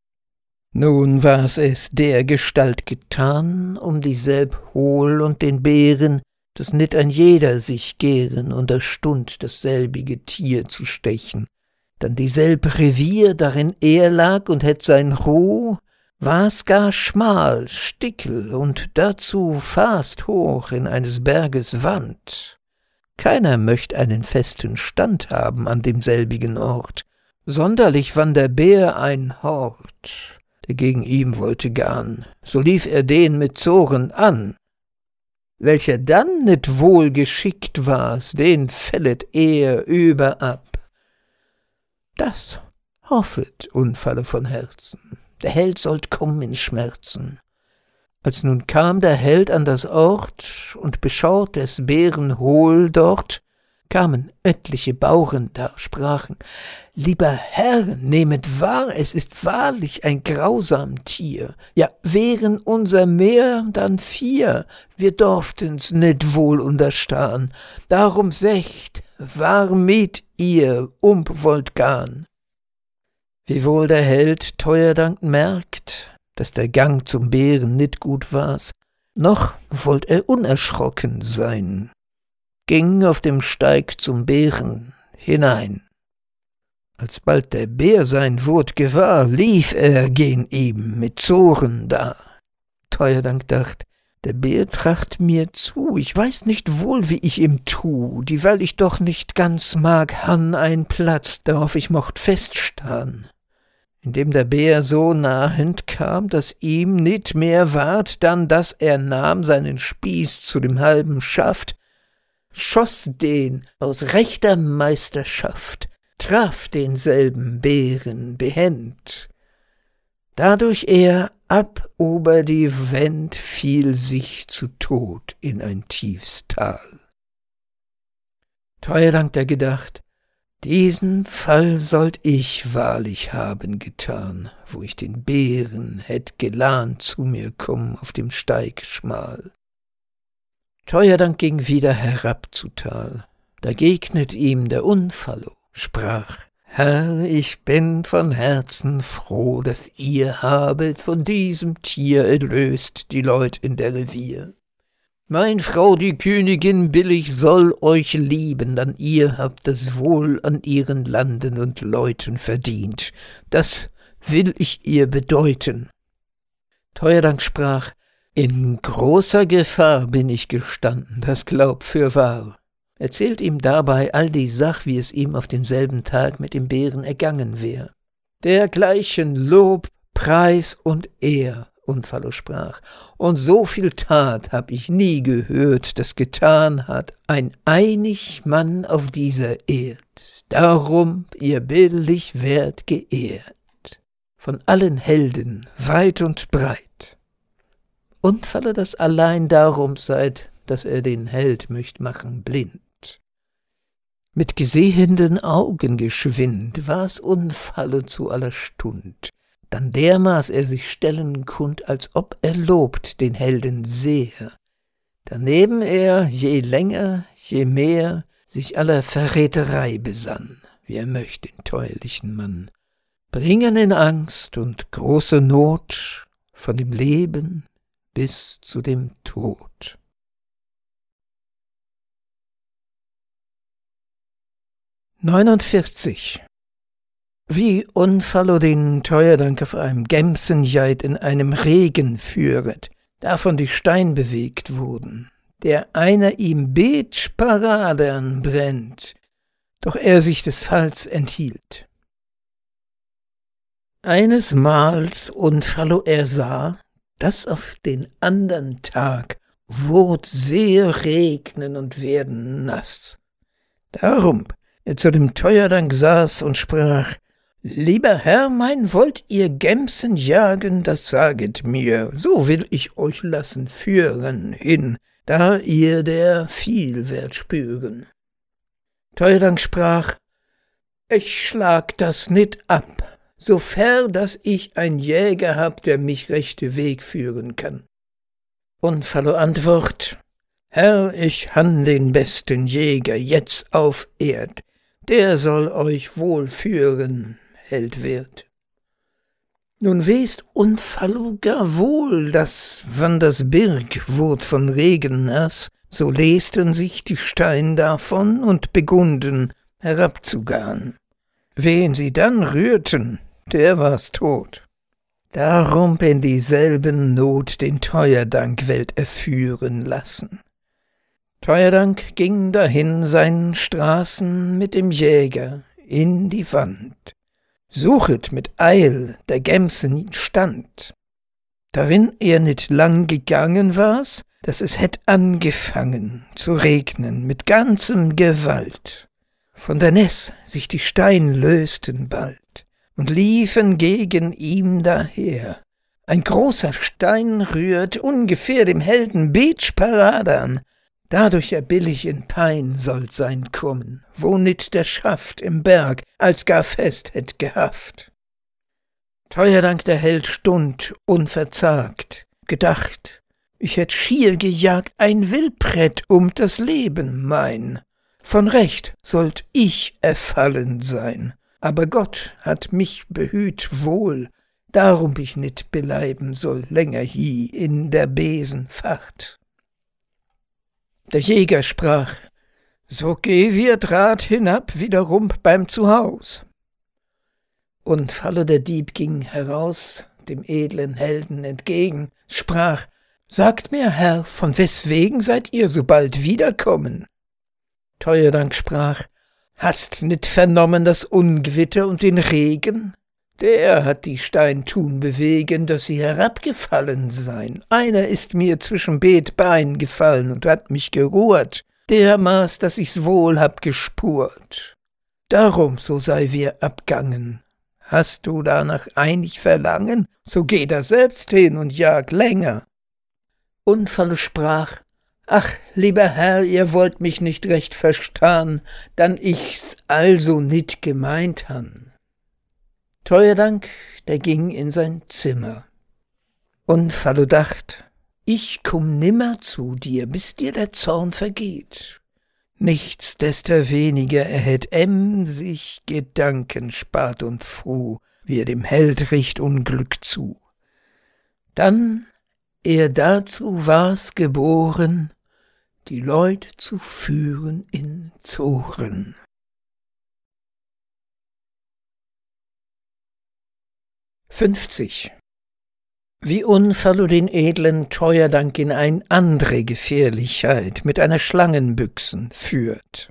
Nun war's es der Gestalt getan, um dieselb Hohl und den Bären, dass nit ein jeder sich gären unterstund dasselbige Tier zu stechen. Dann dieselb Revier, darin er lag und hätt sein Ruh, war's gar schmal, stickel und dazu fast hoch in eines Berges Wand. Keiner möcht einen festen Stand haben an demselbigen Ort, sonderlich wann der Bär ein Hort, der gegen ihm wollte gahn, so lief er den mit Zoren an. Welcher dann nit wohl geschickt war's, den fället er überab. Das hoffet Unfallo von Herzen, der Held sollt kommen in Schmerzen. Als nun kam der Held an das Ort und beschaut des Bären Hohl dort, kamen etliche Bauren da, sprachen, lieber Herr, nehmet wahr, es ist wahrlich ein grausam Tier, ja, wären unser mehr dann vier, wir dorften's nit wohl unterstan, darum secht, warmit ihr umb wollt gahn. Wiewohl der Held Teuerdank merkt, dass der Gang zum Bären nit gut war's, noch wollt er unerschrocken sein, ging auf dem Steig zum Bären hinein. Alsbald der Bär sein Wurd gewahr, lief er gen ihm mit Zoren da. Teuerdank dacht, der Bär tracht mir zu, ich weiß nicht wohl, wie ich ihm tu, dieweil ich doch nicht ganz mag han ein Platz, darauf ich mocht feststan. Indem der Bär so nahend kam, daß ihm nit mehr ward, dann daß er nahm seinen Spieß zu dem halben Schaft, schoß den aus rechter Meisterschaft, traf denselben Bären behend. Dadurch er ab ober die Wend fiel sich zu Tod in ein tiefs Tal. Teuerdank der gedacht, Diesen Fall sollt ich wahrlich haben getan, wo ich den Bären hätt gelahnt zu mir kommen auf dem Steig schmal. Teuerdank ging wieder herab zu Tal, da gegnet ihm der Unfallo, sprach: Herr, ich bin von Herzen froh, dass ihr habet von diesem Tier erlöst die Leut in der Revier. Mein Frau, die Königin billig, soll euch lieben, dann ihr habt das Wohl an ihren Landen und Leuten verdient. Das will ich ihr bedeuten. Teuerdank sprach: In großer Gefahr bin ich gestanden, das glaub fürwahr. Erzählt ihm dabei all die Sach, wie es ihm auf demselben Tag mit dem Bären ergangen wär. Dergleichen Lob, Preis und Ehr, Unfallo sprach, und so viel Tat hab ich nie gehört, das getan hat ein einig Mann auf dieser Erd. Darum ihr billig werd geehrt, von allen Helden weit und breit. Unfallo, das allein darum seid, dass er den Held möcht machen blind. Mit gesehenden Augen geschwind war's Unfallo zu aller Stund, dann dermaß er sich stellen kund, als ob er lobt den Helden sehr. Daneben er je länger, je mehr sich aller Verräterei besann, wie er möcht den teuerlichen Mann bringen in Angst und große Not von dem Leben bis zu dem Tod. neunundvierzig. Wie Unfallo den Teuerdank auf einem Gemsenjeit in einem Regen führet, davon die Stein bewegt wurden, der einer ihm Betsch Paradern brennt, doch er sich des Falls enthielt. Eines Mals Unfallo er sah, dass auf den andern Tag wurd sehr regnen und werden nass. Darum er zu dem Teuerdank saß und sprach: Lieber Herr mein, wollt ihr Gemsen jagen, das saget mir, so will ich euch lassen führen hin, da ihr der viel werdet spüren. Teuerdank sprach: Ich schlag das nit ab, sofer dass ich ein Jäger hab, der mich rechte Weg führen kann. Unfallo antwort: Herr, ich han den besten Jäger jetzt auf Erd, der soll euch wohl führen, Held wird. Nun west Unfallo gar wohl, dass, wann das Birk wurd von Regen nass, so lesten sich die Stein davon und begunden herabzugahn. Wen sie dann rührten, der war's tot. Darum in dieselben Not den Teuerdank wollt er führen lassen. Teuerdank ging dahin seinen Straßen mit dem Jäger in die Wand, suchet mit Eil der Gemsen stand. Darin er nit lang gegangen war's, dass es hätt angefangen zu regnen mit ganzem Gewalt. Von der Näss sich die Stein lösten bald und liefen gegen ihm daher. Ein großer Stein rührt ungefähr dem Helden Betsch Paradern, dadurch er billig in Pein sollt sein kommen, wo nit der Schaft im Berg als gar fest hätt gehaft. Teuerdank der Held stund unverzagt, gedacht, ich hätt schier gejagt ein Wildbret um das Leben mein. Von Recht sollt ich erfallen sein, aber Gott hat mich behüt wohl, darum ich nit beleiben soll länger hie in der Besen Facht. Der Jäger sprach: So geh wir Draht hinab wiederum beim Zuhaus. Unfallo der Dieb ging heraus dem edlen Helden entgegen, sprach: Sagt mir, Herr, von weswegen seid ihr so bald wiederkommen? Teuerdank sprach: Hast nit vernommen das Ungewitter und den Regen? Der hat die Stein tun bewegen, dass sie herabgefallen seien. Einer ist mir zwischen beid Bein gefallen und hat mich geruht, dermaß, dass ich's wohl hab gespurt. Darum so sei wir abgangen. Hast du danach einig Verlangen, so geh da selbst hin und jag länger. Unfallo sprach: »Ach, lieber Herr, ihr wollt mich nicht recht verstahn, dann ich's also nit gemeint han.« Teuerdank, der ging in sein Zimmer. Und Fallo dacht, ich komm nimmer zu dir, bis dir der Zorn vergeht. Nichtsdestoweniger er hätt emsig Gedanken spart und froh, wie er dem Held richt Unglück zu. Dann, er dazu war's geboren, die Leut zu führen in Zoren. fünfzig. Wie Unfallo den edlen Teuerdank in ein andre Gefährlichkeit mit einer Schlangenbüchsen führt.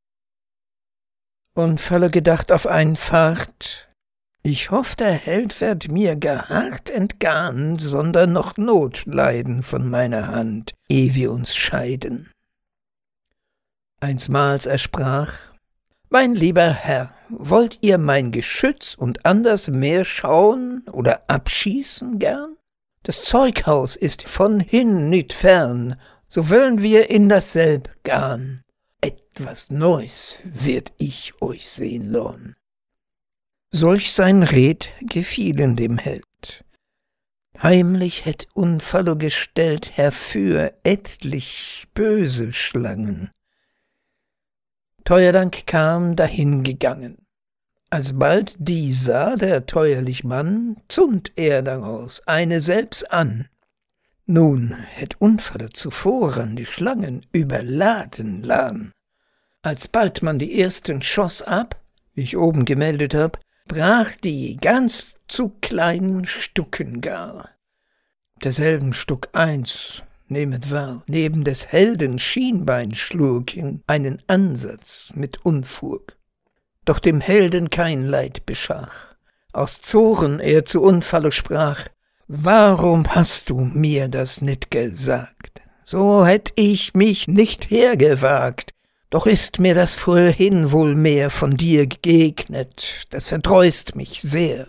Unfallo gedacht auf ein Fahrt, ich hoff, der Held wird mir gar hart entgahn, sondern noch Not leiden von meiner Hand, eh wir uns scheiden. Einsmals er sprach, »Mein lieber Herr, wollt ihr mein Geschütz und anders mehr schauen oder abschießen gern? Das Zeughaus ist von hin nit fern, so wollen wir in dasselb garn. Etwas Neues wird ich euch sehen lohn.« Solch sein Red gefielen dem Held. Heimlich hätt Unfallo gestellt herfür etlich böse Schlangen. Teuerdank kam dahin gegangen. Alsbald die sah der teuerlich Mann, zund er daraus eine selbst an. Nun hätt Unfallo zuvoran die Schlangen überladen lahn. Alsbald man die ersten schoss ab, wie ich oben gemeldet hab, brach die ganz zu kleinen Stucken gar. Derselben Stuck eins, nehmet wahr, neben des Helden Schienbein schlug in einen Ansatz mit Unfug. Doch dem Helden kein Leid beschach. Aus Zoren er zu Unfallo sprach, »Warum hast du mir das nit gesagt? So hätt ich mich nicht hergewagt. Doch ist mir das vorhin wohl mehr von dir gegnet, das verdreust mich sehr.«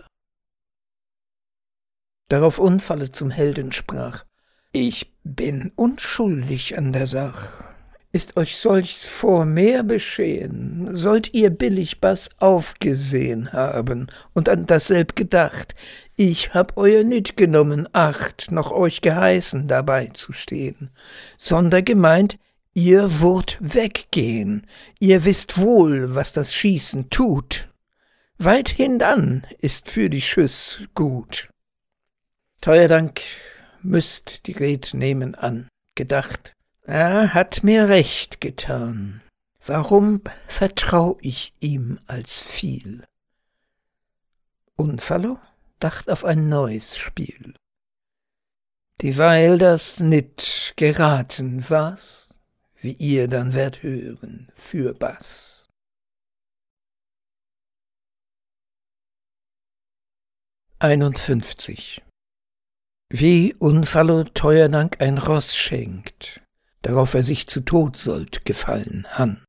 Darauf Unfallo zum Helden sprach, »Ich bin unschuldig an der Sach. Ist euch solches vor mehr beschehen, sollt ihr billig was aufgesehen haben und an dasselb gedacht. Ich hab euer nit genommen Acht, noch euch geheißen, dabei zu stehen, sonder gemeint, ihr wurdt weggehen, ihr wisst wohl, was das Schießen tut. Weit hindan ist für die Schüss gut.« Teuerdank müßt die Red nehmen an, gedacht, er hat mir recht getan, warum vertrau ich ihm als viel? Unfallo dacht auf ein neues Spiel. Dieweil das nit geraten war's, wie ihr dann werdet hören, fürbaß. einundfünfzig. Wie Unfallo Teuerdank ein Ross schenkt, darauf er sich zu Tod sollt gefallen han.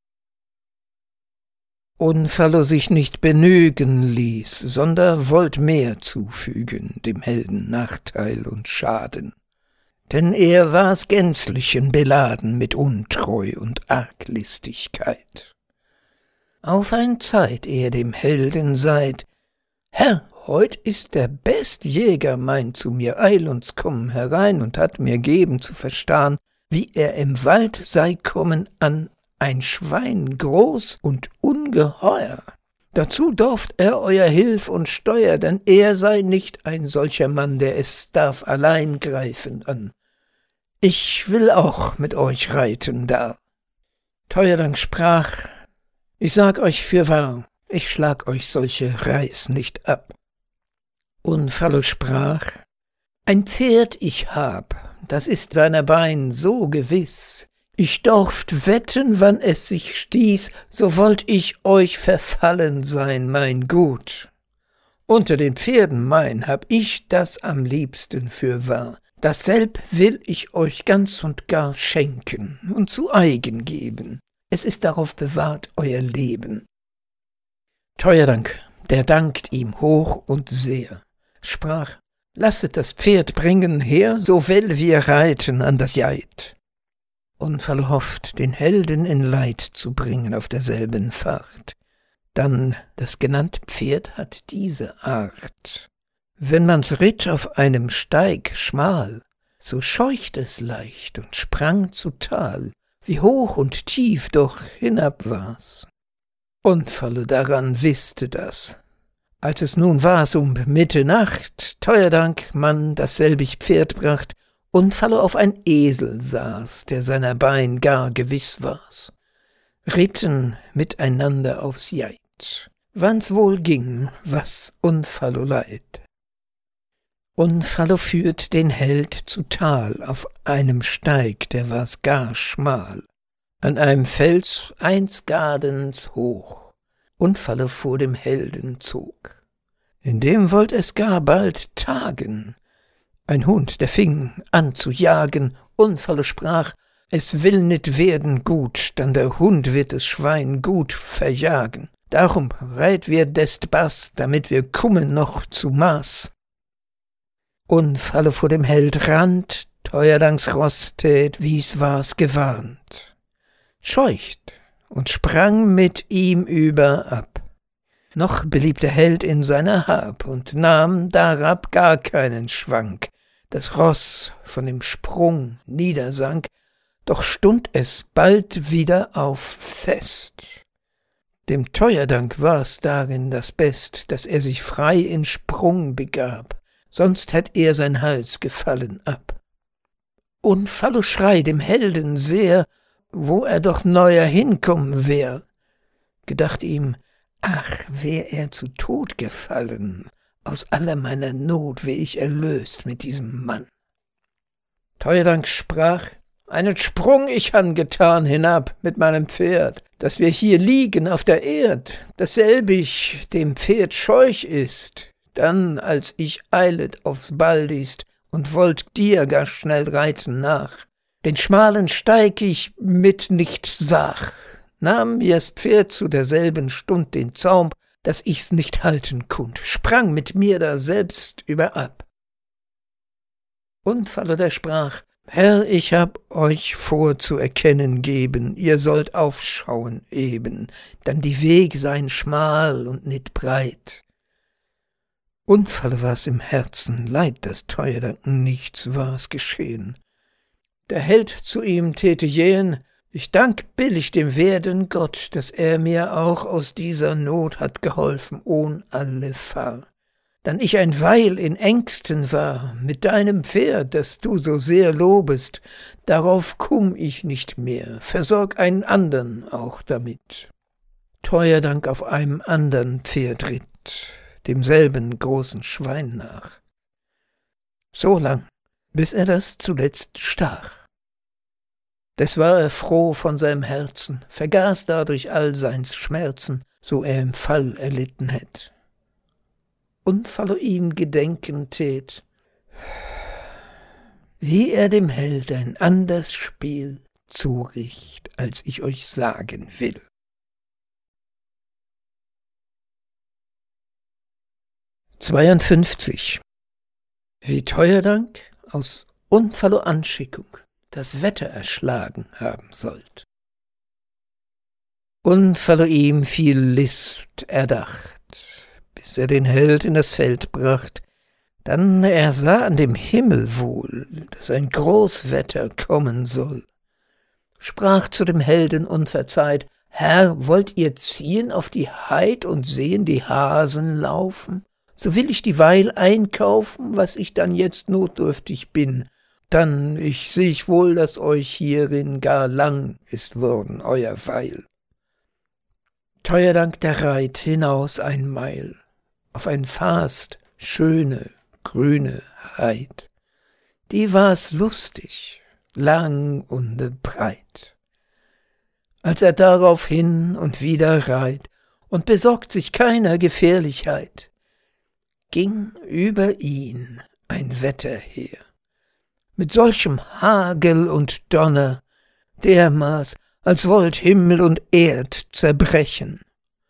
Unfallo sich nicht benügen ließ, sonder wollt mehr zufügen, dem Helden Nachteil und Schaden. Denn er war's gänzlichen beladen mit Untreu und Arglistigkeit. Auf ein Zeit er dem Helden seid, »Herr, heut ist der best Jäger mein zu mir eilends kommen herein und hat mir geben zu verstahn, wie er im Wald sei kommen an ein Schwein groß und ungeheuer. Dazu dorft er euer Hilf und Steuer, denn er sei nicht ein solcher Mann, der es darf allein greifen an. Ich will auch mit euch reiten da.« Teuerdank sprach, »Ich sag euch fürwahr, ich schlag euch solche Reis nicht ab.« Unfallo sprach, »Ein Pferd ich hab, das ist seiner Bein so gewiss, ich dorft wetten, wann es sich stieß, so wollt ich euch verfallen sein, mein Gut. Unter den Pferden mein hab ich das am liebsten fürwahr, dasselb will ich euch ganz und gar schenken und zu eigen geben, es ist darauf bewahrt euer Leben.« Teuerdank, der dankt ihm hoch und sehr, sprach, »Lasset das Pferd bringen her, so will wir reiten an das Geit.« Unfall hofft, den Helden in Leid zu bringen auf derselben Fahrt. Dann das genannte Pferd hat diese Art: Wenn man's ritt auf einem Steig schmal, so scheucht es leicht und sprang zu Tal, wie hoch und tief doch hinab war's. Unfalle daran wiste das. Als es nun war's um Mitternacht, Teuerdank man dasselbig Pferd bracht, Unfalle auf ein Esel saß, der seiner Bein gar gewiss war's. Ritten miteinander aufs Jeit, wann's wohl ging, was Unfallo leid. Unfallo führt den Held zu Tal, auf einem Steig, der war's gar schmal, an einem Fels eins Gardens hoch, Unfallo vor dem Helden zog. In dem wollt es gar bald tagen. Ein Hund, der fing an zu jagen, Unfallo sprach, es will nit werden gut, dann der Hund wird das Schwein gut verjagen. Darum reit wir dest Bass, damit wir kummen noch zu Maß. Unfallo vor dem Held rannt, Teuerdanks Ross tät, wie's war's gewarnt, scheucht und sprang mit ihm über ab. Noch blieb der Held in seiner Hab und nahm darab gar keinen Schwank. Das Ross von dem Sprung niedersank, doch stund es bald wieder auf fest. Dem Teuerdank war's darin das Best, dass er sich frei in Sprung begab, sonst hätt er sein Hals gefallen ab. Unfallo schrei dem Helden sehr, wo er doch neuer hinkommen wär. Gedacht ihm, ach, wär er zu Tod gefallen, aus aller meiner Not wär ich erlöst mit diesem Mann. Teuerdank sprach, einen Sprung ich han getan hinab mit meinem Pferd, dass wir hier liegen auf der Erd, dasselbig dem Pferd scheuch ist, dann als ich eilet aufs Baldist und wollt dir gar schnell reiten nach, den schmalen Steig ich mit nicht sah, nahm mir's Pferd zu derselben Stund den Zaum, dass ich's nicht halten kund, sprang mit mir da selbst überab. Unfallo der sprach, Herr, ich hab euch vor zu erkennen geben, ihr sollt aufschauen eben, dann die Weg seien schmal und nit breit. Unfallo war's im Herzen leid, dass Teuerdank nichts war's geschehen. Der Held zu ihm täte jähen, ich dank billig dem werden Gott, dass er mir auch aus dieser Not hat geholfen, ohn alle Fahr. Dann ich ein Weil in Ängsten war, mit deinem Pferd, das du so sehr lobest, darauf kumm ich nicht mehr, versorg einen andern auch damit. Teuerdank auf einem andern Pferd ritt, demselben großen Schwein nach. So lang, bis er das zuletzt stach. Des war er froh von seinem Herzen, vergaß dadurch all seins Schmerzen, so er im Fall erlitten hätt. Unfallo ihm gedenken tät, wie er dem Held ein anders Spiel zuricht, als ich euch sagen will. zweiundfünfzig. Wie Teuerdank aus Unfallo Anschickung das Wetter erschlagen haben sollt. Unfallo ihm viel List erdacht, bis er den Held in das Feld bracht, dann er sah an dem Himmel wohl, dass ein Großwetter kommen soll, sprach zu dem Helden unverzeiht, Herr, wollt ihr ziehen auf die Heid und sehen die Hasen laufen? So will ich dieweil einkaufen, was ich dann jetzt notdürftig bin, dann ich seh ich wohl, dass euch hierin gar lang ist worden, euer Weil. Teuerdank der reit hinaus ein Meil, auf ein fast schöne, grüne Heid. Die war's lustig, lang und breit. Als er darauf hin und wieder reit und besorgt sich keiner Gefährlichkeit, ging über ihn ein Wetter her, mit solchem Hagel und Donner, dermaß, als wollt Himmel und Erd zerbrechen.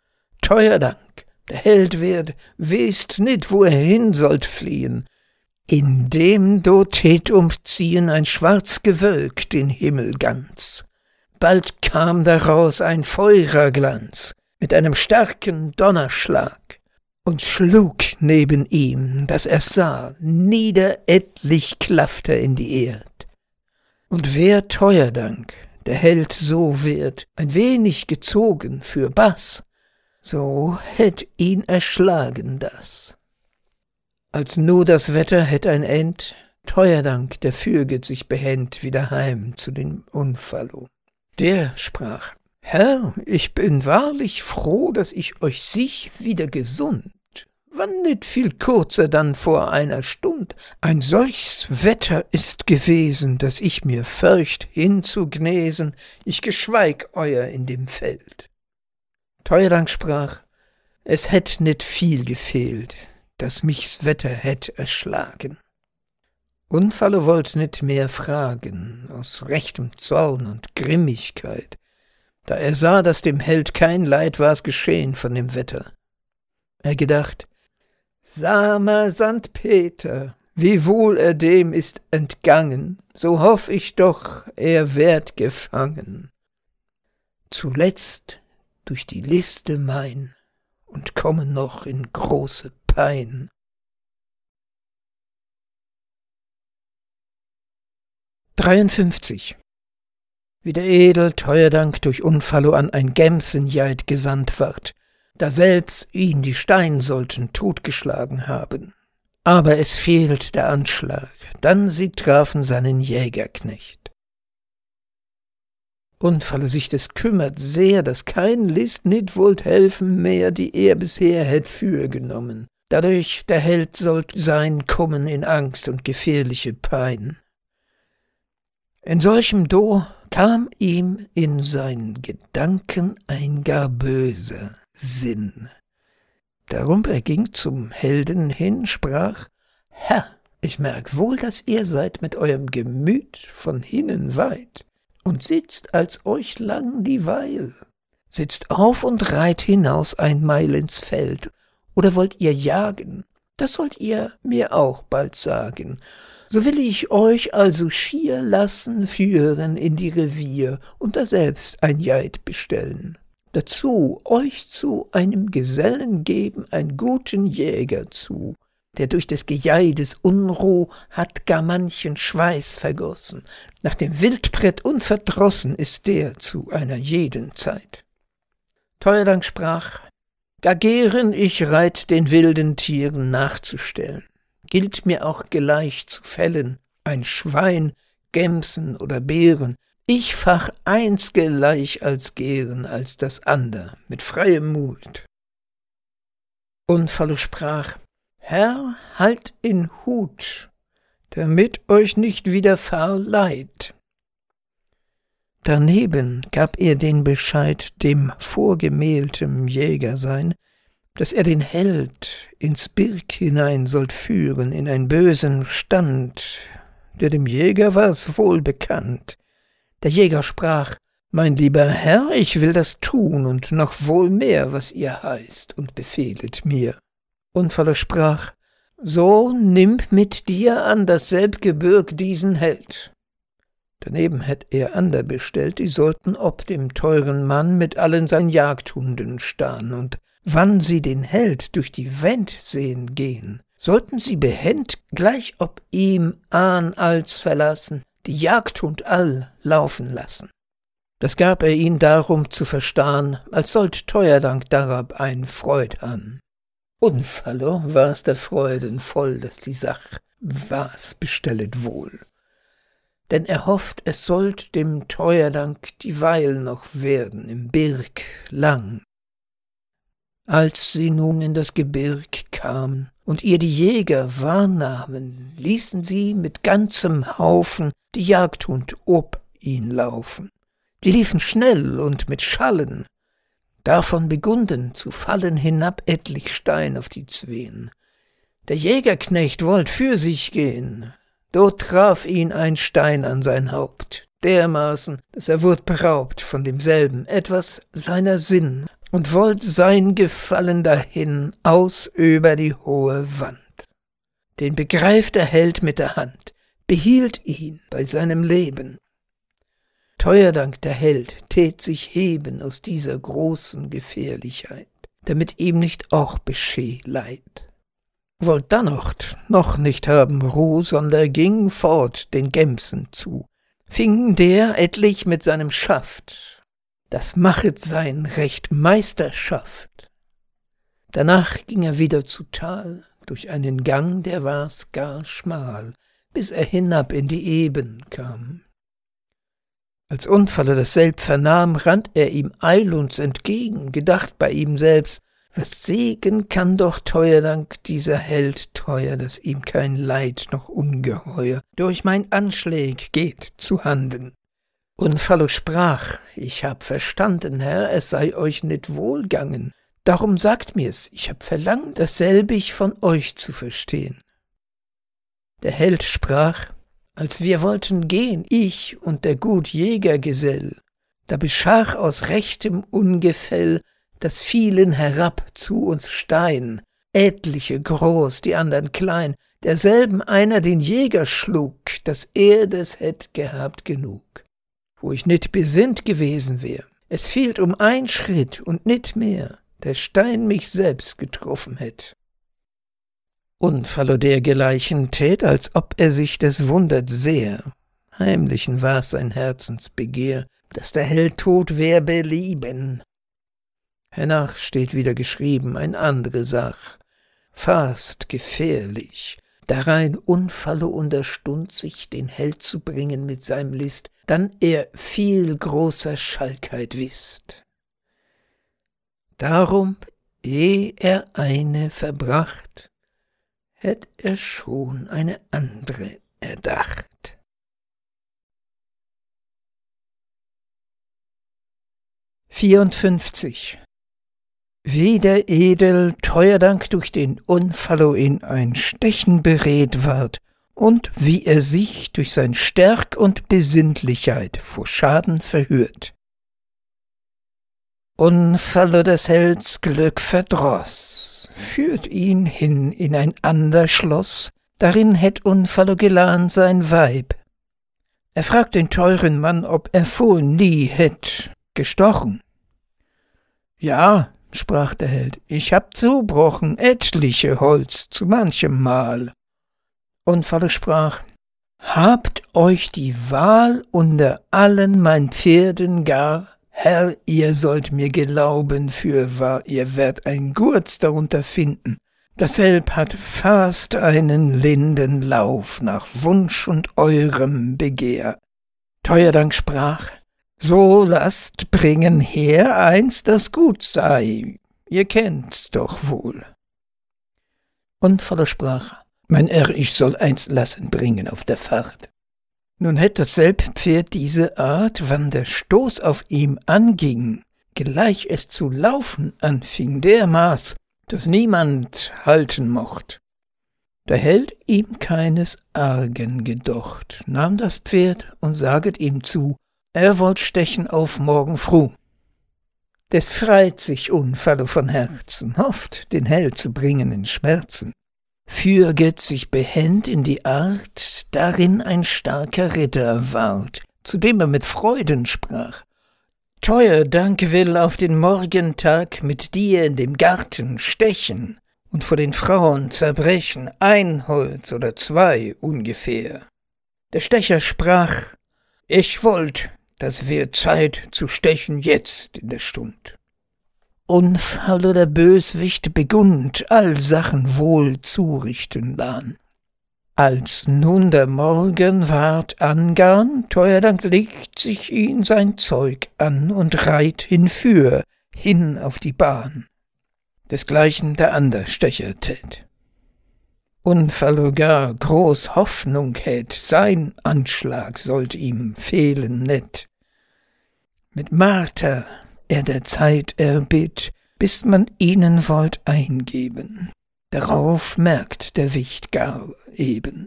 Teuerdank, der Held werd, wisst nit, wo er hin sollt fliehen. indem do tät umziehen ein schwarz Gewölk den Himmel ganz. Bald kam daraus ein Feurerglanz mit einem starken Donnerschlag und schlug neben ihm, dass er sah, nieder etlich klaffte in die Erd. Und wer Teuerdank, der Held so wird, ein wenig gezogen für Bass, so hätt ihn erschlagen das. Als nu das Wetter hätt ein End, Teuerdank, der füget sich behend wieder heim zu dem Unfallo. Der sprach: Herr, ich bin wahrlich froh, dass ich euch sich wieder gesund. Wann nit viel kurzer dann vor einer Stund ein solches Wetter ist gewesen, dass ich mir fürcht hinzugnesen, ich geschweig euer in dem Feld. Teuerdank sprach: Es hätt nit viel gefehlt, dass mich's Wetter hätt erschlagen. Unfallo wollt nit mehr fragen, aus rechtem Zorn und Grimmigkeit, da er sah, dass dem Held kein Leid war's geschehen von dem Wetter. Er gedacht: Samer Sankt Peter, wie wohl er dem ist entgangen, so hoff ich doch, er werd gefangen. Zuletzt durch die Liste mein und kommen noch in große Pein. dreiundfünfzig. Wie der Edel Teuerdank durch Unfallo an ein Gemsenjeit gesandt ward, daselbst ihn die Stein sollten totgeschlagen haben. Aber es fehlt der Anschlag, dann sie trafen seinen Jägerknecht. Unfallo sich des kümmert sehr, dass kein List nit wollt helfen mehr, die er bisher hätt fürgenommen. Dadurch der Held sollt sein kommen in Angst und gefährliche Pein. In solchem Do kam ihm in seinen Gedanken ein gar böser Sinn. Darum er ging zum Helden hin, sprach: Herr, ich merk wohl, dass ihr seid mit eurem Gemüt von hinnen weit und sitzt als euch lang dieweil. Sitzt auf und reit hinaus ein Meil ins Feld, oder wollt ihr jagen? Das sollt ihr mir auch bald sagen. So will ich euch also schier lassen führen in die Revier und daselbst ein Jeit bestellen. Dazu euch zu einem Gesellen geben einen guten Jäger zu, der durch des Gejeides Unruh hat gar manchen Schweiß vergossen. Nach dem Wildbrett unverdrossen ist der zu einer jeden Zeit. Teuerdank sprach: Gar gern ich reit den wilden Tieren nachzustellen. Gilt mir auch gleich zu fällen, ein Schwein, Gemsen oder Bären. Ich fach eins gleich als gern als das ander, mit freiem Mut. Unfallo sprach: Herr, halt in Hut, damit euch nicht widerfahr Leid. Daneben gab er den Bescheid dem vorgemähltem Jäger sein, dass er den Held ins Birk hinein sollt führen in einen bösen Stand, der dem Jäger war's wohl bekannt. Der Jäger sprach: Mein lieber Herr, ich will das tun und noch wohl mehr, was ihr heißt und befehlet mir. Unfallo sprach: So nimm mit dir an dasselb Gebirg diesen Held. Daneben hätt er ander bestellt, die sollten ob dem teuren Mann mit allen seinen Jagdhunden stahn, und wann sie den Held durch die Wend sehen gehen, sollten sie behend, gleich ob ihm ahn als verlassen, die Jagdhund all laufen lassen. Das gab er ihn darum zu verstahn, als sollt Teuerdank darab ein Freud an. Unfallo war's der Freuden voll, dass die Sach war's bestellet wohl. Denn er hofft, es sollt dem Teuerdank dieweil noch werden im Birk lang. Als sie nun in das Gebirg kamen und ihr die Jäger wahrnahmen, ließen sie mit ganzem Haufen die Jagdhund ob ihn laufen. Die liefen schnell und mit Schallen, davon begunden zu fallen hinab etlich Stein auf die Zween. Der Jägerknecht wollt für sich gehen, dort traf ihn ein Stein an sein Haupt, dermaßen, dass er wurd beraubt von demselben etwas seiner Sinn und wollt sein Gefallen dahin aus über die hohe Wand. den begreift der Held mit der Hand, behielt ihn bei seinem Leben. Teuerdank der Held tät sich heben aus dieser großen Gefährlichkeit, damit ihm nicht auch bescheh Leid. Wollt dannocht noch nicht haben Ruh, sondern ging fort den Gemsen zu, fing der etlich mit seinem Schaft, das machet sein Recht Meisterschaft. Danach ging er wieder zu Tal, durch einen Gang, der war's gar schmal, bis er hinab in die Eben kam. Als Unfalle dasselb vernahm, rannt er ihm eilends entgegen, gedacht bei ihm selbst, was Segen kann doch Teuerdank dieser Held teuer, dass ihm kein Leid noch ungeheuer durch mein Anschläg geht zu Handen. Unfallo sprach, ich hab verstanden, Herr, es sei euch nit wohlgangen, darum sagt mir's, ich hab verlangt, dasselbig von euch zu verstehen. Der Held sprach, als wir wollten gehen, ich und der gut Jägergesell, da beschach aus rechtem Ungefäll das fielen herab zu uns Stein, etliche groß, die andern klein, derselben einer den Jäger schlug, dass er des hätt gehabt genug. Wo ich nit besinnt gewesen wär, es fehlt um ein Schritt und nit mehr, der Stein mich selbst getroffen hätt. Unfallo dergleichen tät, als ob er sich des wundert sehr. Heimlichen war's sein Herzensbegehr, dass der Held tot wär belieben. Hernach steht wieder geschrieben ein andere Sach, fast gefährlich, darein Unfallo unterstund sich, den Held zu bringen mit seinem List, dann er viel großer Schalkheit wißt. Darum, eh er eine verbracht, hätt er schon eine andere erdacht. vierundfünfzig. Wie der Edel Teuerdank durch den Unfallo in ein Stechen beredt ward und wie er sich durch sein Stärk und Besinnlichkeit vor Schaden verhürt. Unfallo des Helds Glück verdroß, führt ihn hin in ein ander Schloss, darin hätt Unfallo gelan sein Weib. Er fragt den teuren Mann, ob er vor nie hätt gestochen. Ja, sprach der Held, ich hab zubrochen etliche Holz zu manchem Mal. Unfallo sprach, habt euch die Wahl unter allen mein Pferden gar, Herr, ihr sollt mir glauben, fürwahr, ihr werdet ein Gurz darunter finden. Dasselb hat fast einen linden Lauf nach Wunsch und eurem Begehr. Teuerdank sprach, so lasst bringen her eins, das gut sei, ihr kennt's doch wohl. Unfallo sprach, mein Herr, ich soll eins lassen bringen auf der Fahrt. Nun hätt dasselb Pferd diese Art, wann der Stoß auf ihm anging, gleich es zu laufen anfing, dermaß, dass niemand halten mocht. Der Held ihm keines Argen gedocht, nahm das Pferd und saget ihm zu, er wollt stechen auf morgen fruh. Des freit sich Unfallo von Herzen, hofft, den Held zu bringen in Schmerzen. Fürget sich behend in die Art, darin ein starker Ritter ward, zu dem er mit Freuden sprach. Teuerdank will auf den Morgentag mit dir in dem Garten stechen und vor den Frauen zerbrechen, ein Holz oder zwei ungefähr. Der Stecher sprach, ich wollt, das wär Zeit zu stechen jetzt in der Stund. Unfallo der Böswicht begund, all Sachen wohl zurichten lahn. Als nun der Morgen ward angarn, Teuerdank legt sich ihn sein Zeug an und reit hinfür, hin auf die Bahn. Desgleichen der ander Stecher tät. Unfallo gar groß Hoffnung hätt, sein Anschlag sollt ihm fehlen net. Mit Marter er der Zeit erbitt, bis man ihnen wollt eingeben. Darauf merkt der Wicht gar eben.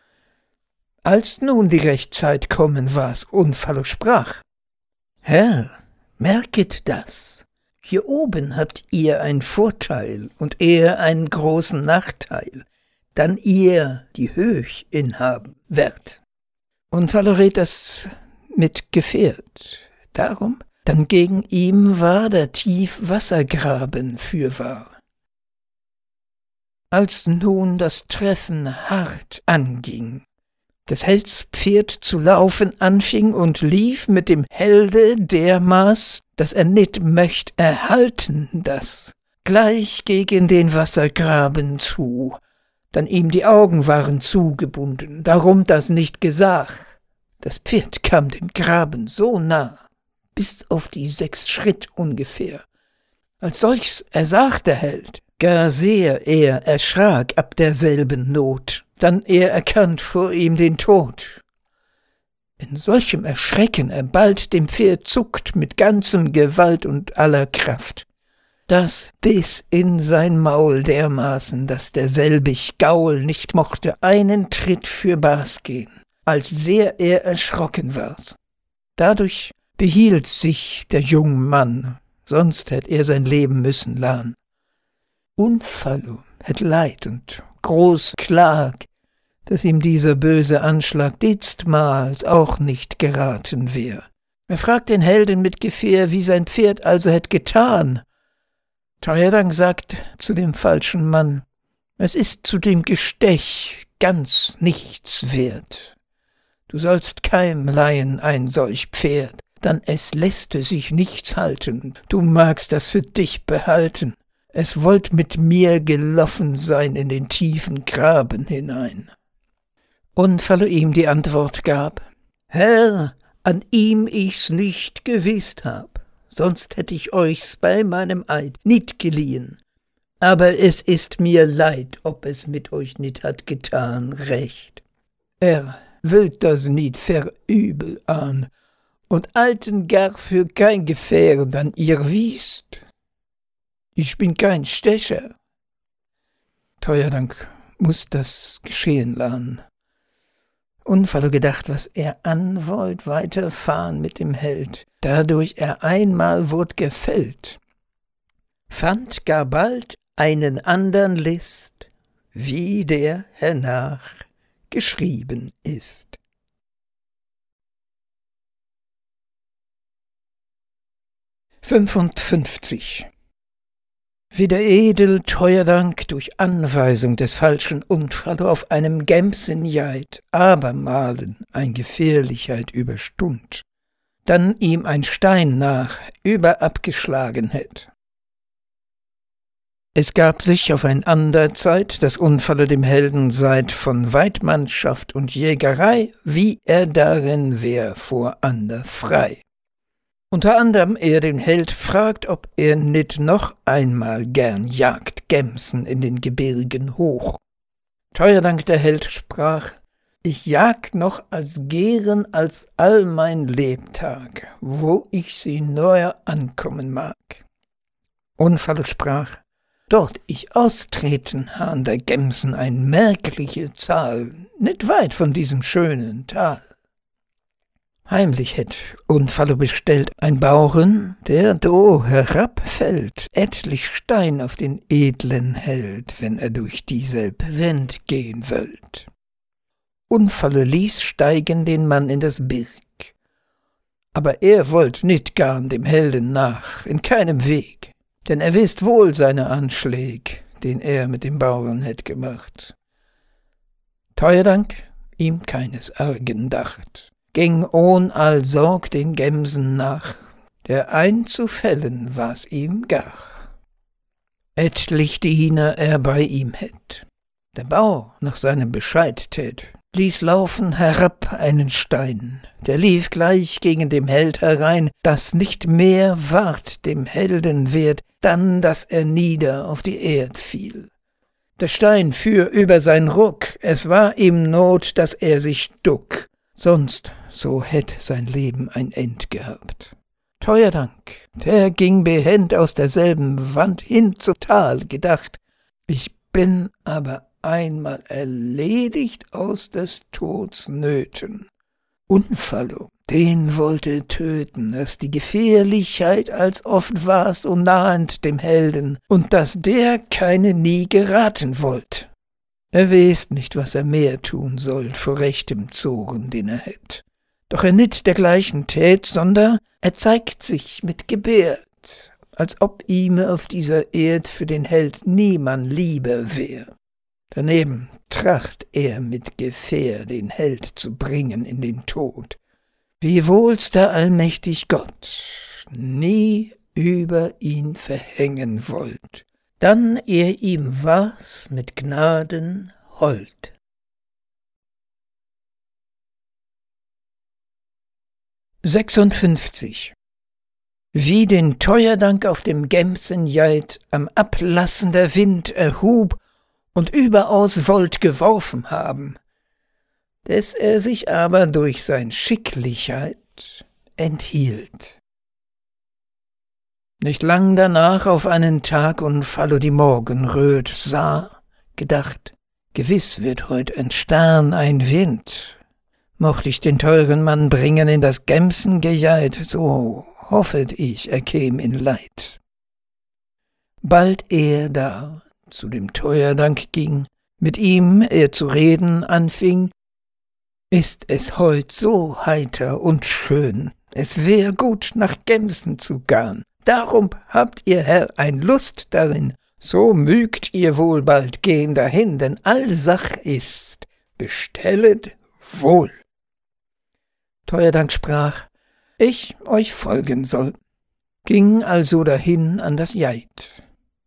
Als nun die Rechtzeit kommen war's, Unfallo sprach, Herr, merket das, hier oben habt ihr ein Vorteil und er einen großen Nachteil. dann ihr die Höch inhaben werd. Und Fallo das mit Gefährt, darum, dann gegen ihm war der tief Wassergraben fürwahr. Als nun das Treffen hart anging, des Helds Pferd zu laufen anfing und lief mit dem Helde dermaß, dass er nit möcht erhalten das, gleich gegen den Wassergraben zu, dann ihm die Augen waren zugebunden, darum das nicht gesach. Das Pferd kam dem Graben so nah, bis auf die sechs Schritt ungefähr. Als solchs ersach der Held, gar sehr er erschrak ab derselben Not, dann er erkannt vor ihm den Tod. In solchem Erschrecken er bald dem Pferd zuckt mit ganzem Gewalt und aller Kraft. Das biss in sein Maul dermaßen, dass derselbig Gaul nicht mochte einen Tritt fürbaß gehen, als sehr er erschrocken ward. Dadurch behielt sich der junge Mann, sonst hätt er sein Leben müssen lahn. Unfallo hätt Leid und groß Klag, dass ihm dieser böse Anschlag dienstmals auch nicht geraten wär. Er fragt den Helden mit Gefähr, wie sein Pferd also hätt getan. Theurdank sagt zu dem falschen Mann, es ist zu dem Gestech ganz nichts wert. Du sollst keinem leihen ein solch Pferd, dann es lässte sich nichts halten, du magst das für dich behalten. Es wollt mit mir gelaufen sein in den tiefen Graben hinein. Und Fallo ihm die Antwort gab, Herr, an ihm ich's nicht gewißt hab, sonst hätt ich euch's bei meinem Eid nit geliehen. Aber es ist mir leid, ob es mit euch nit hat getan recht. Er willt das nit verübel an, und alten gar für kein Gefährd an ihr wiest. Ich bin kein Stecher. Theurdank muß das geschehen lahn. Unfallo gedacht, was er anwollt, weiterfahren mit dem Held, dadurch er einmal wurd gefällt. Fand gar bald einen andern List, wie der hernach geschrieben ist. fünfundfünfzig. Wie der edel Theurdank durch Anweisung des falschen Unfallo auf einem Gemsenjeit abermalen ein Gefährlichkeit überstund, dann ihm ein Stein nach überabgeschlagen hätt. Es gab sich auf ein ander Zeit, dass Unfallo dem Helden seid von Weidmannschaft und Jägerei, wie er darin wär vor ander frei. Unter anderem er den Held fragt, ob er nit noch einmal gern jagt Gemsen in den Gebirgen hoch. Theurdank der Held sprach, ich jag noch als gern als all mein Lebtag, wo ich sie neuer ankommen mag. Unfallo sprach, dort ich austreten han der Gemsen ein merkliche Zahl, nit weit von diesem schönen Tal. Heimlich hätt Unfallo bestellt ein Bauren, der do herabfällt, etlich Stein auf den edlen Held, wenn er durch dieselb Wend gehen wöllt. Unfallo ließ steigen den Mann in das Birk, aber er wollt nit garn dem Helden nach, in keinem Weg, denn er wißt wohl seine Anschläg, den er mit dem Bauren hätt gemacht. Theurdank ihm keines Argen dacht, ging ohn all Sorg den Gemsen nach, der einzufällen war's ihm gar. Etlich Diener er bei ihm hätt. Der Bauer nach seinem Bescheid tät, ließ laufen herab einen Stein, der lief gleich gegen dem Held herein, daß nicht mehr ward dem Helden wert, dann daß er nieder auf die Erd fiel. Der Stein führ über sein Ruck, es war ihm Not, daß er sich duck, sonst so hätt sein Leben ein End gehabt. Theurdank, der ging behend aus derselben Wand hin zu Tal, gedacht, ich bin aber einmal erledigt aus des Tods Nöten. Unfallo, den wollte töten, dass die Gefährlichkeit als oft war so nahend dem Helden, und dass der keine nie geraten wollt. Er weiß nicht, was er mehr tun soll vor rechtem Zorn, den er hätt. Doch er nit dergleichen tät, sonder er zeigt sich mit Gebärd, als ob ihm auf dieser Erd für den Held niemand lieber wär. Daneben tracht er mit Gefähr, den Held zu bringen in den Tod, wiewohl's der allmächtig Gott nie über ihn verhängen wollt, dann er ihm war's mit Gnaden hold. sechsundfünfzig. Wie den Teuerdank auf dem Gemsenjeit am Ablassen der Wind erhub und überaus wollt geworfen haben, des er sich aber durch sein Schicklichkeit enthielt. Nicht lang danach auf einen Tag Unfallo die Morgenröt sah, gedacht, gewiß wird heut ein Stern, ein Wind, mocht ich den teuren Mann bringen in das Gemsengejeit, so hoffet ich, er käm in Leid. Bald er da zu dem Teuerdank ging, mit ihm er zu reden anfing, ist es heut so heiter und schön, es wär gut nach Gemsen zu gahn. Darum habt ihr, Herr, ein Lust darin, so mögt ihr wohl bald gehen dahin, denn all Sach ist, bestellet wohl. Teuerdank sprach, ich euch folgen soll, ging also dahin an das Jeit.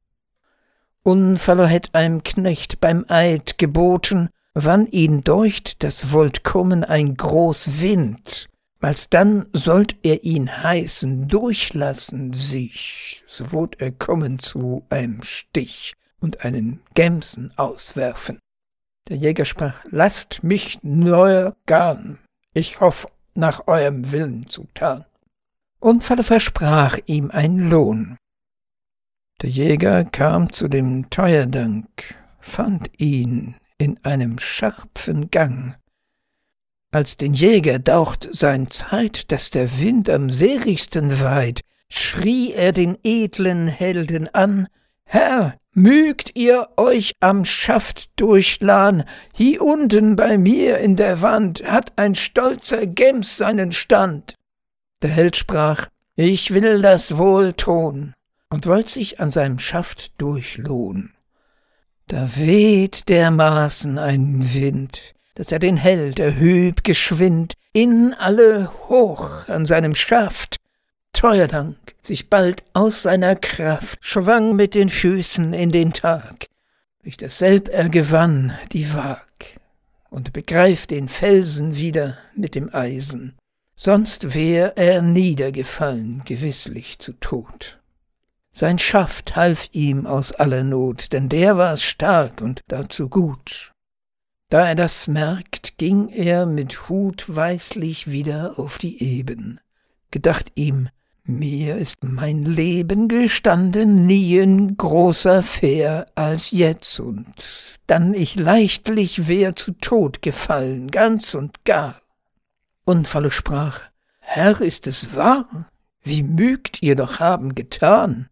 Unfallo hätt einem Knecht beim Eid geboten, wann ihn deucht, das wollt kommen ein groß Wind, alsdann sollt er ihn heißen, durchlassen sich, so wollt er kommen zu einem Stich und einen Gemsen auswerfen. Der Jäger sprach, lasst mich nur garn, ich hoff, nach eurem Willen zu tan. Unfallo versprach ihm einen Lohn. Der Jäger kam zu dem Teuerdank, fand ihn in einem scharfen Gang. Als den Jäger daucht sein Zeit, dass der Wind am sehrigsten weit, schrie er den edlen Helden an, »Herr, mögt ihr euch am Schaft durchlahn, hier unten bei mir in der Wand hat ein stolzer Gems seinen Stand.« Der Held sprach, »Ich will das wohl tun«, und wollt sich an seinem Schaft durchlohn. Da weht dermaßen ein Wind, dass er den Held erhüb geschwind, in alle hoch an seinem Schaft. Teuerdank sich bald aus seiner Kraft schwang mit den Füßen in den Tag. Durch dasselb er gewann die Waag und begreift den Felsen wieder mit dem Eisen. Sonst wär er niedergefallen, gewisslich zu Tod. Sein Schaft half ihm aus aller Not, denn der war's stark und dazu gut. Da er das merkt, ging er mit Hut weislich wieder auf die Eben. Gedacht ihm, mir ist mein Leben gestanden nie in großer Fair als jetzt, und dann ich leichtlich wär zu Tod gefallen, ganz und gar. Unfallo sprach, Herr, ist es wahr? Wie mögt ihr doch haben getan?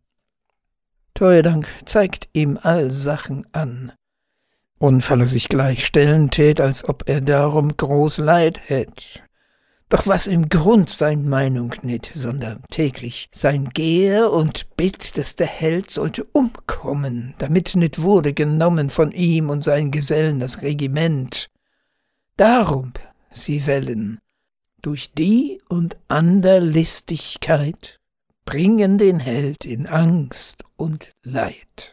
Teuerdank zeigt ihm all Sachen an. Unfallo sich gleich stellen tät, als ob er darum groß Leid hätt. Doch was im Grund sein Meinung nit, sondern täglich sein Gehr und Bitt, dass der Held sollte umkommen, damit nit wurde genommen von ihm und seinen Gesellen das Regiment. Darum, sie wellen, durch die und ander Listigkeit bringen den Held in Angst und Leid.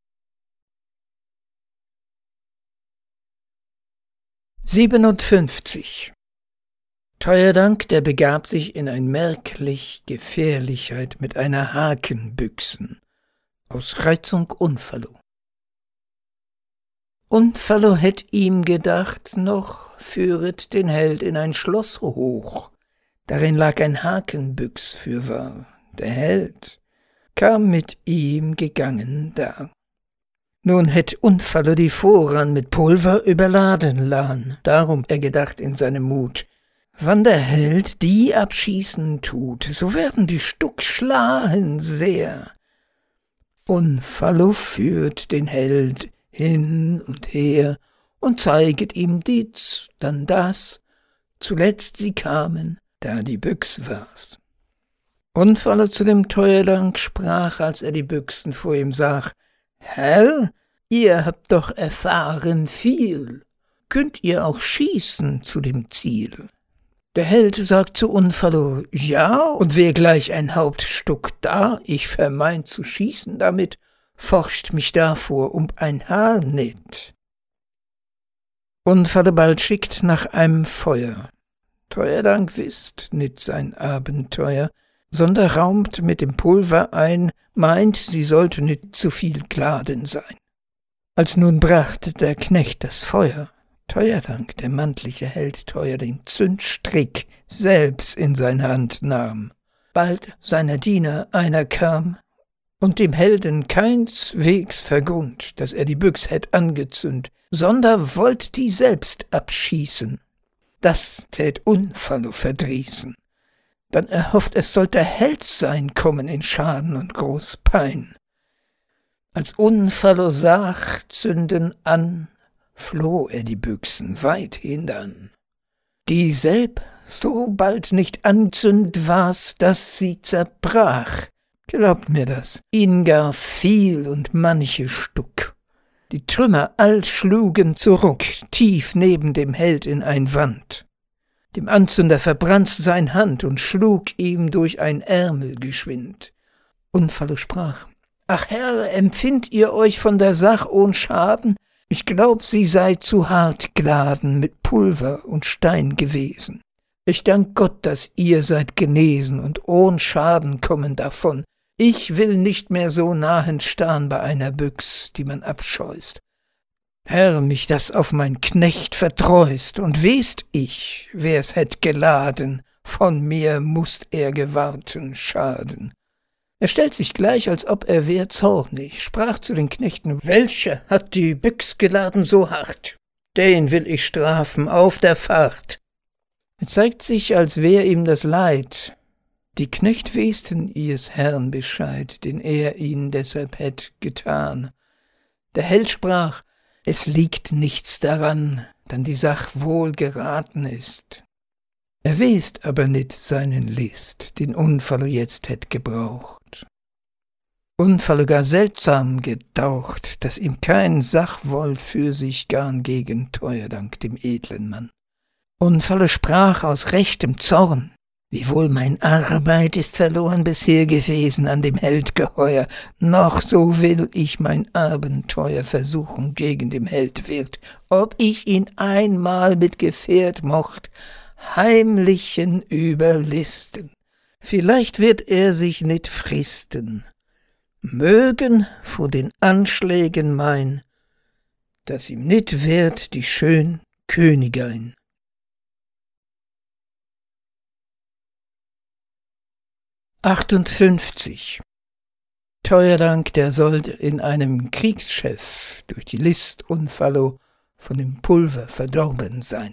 siebenundfünfzig. Teuerdank, der begab sich in ein merklich Gefährlichkeit mit einer Hakenbüchsen, aus Reizung Unfallo. Unfallo hätt ihm gedacht, noch führet den Held in ein Schloss hoch, darin lag ein Hakenbüchs fürwahr. Der Held kam mit ihm gegangen da. Nun hätt Unfallo die Voran mit Pulver überladen lahn, darum er gedacht in seinem Mut, wann der Held die abschießen tut, so werden die Stuck schlagen sehr. Unfallo führt den Held hin und her und zeiget ihm dies, dann das, zuletzt sie kamen, da die Büchs war's. Unfalle zu dem Teuerdank sprach, als er die Büchsen vor ihm sah: »Herr, ihr habt doch erfahren viel, könnt ihr auch schießen zu dem Ziel?« Der Held sagt zu Unfallo: »Ja, und wär gleich ein Hauptstück da, ich vermeint zu schießen damit, forscht mich davor um ein Haar nicht.« Unfallo bald schickt nach einem Feuer. Teuerdank wisst nit sein Abenteuer, sondern raumt mit dem Pulver ein, meint, sie sollte nit zu viel geladen sein. Als nun brachte der Knecht das Feuer, Teuerdank, der mantliche Held teuer, den Zündstrick selbst in sein Hand nahm. Bald seiner Diener einer kam und dem Helden keinswegs vergund, dass er die Büchs hätt angezündt, sonder wollt die selbst abschießen. Das tät Unfallo verdrießen. Dann erhofft, es sollt der Held sein kommen in Schaden und groß Pein. Als Unfallo sah, zünden an, floh er die Büchsen weit hindan. Dieselb so bald nicht anzünd war's, dass sie zerbrach. Glaubt mir das, ihn gar viel und manche Stuck. Die Trümmer all schlugen zurück, tief neben dem Held in ein Wand. Dem Anzünder verbrannt sein Hand und schlug ihm durch ein Ärmel geschwind. Unfallo sprach: »Ach Herr, empfindt ihr euch von der Sach ohn Schaden? Ich glaub, sie sei zu hart geladen mit Pulver und Stein gewesen. Ich dank Gott, dass ihr seid genesen und ohn Schaden kommen davon. Ich will nicht mehr so nahen starn bei einer Büchs, die man abscheust. Herr, mich das auf mein Knecht verdreust, und west ich, wer's hätt geladen, von mir mußt er gewahrten Schaden.« Er stellt sich gleich, als ob er wär zornig, sprach zu den Knechten: »Welcher hat die Büchs geladen so hart? Den will ich strafen auf der Fahrt.« Er zeigt sich, als wär ihm das Leid. Die Knecht westen ihres Herrn Bescheid, den er ihnen deshalb hätt getan. Der Held sprach: »Es liegt nichts daran, dann die Sach wohl geraten ist.« Er west aber nit seinen List, den Unfallo jetzt hätt gebraucht. Unfallo gar seltsam gedaucht, dass ihm kein Sachwoll für sich garn gegen Teuerdank, dem edlen Mann. Unfallo sprach aus rechtem Zorn: »Wiewohl mein Arbeit ist verloren bisher gewesen an dem Held geheuer, noch so will ich mein Abenteuer versuchen gegen dem Held wird, ob ich ihn einmal mit Gefährt mocht, heimlichen überlisten. Vielleicht wird er sich nit fristen. Mögen vor den Anschlägen mein, dass ihm nit wehrt die schön Königein.« achtundfünfzig. Teuerdank, der sollt in einem Kriegsschiff durch die List Unfallo von dem Pulver verdorben sein.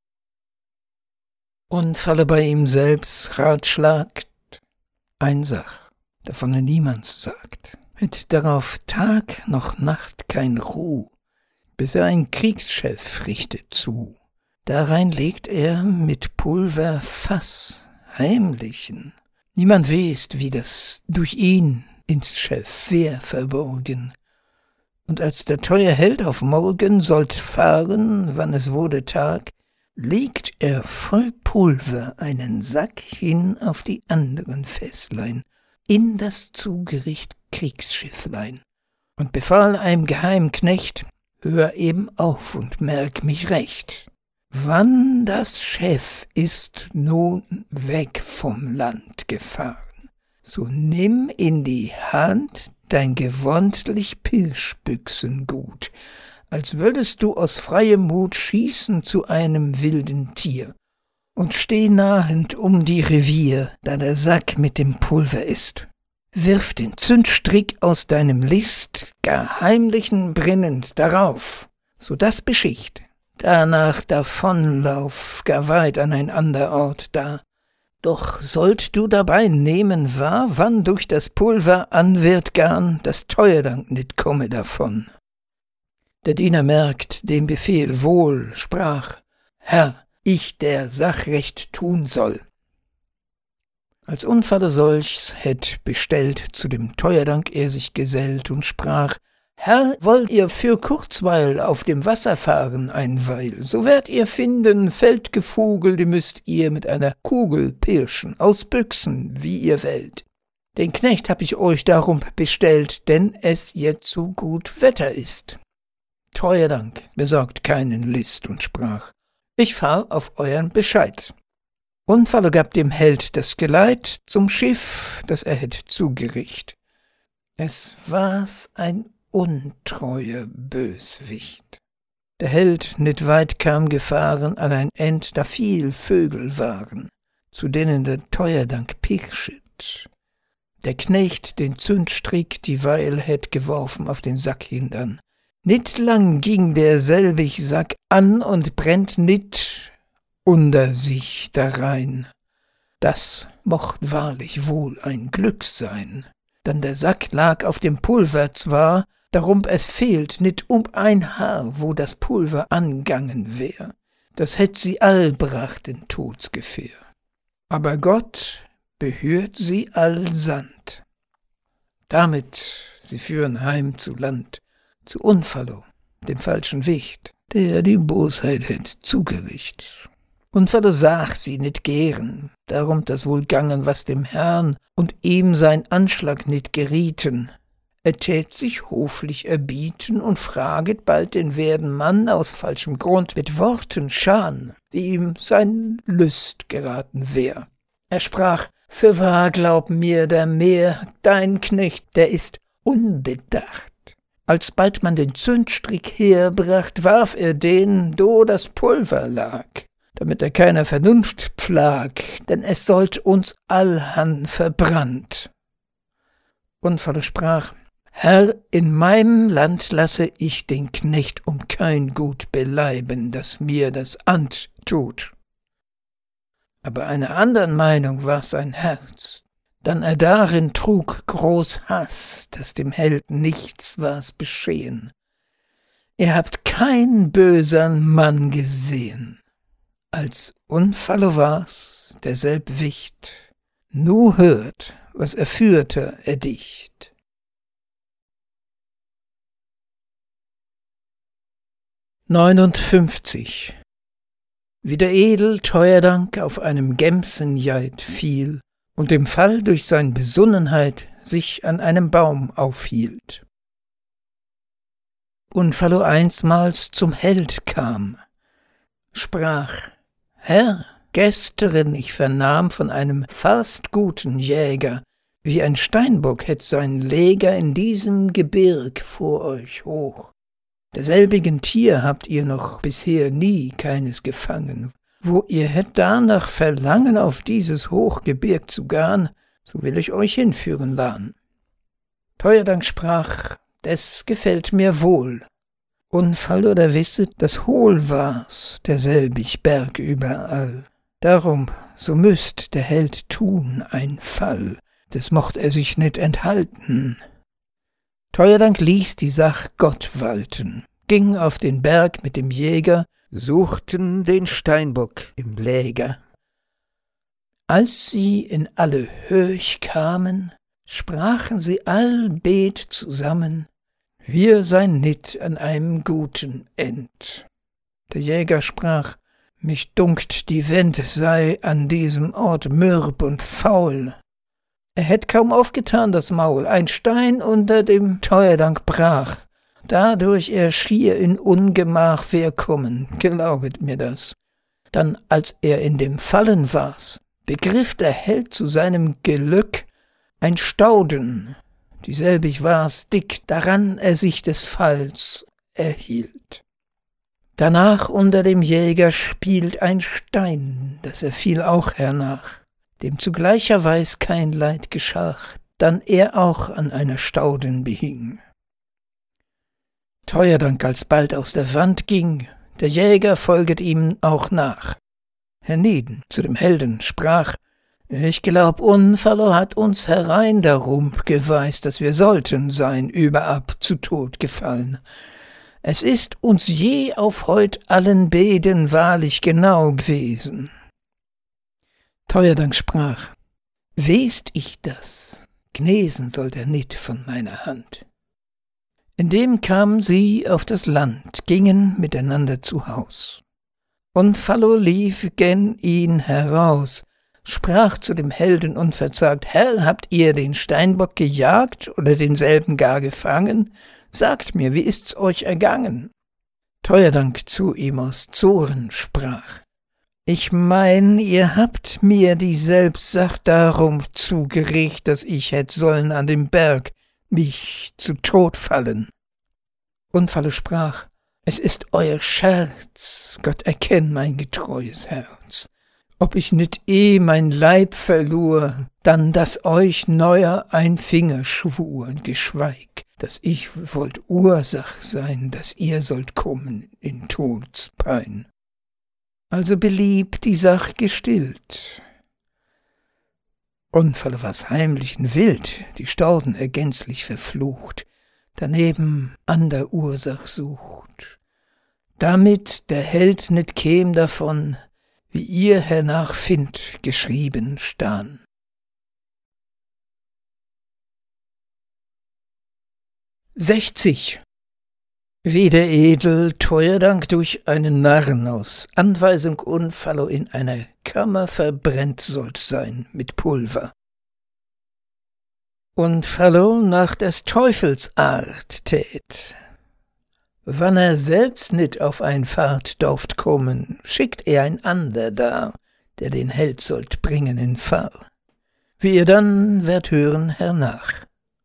Unfallo bei ihm selbst ratschlagt, ein Sach, davon er niemands sagt, hätt darauf Tag noch Nacht kein Ruh, bis er ein Kriegsschiff richtet zu. Darein legt er mit Pulver Fass, heimlichen. Niemand west, wie das durch ihn ins Schiff wär verborgen. Und als der teure Held auf morgen sollt fahren, wann es wurde Tag, legt er voll Pulver einen Sack hin auf die anderen Fässlein, in das Zugericht Kriegsschifflein, und befahl einem geheimen Knecht: »Hör eben auf und merk mich recht. Wann das Schiff ist nun weg vom Land gefahren, so nimm in die Hand dein gewöhnlich Pilschbüchsengut, als würdest du aus freiem Mut schießen zu einem wilden Tier, und steh nahend um die Revier, da der Sack mit dem Pulver ist. Wirf den Zündstrick aus deinem List gar heimlichen brennend darauf, so daß Beschicht. Danach davonlauf gar weit an ein ander Ort da. Doch sollt du dabei nehmen wahr, wann durch das Pulver an wird garn, das Teuerdank nit komme davon.« Der Diener merkt den Befehl wohl, sprach: Herr, ich, der Sachrecht tun soll. Als Unfalle solchs hätt bestellt, zu dem Teuerdank er sich gesellt und sprach: Herr, wollt ihr für Kurzweil auf dem Wasser fahren einweil, so werdet ihr finden, Feldgevogel, die müsst ihr mit einer Kugel pirschen, aus Büchsen, wie ihr wollt. Den Knecht hab ich euch darum bestellt, denn es jetzt so gut Wetter ist. Teuerdank besorgt keinen List und sprach: Ich fahr auf euren Bescheid. Unfalle gab dem Held das Geleit zum Schiff, das er hätt zugericht. Es war's ein untreuer Böswicht. Der Held nit weit kam gefahren an ein End, da viel Vögel waren, zu denen der Teuerdank pirschet. Der Knecht den Zündstrick dieweil hätt geworfen auf den Sack hindern. Nit lang ging derselbig Sack an und brennt nit unter sich darein. Das mocht wahrlich wohl ein Glück sein, dann der Sack lag auf dem Pulver zwar, darum es fehlt nit um ein Haar, wo das Pulver angangen wär. Das hätt sie all bracht in Todsgefähr. Aber Gott behürt sie allsand. Damit sie führen heim zu Land, zu Unfallo, dem falschen Wicht, der die Bosheit hätt zugericht. Unfallo sagt sie nit gern, darum das wohl gangen was dem Herrn und ihm sein Anschlag nit gerieten. Er tät sich hoflich erbieten und fraget bald den werden Mann aus falschem Grund mit Worten schan, wie ihm sein Lüst geraten wär. Er sprach: Fürwahr glaub mir der Meer, dein Knecht, der ist unbedacht. Alsbald man den Zündstrick herbracht, warf er den, do das Pulver lag, damit er keiner Vernunft pflag, denn es sollt uns allhan verbrannt. Unfalle sprach: Herr, in meinem Land lasse ich den Knecht um kein Gut beleiben, das mir das antut. Aber einer andern Meinung war sein Herz, dann er darin trug groß Hass, dass dem Helden nichts war's beschehen. Ihr habt kein bösern Mann gesehen. Als Unfalle war's derselb Wicht, nu hört, was er führte, erdicht. neunundfünfzig. Wie der edel Teuerdank auf einem Gemsenjeit fiel und im Fall durch sein Besonnenheit sich an einem Baum aufhielt. Unfallo einsmals zum Held kam, sprach: Herr, gestern ich vernahm von einem fast guten Jäger, wie ein Steinbock hätt sein Läger in diesem Gebirg vor euch hoch. Derselbigen Tier habt ihr noch bisher nie keines gefangen. Wo ihr hätt danach Verlangen auf dieses Hochgebirg zu gahn, so will ich euch hinführen lahn. Teuerdank sprach: Des gefällt mir wohl. Unfall oder wisset, dass hohl war's, derselbig Berg überall. Darum, so müßt der Held tun ein Fall, des mocht er sich nit enthalten. Teuerdank ließ die Sach Gott walten, ging auf den Berg mit dem Jäger, suchten den Steinbock im Läger. Als sie in alle Höch kamen, sprachen sie allbet zusammen: Wir seien nit an einem guten End. Der Jäger sprach: Mich dunkt, die Wend sei an diesem Ort mürb und faul. Er hätt kaum aufgetan das Maul, ein Stein unter dem Teuerdank brach. Dadurch er schier in Ungemach wär kommen, glaubet mir das. Dann, als er in dem Fallen war's, begriff der Held zu seinem Gelück ein Stauden, dieselbig war's dick, daran er sich des Falls erhielt. Danach unter dem Jäger spielt ein Stein, dass er fiel auch hernach, dem zu gleicher Weis kein Leid geschach, dann er auch an einer Stauden behing. Teuerdank alsbald aus der Wand ging, der Jäger folget ihm auch nach. Herneden zu dem Helden sprach: Ich glaub, Unfallo hat uns herein darum geweist, dass wir sollten sein überab zu Tod gefallen. Es ist uns je auf heut allen Beden wahrlich genau gewesen. Teuerdank sprach, west ich das, gnesen sollt er nit von meiner Hand. Indem kamen sie auf das Land, gingen miteinander zu Haus. Und Fallo lief gen ihn heraus, sprach zu dem Helden unverzagt, Herr, habt ihr den Steinbock gejagt oder denselben gar gefangen? Sagt mir, wie ist's euch ergangen? Teuerdank zu ihm aus Zoren sprach, ich mein, ihr habt mir die Selbstsacht darum zugeregt, dass ich hätt sollen an dem Berg mich zu Tod fallen. Und Fallo sprach, es ist euer Scherz, Gott erkenn mein getreues Herz. Ob ich nit eh mein Leib verlor, dann dass euch neuer ein Finger schwur, geschweig, dass ich wollt Ursach sein, dass ihr sollt kommen in Todspein. Also blieb die Sach gestillt. Und Fallo war's heimlichen wild, die Stauden er gänzlich verflucht, daneben an der Ursach sucht, damit der Held nit käm davon, wie ihr hernach findt geschrieben stan. sechzig. Wie der Edel Teuerdank durch einen Narren aus Anweisung und Fallo in einer Kammer verbrennt sollt sein mit Pulver. Und Fallo nach des Teufels Art tät. Wann er selbst nit auf ein Fahrt dauft kommen, schickt er ein ander da, der den Held sollt bringen in Fahr. Wie ihr dann werdet hören hernach.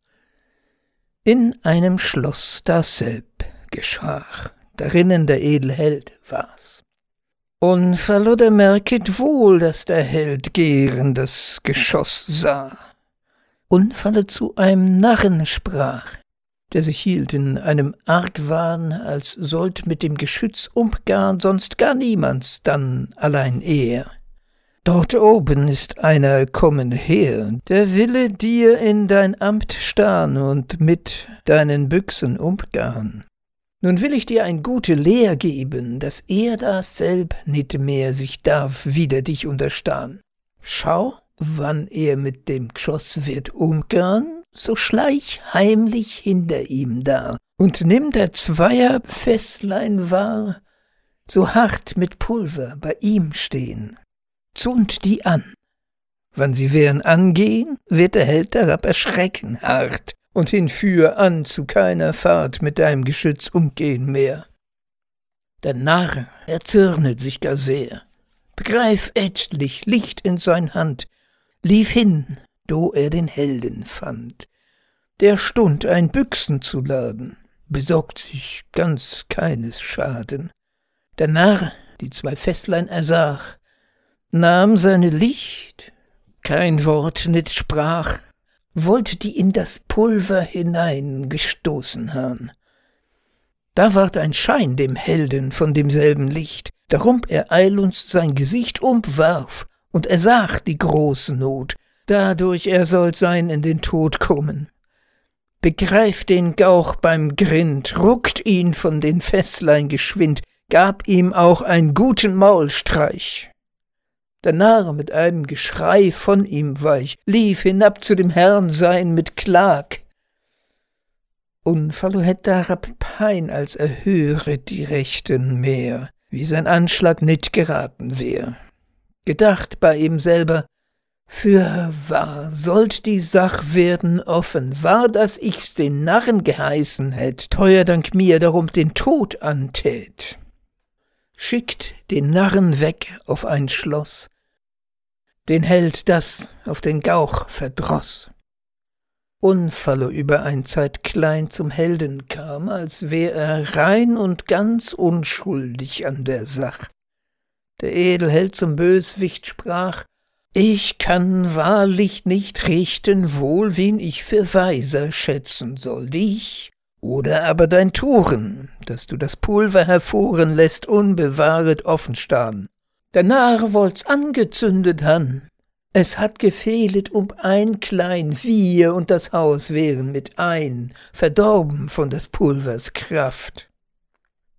In einem Schloss dasselb geschah, darinnen der edle Held war's. Und Fallo der merket wohl, dass der Held gern das Geschoss sah. Und Fallo zu einem Narren sprach, der sich hielt in einem Argwahn, als sollt mit dem Geschütz umgarn, sonst gar niemands, dann allein er. Dort oben ist einer kommen her, der wille dir in dein Amt starren und mit deinen Büchsen umgarn. Nun will ich dir ein gute Lehr geben, dass er dasselb nit mehr sich darf wider dich unterstarren. Schau, wann er mit dem Geschoss wird umgarn, so schleich heimlich hinter ihm da und nimm der Zweier Fässlein wahr, so hart mit Pulver bei ihm stehen. Zund die an. Wann sie werden angehen, wird der Held darab erschrecken hart und hinführ an zu keiner Fahrt mit deinem Geschütz umgehen mehr. Der Narr erzürnet sich gar sehr, begreif etlich Licht in sein Hand, lief hin, do er den Helden fand. Der stund ein Büchsen zu laden, besorgt sich ganz keines Schaden. Der Narr, die zwei Fässlein ersach, nahm seine Licht, kein Wort nit sprach, wollte die in das Pulver hineingestoßen han. Da ward ein Schein dem Helden von demselben Licht, darum er eilends sein Gesicht umwarf, und er sah die große Not, dadurch er sollt sein in den Tod kommen. Begreift den Gauch beim Grind, ruckt ihn von den Fässlein geschwind, gab ihm auch einen guten Maulstreich. Der Narr mit einem Geschrei von ihm weich, lief hinab zu dem Herrn sein mit Klag. Und Fallo hätt darab Pein, als er höre die Rechten mehr, wie sein Anschlag nit geraten wär. Gedacht bei ihm selber, fürwahr sollt die Sach werden offen, war, dass ich's den Narren geheißen hätt, Teuerdank mir darum den Tod antät. Schickt den Narren weg auf ein Schloss, den Held das auf den Gauch verdroß. Und Fallo über ein Zeit klein zum Helden kam, als wär er rein und ganz unschuldig an der Sach. Der Edelheld zum Böswicht sprach, ich kann wahrlich nicht richten wohl, wen ich für weiser schätzen soll, dich oder aber dein Toren, dass du das Pulver hervoren lässt, unbewahret offen starren. Der Narr wollt's angezündet han, es hat gefehlet um ein klein, wir und das Haus wären mit ein, verdorben von des Pulvers Kraft.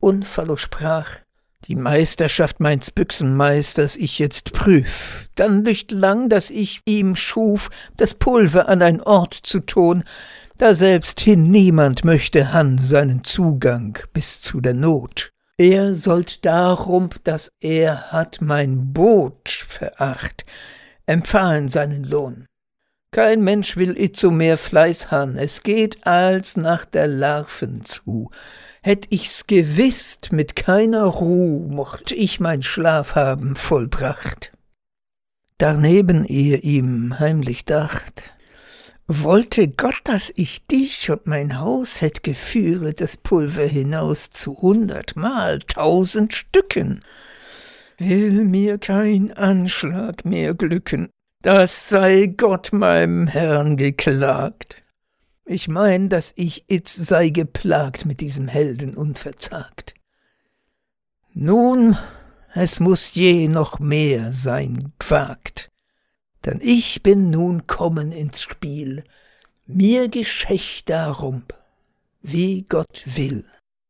Unfallo sprach: Die Meisterschaft meins Büchsenmeisters ich jetzt prüf, dann nicht lang, dass ich ihm schuf, das Pulver an ein Ort zu tun, da selbst hin niemand möchte han seinen Zugang bis zu der Not. Er sollt darum, dass er hat mein Boot veracht, empfahlen seinen Lohn. Kein Mensch will itzo mehr Fleiß han, es geht als nach der Larven zu. Hätt ich's gewisst, mit keiner Ruh mocht ich mein Schlaf haben vollbracht. Darneben ihr ihm heimlich dacht: Wollte Gott, dass ich dich und mein Haus hätt geführet, das Pulver hinaus zu hundertmal, tausend Stücken. Will mir kein Anschlag mehr glücken, das sei Gott meinem Herrn geklagt. Ich mein, dass ich itz sei geplagt mit diesem Helden unverzagt. Nun, es muß je noch mehr sein gewagt, denn ich bin nun kommen ins Spiel, mir geschächt darum, wie Gott will.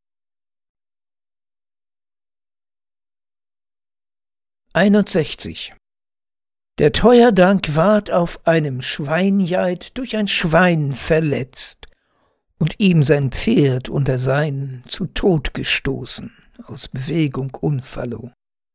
einundsechzig. Der Teuerdank ward auf einem Schweinjeit durch ein Schwein verletzt und ihm sein Pferd unter sein zu Tod gestoßen, aus Bewegung Unfallo.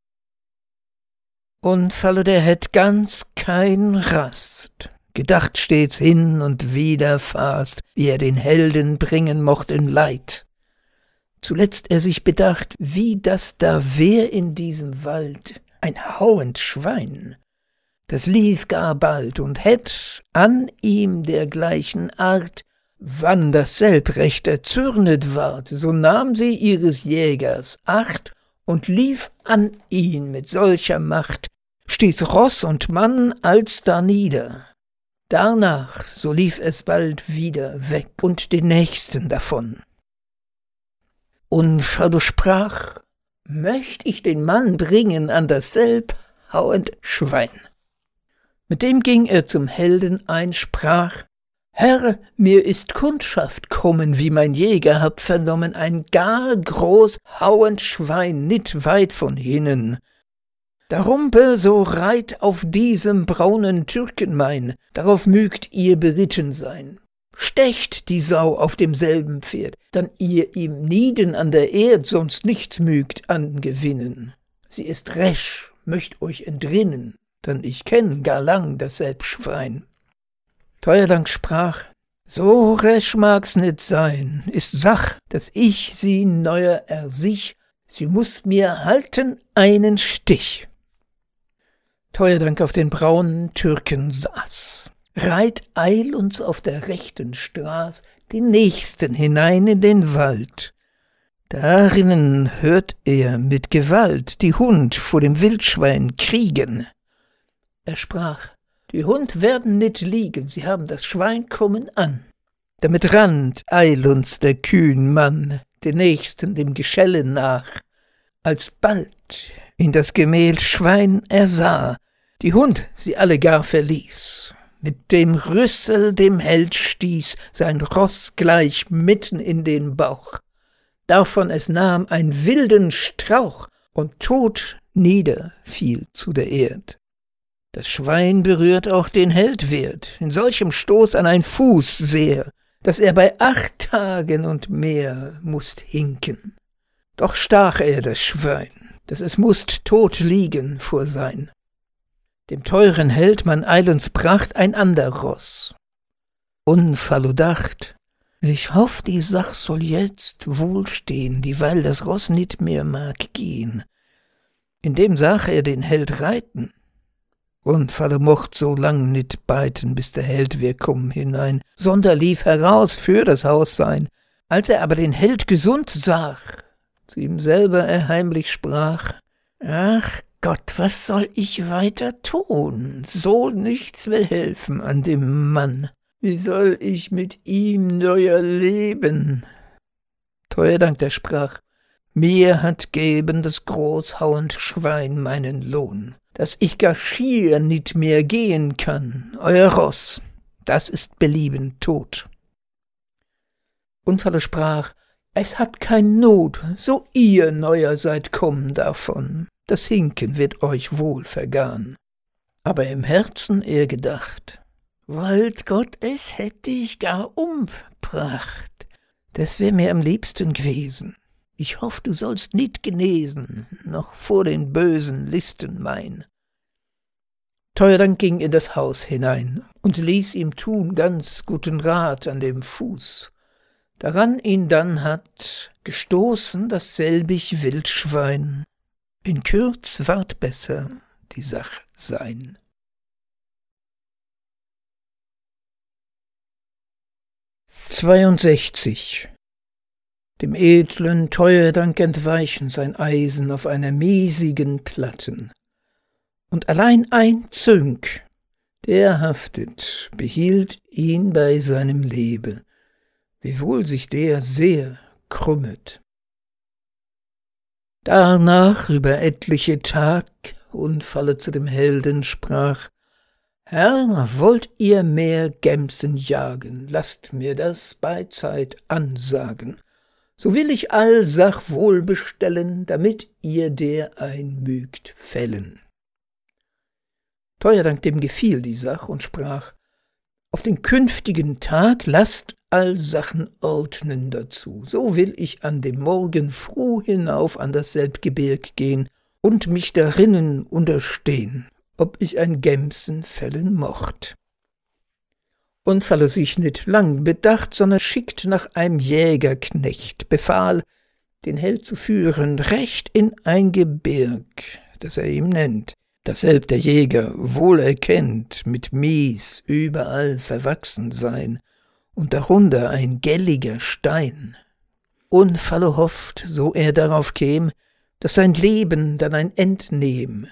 Unfallo, der hätt ganz kein Rast, gedacht stets hin und wieder fast, wie er den Helden bringen mocht in Leid. Zuletzt er sich bedacht, wie das da wär in diesem Wald, ein hauend Schwein. Das lief gar bald und hätt an ihm dergleichen Art, wann dasselb recht erzürnet ward, so nahm sie ihres Jägers Acht und lief an ihn mit solcher Macht, stieß Ross und Mann als darnieder. Darnach, so lief es bald wieder weg und den Nächsten davon. Unfallo sprach: Möcht ich den Mann bringen an dasselb hauend Schwein. Mit dem ging er zum Helden ein, sprach: Herr, mir ist Kundschaft kommen, wie mein Jäger hab vernommen, ein gar groß hauend Schwein nit weit von hinnen. Darumpe so reit auf diesem braunen Türken mein, darauf mügt ihr beritten sein. Stecht die Sau auf demselben Pferd, dann ihr ihm nieden an der Erd sonst nichts mügt angewinnen. Sie ist resch, möcht euch entrinnen, denn ich kenn gar lang dasselb Schwein. Teuerdank sprach: So resch mag's nit sein, ist Sach, dass ich sie neuer ersich, sie muß mir halten einen Stich. Teuerdank auf den braunen Türken saß, reit eilends auf der rechten Straß den Nächsten hinein in den Wald. Darinnen hört er mit Gewalt die Hund vor dem Wildschwein kriegen. Er sprach: Die Hund werden nit liegen, sie haben das Schwein kommen an. Damit rannt eilends der kühn Mann den Nächsten dem Geschelle nach. Alsbald ihn das gemählt Schwein ersah, die Hund sie alle gar verließ. Mit dem Rüssel dem Held stieß sein Ross gleich mitten in den Bauch. Davon es nahm einen wilden Strauch und tot nieder fiel zu der Erd. Das Schwein berührt auch den Held wert, in solchem Stoß an ein Fuß sehr, dass er bei acht Tagen und mehr mußt hinken. Doch stach er das Schwein, dass es mußt tot liegen vor sein. Dem teuren Held man eilends bracht ein ander Ross. Unfallo dacht: Ich hoff, die Sach soll jetzt wohl stehen, dieweil das Ross nit mehr mag gehen. Indem sah er den Held reiten. Unfallo mocht so lang nit beiten, bis der Held wir kommen hinein, sonder lief heraus für das Haus sein. Als er aber den Held gesund sah, zu ihm selber er heimlich sprach: Ach Gott, was soll ich weiter tun? So nichts will helfen an dem Mann. Wie soll ich mit ihm neuer leben? Teuerdank, der sprach: Mir hat geben das großhauend Schwein meinen Lohn, dass ich gar schier nit mehr gehen kann. Euer Ross, das ist belieben tot. Unfallo sprach: Es hat kein Not, so ihr neuer seid kommen davon, das Hinken wird euch wohl vergahn. Aber im Herzen er gedacht, wollt Gott, es hätte ich gar umbracht, das wär mir am liebsten gewesen. Ich hoff, du sollst nit genesen, noch vor den bösen Listen mein. Teuerdank ging in das Haus hinein und ließ ihm tun ganz guten Rat an dem Fuß. Daran ihn dann hat gestoßen dasselbig Wildschwein. In Kürz ward besser die Sach sein. zweiundsechzig. Dem edlen Teuerdank entweichen sein Eisen auf einer miesigen Platten. Und allein ein Zünk, der haftet, behielt ihn bei seinem Lebe, wiewohl sich der sehr krümmet. Darnach über etliche Tag Unfalle zu dem Helden sprach, »Herr, wollt ihr mehr Gemsen jagen, lasst mir das beizeit ansagen, so will ich all Sach wohl bestellen, damit ihr der einmügt fällen.« Teuerdank dem gefiel die Sach und sprach, »Auf den künftigen Tag lasst all Sachen ordnen dazu, so will ich an dem Morgen fruh hinauf an dasselb Gebirg gehen und mich darinnen unterstehn, ob ich ein Gemsen fällen mocht.« Unfalle sich nit lang bedacht, sondern schickt nach einem Jägerknecht, befahl, den Held zu führen, recht in ein Gebirg, das er ihm nennt, dasselb der Jäger wohl erkennt, mit Mies überall verwachsen sein, und darunter ein gelliger Stein. Unfalle hofft, so er darauf käm, dass sein Leben dann ein End nehm.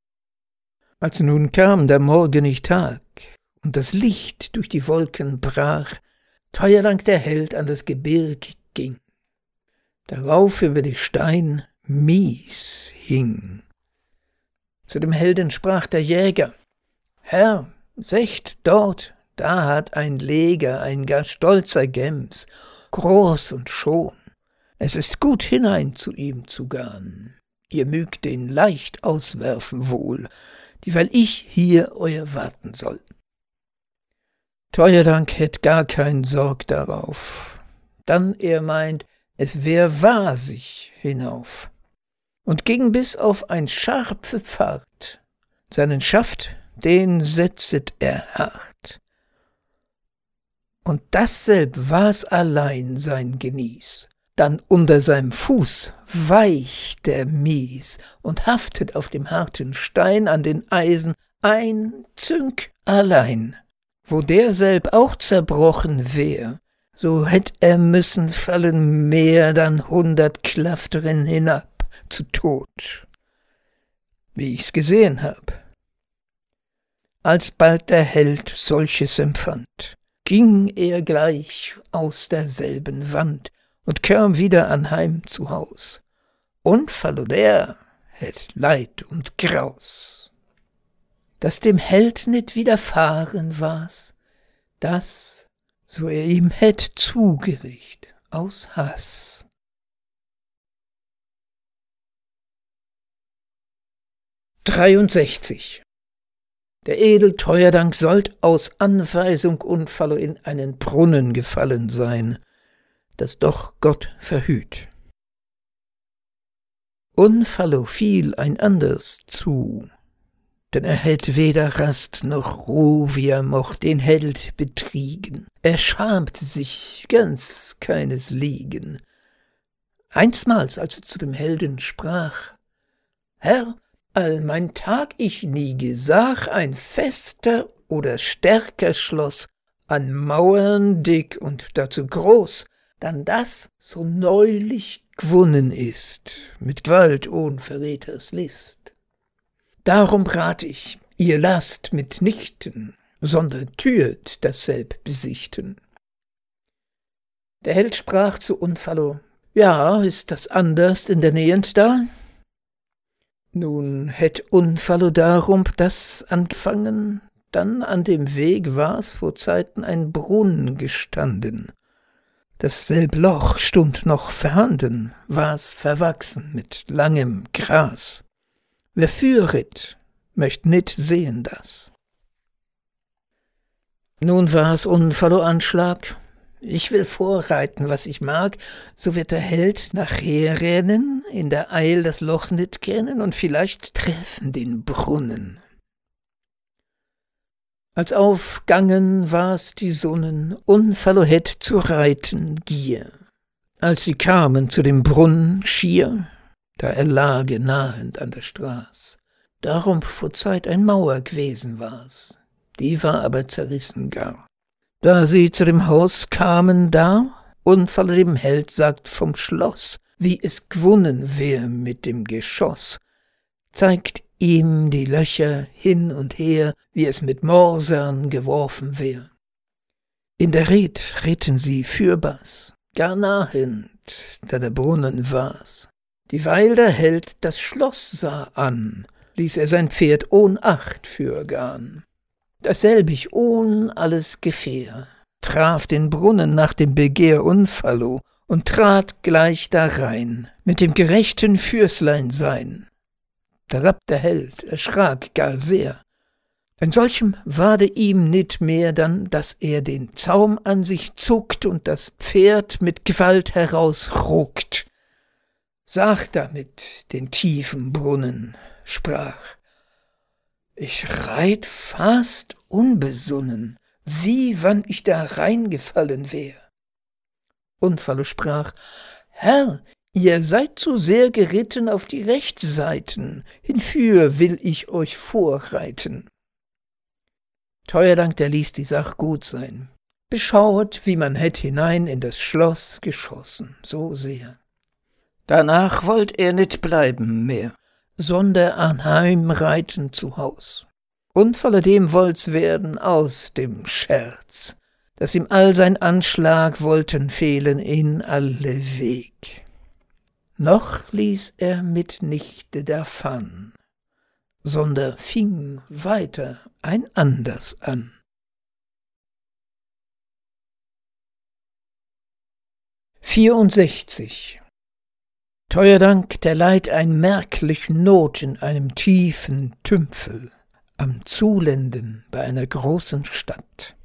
Als nun kam der morgenige Tag, und das Licht durch die Wolken brach, Teuerdank der Held an das Gebirg ging. Darauf über die Stein Mies hing. Zu dem Helden sprach der Jäger, »Herr, seht dort, da hat ein Leger ein gar stolzer Gems, groß und schon. Es ist gut hinein zu ihm zu gahn. Ihr mögt den leicht auswerfen wohl, dieweil ich hier euer warten soll.« Teuerdank hätt gar kein Sorg darauf. Dann er meint, es wär wahr sich hinauf, und ging bis auf ein scharfe Pfad. Seinen Schaft, den setzet er hart. Und dasselb war's allein sein Genieß. Dann unter seinem Fuß weicht der Mies und haftet auf dem harten Stein an den Eisen ein Zünk allein. Wo derselb auch zerbrochen wär, so hätt er müssen fallen mehr dann hundert Klaff drin hinab zu Tod, wie ich's gesehen hab. Alsbald der Held solches empfand, ging er gleich aus derselben Wand und kam wieder anheim zu Haus. Unfall und er hätt Leid und Graus. Dass dem Held nit widerfahren war's, das, so er ihm hätt zugericht aus Hass. dreiundsechzig. Der edel Teuerdank sollt aus Anweisung Unfalle in einen Brunnen gefallen sein, das doch Gott verhüt. Unfallo fiel ein anders zu, denn er hätt weder Rast noch Ruh, wie er mocht, den Held betriegen. Er schamte sich ganz keines Liegen. Einsmals, als er zu dem Helden sprach, »Herr, all mein Tag ich nie gesach ein fester oder stärker Schloss, an Mauern dick und dazu groß, dann das so neulich gewonnen ist, mit Gewalt ohn Verräters List. Darum rat ich, ihr lasst mitnichten, sondern türt dasselb besichten.« Der Held sprach zu Unfallo, »Ja, ist das anderst in der Nähend da?« Nun hätt Unfallo darum das angefangen, dann an dem Weg war's vor Zeiten ein Brunnen gestanden. Dasselb Loch stund noch vorhanden, war's verwachsen mit langem Gras. Wer führet, möcht nit sehen das. Nun war's Unfallo Anschlag. Ich will vorreiten, was ich mag, so wird der Held nachher rennen, in der Eil das Loch nit kennen und vielleicht treffen den Brunnen. Als aufgangen war's die Sonnen, Unfallo hätt zu reiten Gier. Als sie kamen zu dem Brunnen schier, da er lage nahend an der Straß, darum vor Zeit ein Mauer gewesen war's, die war aber zerrissen gar. Da sie zu dem Haus kamen da, Unfallo dem Held sagt vom Schloss, wie es gewunnen wär mit dem Geschoss, zeigt ihm die Löcher hin und her, wie es mit Morsern geworfen wär. In der Red ritten sie fürbaß, gar nahend, da der Brunnen war's. Dieweil der Held das Schloss sah an, ließ er sein Pferd ohn Acht fürgahn. Dasselbig ohn alles Gefähr, traf den Brunnen nach dem Begehr Unfallo und trat gleich darein, mit dem gerechten Fürslein sein. Da rapp der Held, erschrak gar sehr. In solchem ward ihm nit mehr dann, daß er den Zaum an sich zuckt und das Pferd mit Gewalt herausruckt. Sag damit den tiefen Brunnen, sprach, ich reit fast unbesonnen, wie wann ich da reingefallen wär. Unfallo sprach, Herr, ihr seid zu sehr geritten auf die Rechtsseiten, hinfür will ich euch vorreiten. Teuerdank, der ließ die Sach gut sein, beschauet, wie man hätt hinein in das Schloss geschossen, so sehr. Danach wollt er nit bleiben mehr, sonder anheim reiten zu Haus. Unfallo dem wollt's werden aus dem Scherz, dass ihm all sein Anschlag wollten fehlen in alle Weg. Noch ließ er mit nichte davon, sonder fing weiter ein anders an. vierundsechzig. Teuerdank, der leiht ein merklich Not in einem tiefen Tümpfel am Zulenden bei einer großen Stadt.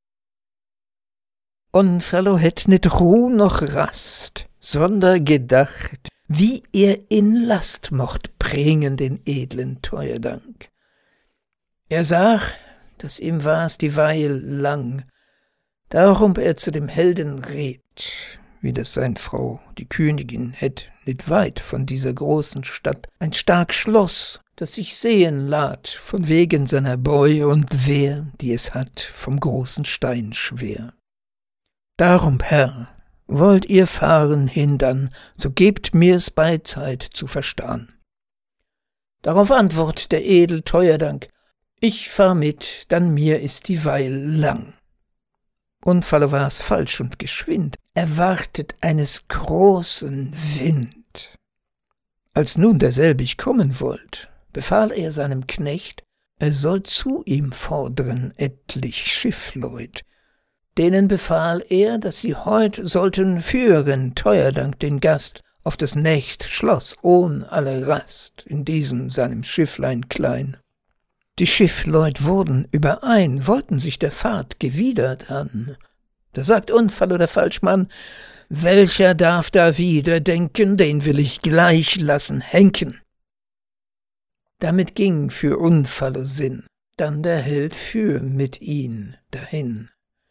Unfallo hätt nit Ruh noch Rast, sonder gedacht, wie er in Last mocht bringen den edlen Teuerdank. Er sah, daß ihm war's dieweil lang, darum er zu dem Helden red, wie das sein Frau, die Königin, hätt nit weit von dieser großen Stadt ein stark Schloss, das sich sehen lad, von wegen seiner Beu und Wehr, die es hat vom großen Stein schwer. Darum, Herr, wollt ihr fahren hindern, so gebt mir's beizeit zu verstahn. Darauf antwort der edel Teuerdank, ich fahr mit, dann mir ist die Weil lang. Unfallo war's falsch und geschwind, erwartet eines großen Wind. Als nun derselbig kommen wollt, befahl er seinem Knecht, er soll zu ihm fordern etlich Schiffleut. Denen befahl er, dass sie heut sollten führen, Teuerdank den Gast, auf das nächst Schloss ohn alle Rast, in diesem seinem Schifflein klein. Die Schiffleut wurden überein, wollten sich der Fahrt gewidert an. Da sagt Unfallo der Falschmann, welcher darf da wieder denken, den will ich gleich lassen henken. Damit ging für Unfallo Sinn, dann der Held für mit ihn dahin.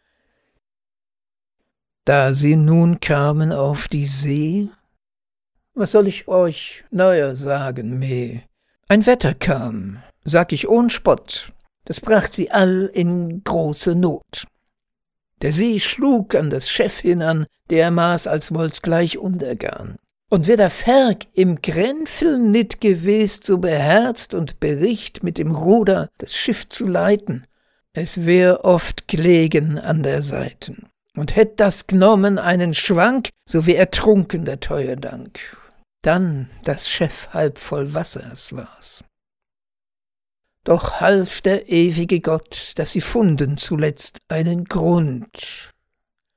Da sie nun kamen auf die See, was soll ich euch neuer sagen meh? Ein Wetter kam, sag ich ohn Spott, das bracht sie all in große Not. Der See schlug an das Schiff hinan, dermaß als wollt's gleich untergahn. Und wär der Ferg im Grenfel nit gewest, so beherzt und bericht mit dem Ruder das Schiff zu leiten, es wär oft gelegen an der Seiten. Und hätt das genommen einen Schwank, so wär ertrunken der Teuerdank. Dann das Schiff halb voll Wassers war's. Doch half der ewige Gott, dass sie funden zuletzt einen Grund.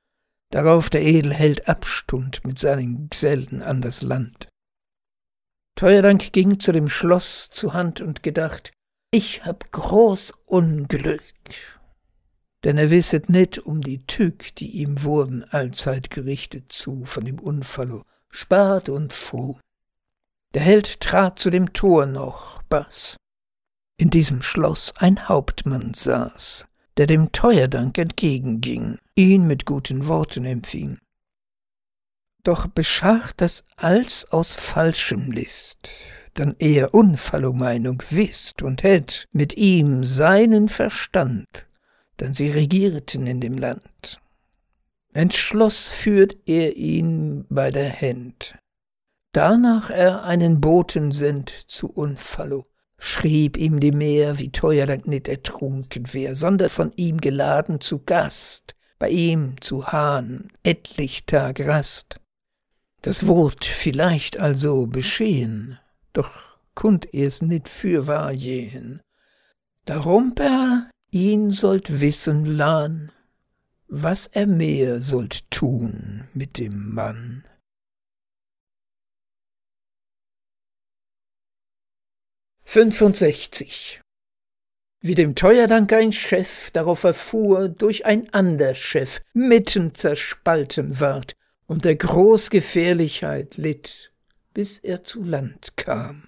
Darauf der Edelheld abstund mit seinen Gesellen an das Land. Teuerdank ging zu dem Schloss zu Hand und gedacht, ich hab groß Unglück, denn er wisset nit um die Tück, die ihm wurden allzeit gerichtet zu von dem Unfallo, spart und froh. Der Held trat zu dem Tor noch, Bass. In diesem Schloss ein Hauptmann saß, der dem Teuerdank entgegenging, ihn mit guten Worten empfing. Doch beschach das alls aus falschem List, dann er Unfallo Meinung wißt und hätt mit ihm seinen Verstand, denn sie regierten in dem Land. Entschloss führt er ihn bei der Händ. Danach er einen Boten sendt zu Unfallo, schrieb ihm die Meer, wie Teuerdank nit ertrunken wär, sondern von ihm geladen zu Gast, bei ihm zu Hahn etlich Tag Rast. Das wurd vielleicht also geschehen, doch kund er's nit fürwahr jehen. Darum er ihn sollt wissen lahn, was er mehr sollt tun mit dem Mann. fünfundsechzig. Wie dem Teuerdank ein Chef darauf erfuhr, durch ein ander Chef mitten zerspalten ward und der Großgefährlichkeit litt, bis er zu Land kam.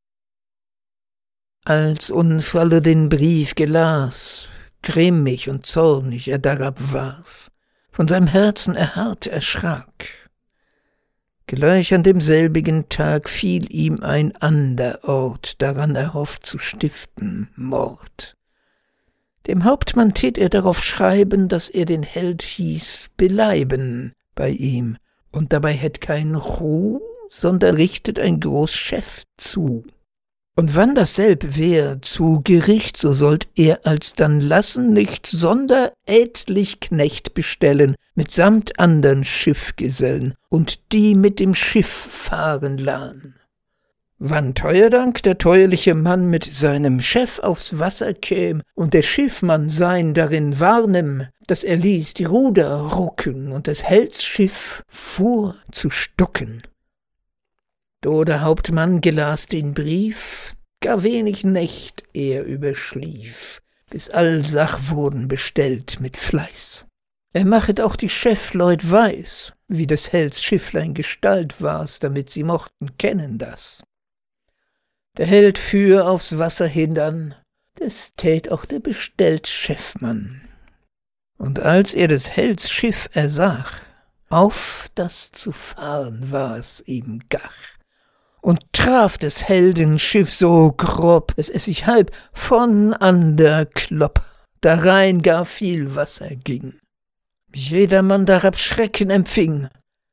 Als Unfallo den Brief gelas, grimmig und zornig er darab war's, von seinem Herzen erharrt erschrak. Gleich an demselbigen Tag fiel ihm ein ander Ort, daran er hofft zu stiften, Mord. Dem Hauptmann tät er darauf schreiben, dass er den Held hieß beleiben bei ihm, und dabei hätt keinen Ruh, sondern richtet ein groß Chef zu. Und wann dasselb wär zu Gericht, so sollt er alsdann lassen nicht, sonder etlich Knecht bestellen, mitsamt andern Schiffgesellen, und die mit dem Schiff fahren lahn. Wann Teuerdank, der teuerliche Mann, mit seinem Chef aufs Wasser käm, und der Schiffmann sein darin warnem, dass er ließ die Ruder rucken und des Helds Schiff fuhr zu stucken. Do der Hauptmann gelas den Brief, gar wenig Nächt er überschlief, bis all Sach wurden bestellt mit Fleiß. Er machet auch die Chefleut weiß, wie des Helds Schifflein Gestalt war's, damit sie mochten kennen das. Der Held führ aufs Wasser hindann, des tät auch der bestellt Chefmann. Und als er des Helds Schiff ersach, auf das zu fahren war's ihm gach, und traf des Helden Schiff so grob, dass es sich halb von ander klopp, darein gar viel Wasser ging. Jedermann darab Schrecken empfing.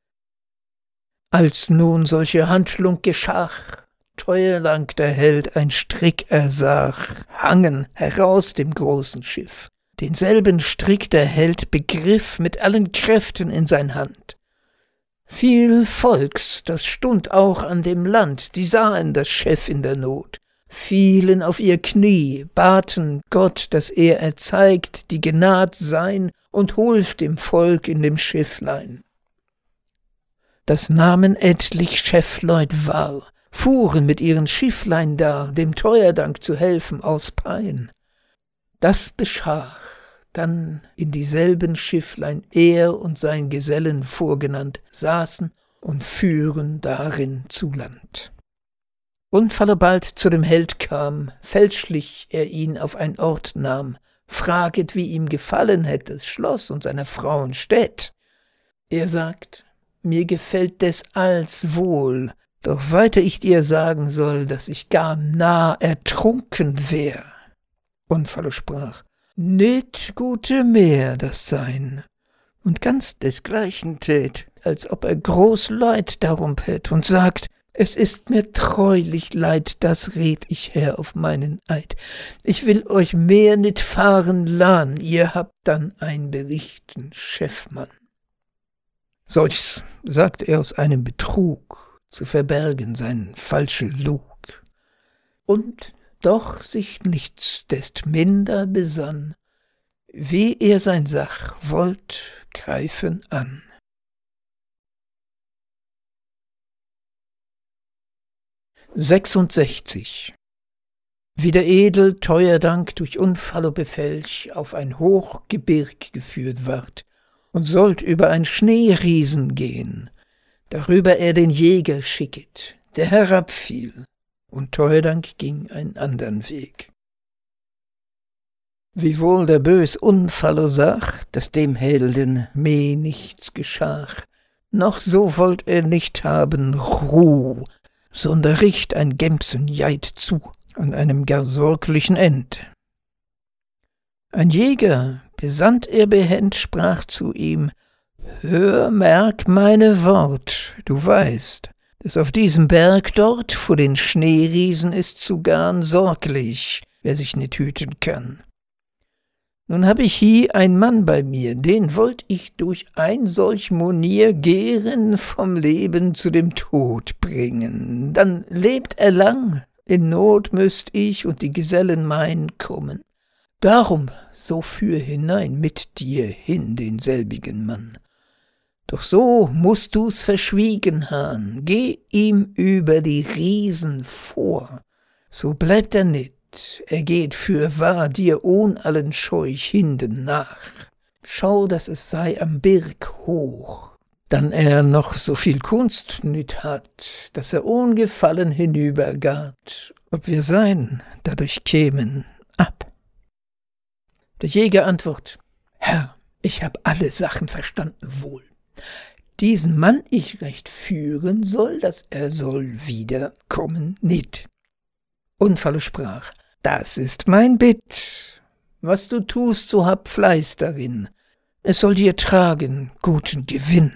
Als nun solche Handlung geschach, Teuerdank der Held ein Strick ersach, hangen heraus dem großen Schiff. Denselben Strick der Held begriff mit allen Kräften in sein Hand. Viel Volks, das stund auch an dem Land, die sahen das Chef in der Not, fielen auf ihr Knie, baten Gott, dass er erzeigt die Gnad sein und hulf dem Volk in dem Schifflein. Das nahmen etlich Chefleut wahr, fuhren mit ihren Schifflein dar, dem Teuerdank zu helfen aus Pein. Das beschach, dann in dieselben Schifflein er und sein Gesellen vorgenannt saßen und führen darin zu Land. Unfallo bald zu dem Held kam, fälschlich er ihn auf ein Ort nahm, fraget, wie ihm gefallen hätt das Schloss und seiner Frauen Städt. Er sagt, mir gefällt des alls wohl, doch weiter ich dir sagen soll, dass ich gar nah ertrunken wär. Unfallo sprach, nit gute mehr das sein, und ganz desgleichen tät, als ob er groß Leid darum hätt, und sagt, es ist mir treulich leid, das red ich her auf meinen Eid. Ich will euch mehr nit fahren lahn, ihr habt dann ein berichten Chefmann. Solches sagt er aus einem Betrug, zu verbergen seinen falsche Lug. Und doch sich nichtsdestminder besann, wie er sein Sach wollt greifen an. sechsundsechzig. Wie der Edel Teuerdank durch Unfallo Befelch auf ein Hochgebirg geführt ward und sollt über ein Schneeriesen gehen, darüber er den Jäger schicket, der herabfiel, und Teuerdank ging einen andern Weg. Wiewohl der bös Unfallo sach, dass dem Helden meh nichts geschach, noch so wollt er nicht haben Ruh, sondern richt ein Gemsenjeit zu, an einem gar sorglichen End. Ein Jäger, besandt er behend, sprach zu ihm: Hör, merk meine Wort, du weißt, dass auf diesem Berg dort vor den Schneeriesen ist zu garn sorglich, wer sich nicht hüten kann. Nun hab ich hie ein Mann bei mir, den wollt ich durch ein solch Monier gären vom Leben zu dem Tod bringen. Dann lebt er lang, in Not müßt ich und die Gesellen mein kommen. Darum so führ hinein mit dir hin denselbigen Mann. Doch so mußt du's verschwiegen han, geh ihm über die Riesen vor, so bleibt er nit. Er geht fürwahr dir ohn allen Scheuch hinden nach. Schau, dass es sei am Birg hoch, dann er noch so viel Kunst nüt hat, dass er ohn Gefallen hinübergat, ob wir sein dadurch kämen ab. Der Jäger antwort: Herr, ich hab alle Sachen verstanden wohl. Diesen Mann ich recht führen soll, dass er soll wiederkommen nit. Unfallo sprach: Das ist mein Bitt. Was du tust, so hab Fleiß darin. Es soll dir tragen guten Gewinn.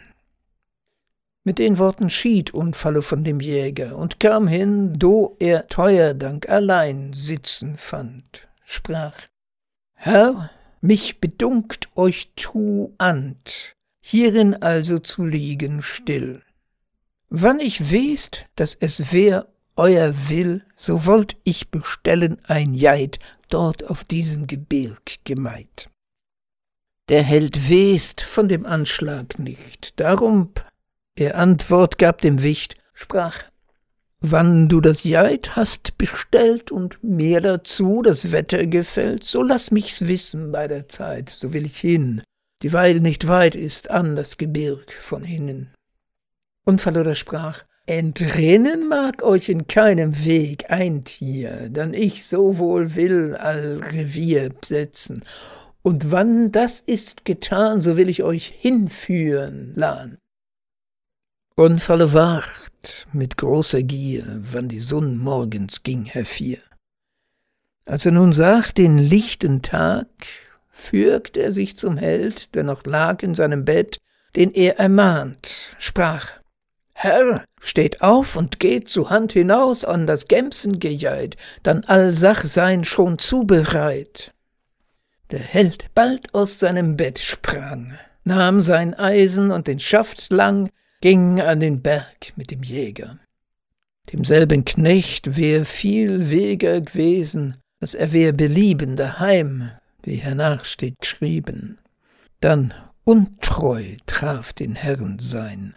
Mit den Worten schied Unfallo von dem Jäger und kam hin, do er Teuerdank allein sitzen fand, sprach: Herr, mich bedunkt euch tuand, hierin also zu liegen still. Wann ich west, dass es wär euer Will, so wollt ich bestellen ein Jeit dort auf diesem Gebirg gemeint. Der Held west von dem Anschlag nicht, darum er Antwort gab dem Wicht, sprach: Wann du das Jeit hast bestellt und mir dazu das Wetter gefällt, so lass mich's wissen bei der Zeit, so will ich hin, dieweil nicht weit ist an das Gebirg von hinnen. Unfallo sprach: Entrinnen mag euch in keinem Weg ein Tier, dann ich so wohl will all Revier besetzen, und wann das ist getan, so will ich euch hinführen lahn. Unfallo wacht mit großer Gier, wann die Sonn morgens ging hervier. Als er nun sah den lichten Tag, fügt er sich zum Held, der noch lag in seinem Bett, den er ermahnt, sprach: Herr, steht auf und geht zu Hand hinaus an das Gemsengejeit, dann all Sach sein schon zubereit. Der Held bald aus seinem Bett sprang, nahm sein Eisen und den Schaft lang, ging an den Berg mit dem Jäger. Demselben Knecht wär viel Weger gewesen, dass er wär belieben daheim, wie hernach steht geschrieben. Dann untreu traf den Herrn sein.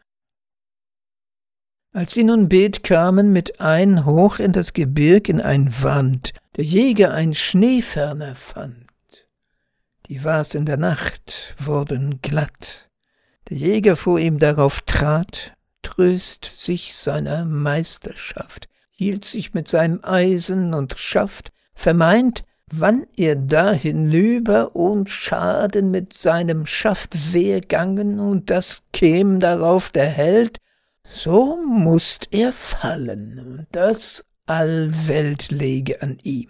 Als sie nun bet kamen mit ein hoch in das Gebirg in ein Wand, der Jäger ein Schneeferner fand. Die war's in der Nacht worden glatt. Der Jäger vor ihm darauf trat, tröst sich seiner Meisterschaft, hielt sich mit seinem Eisen und Schaft, vermeint, wann er da hinüber und Schaden mit seinem Schaft wär gangen, und das käm darauf der Held, so mußt er fallen, und das all Welt läge an ihm.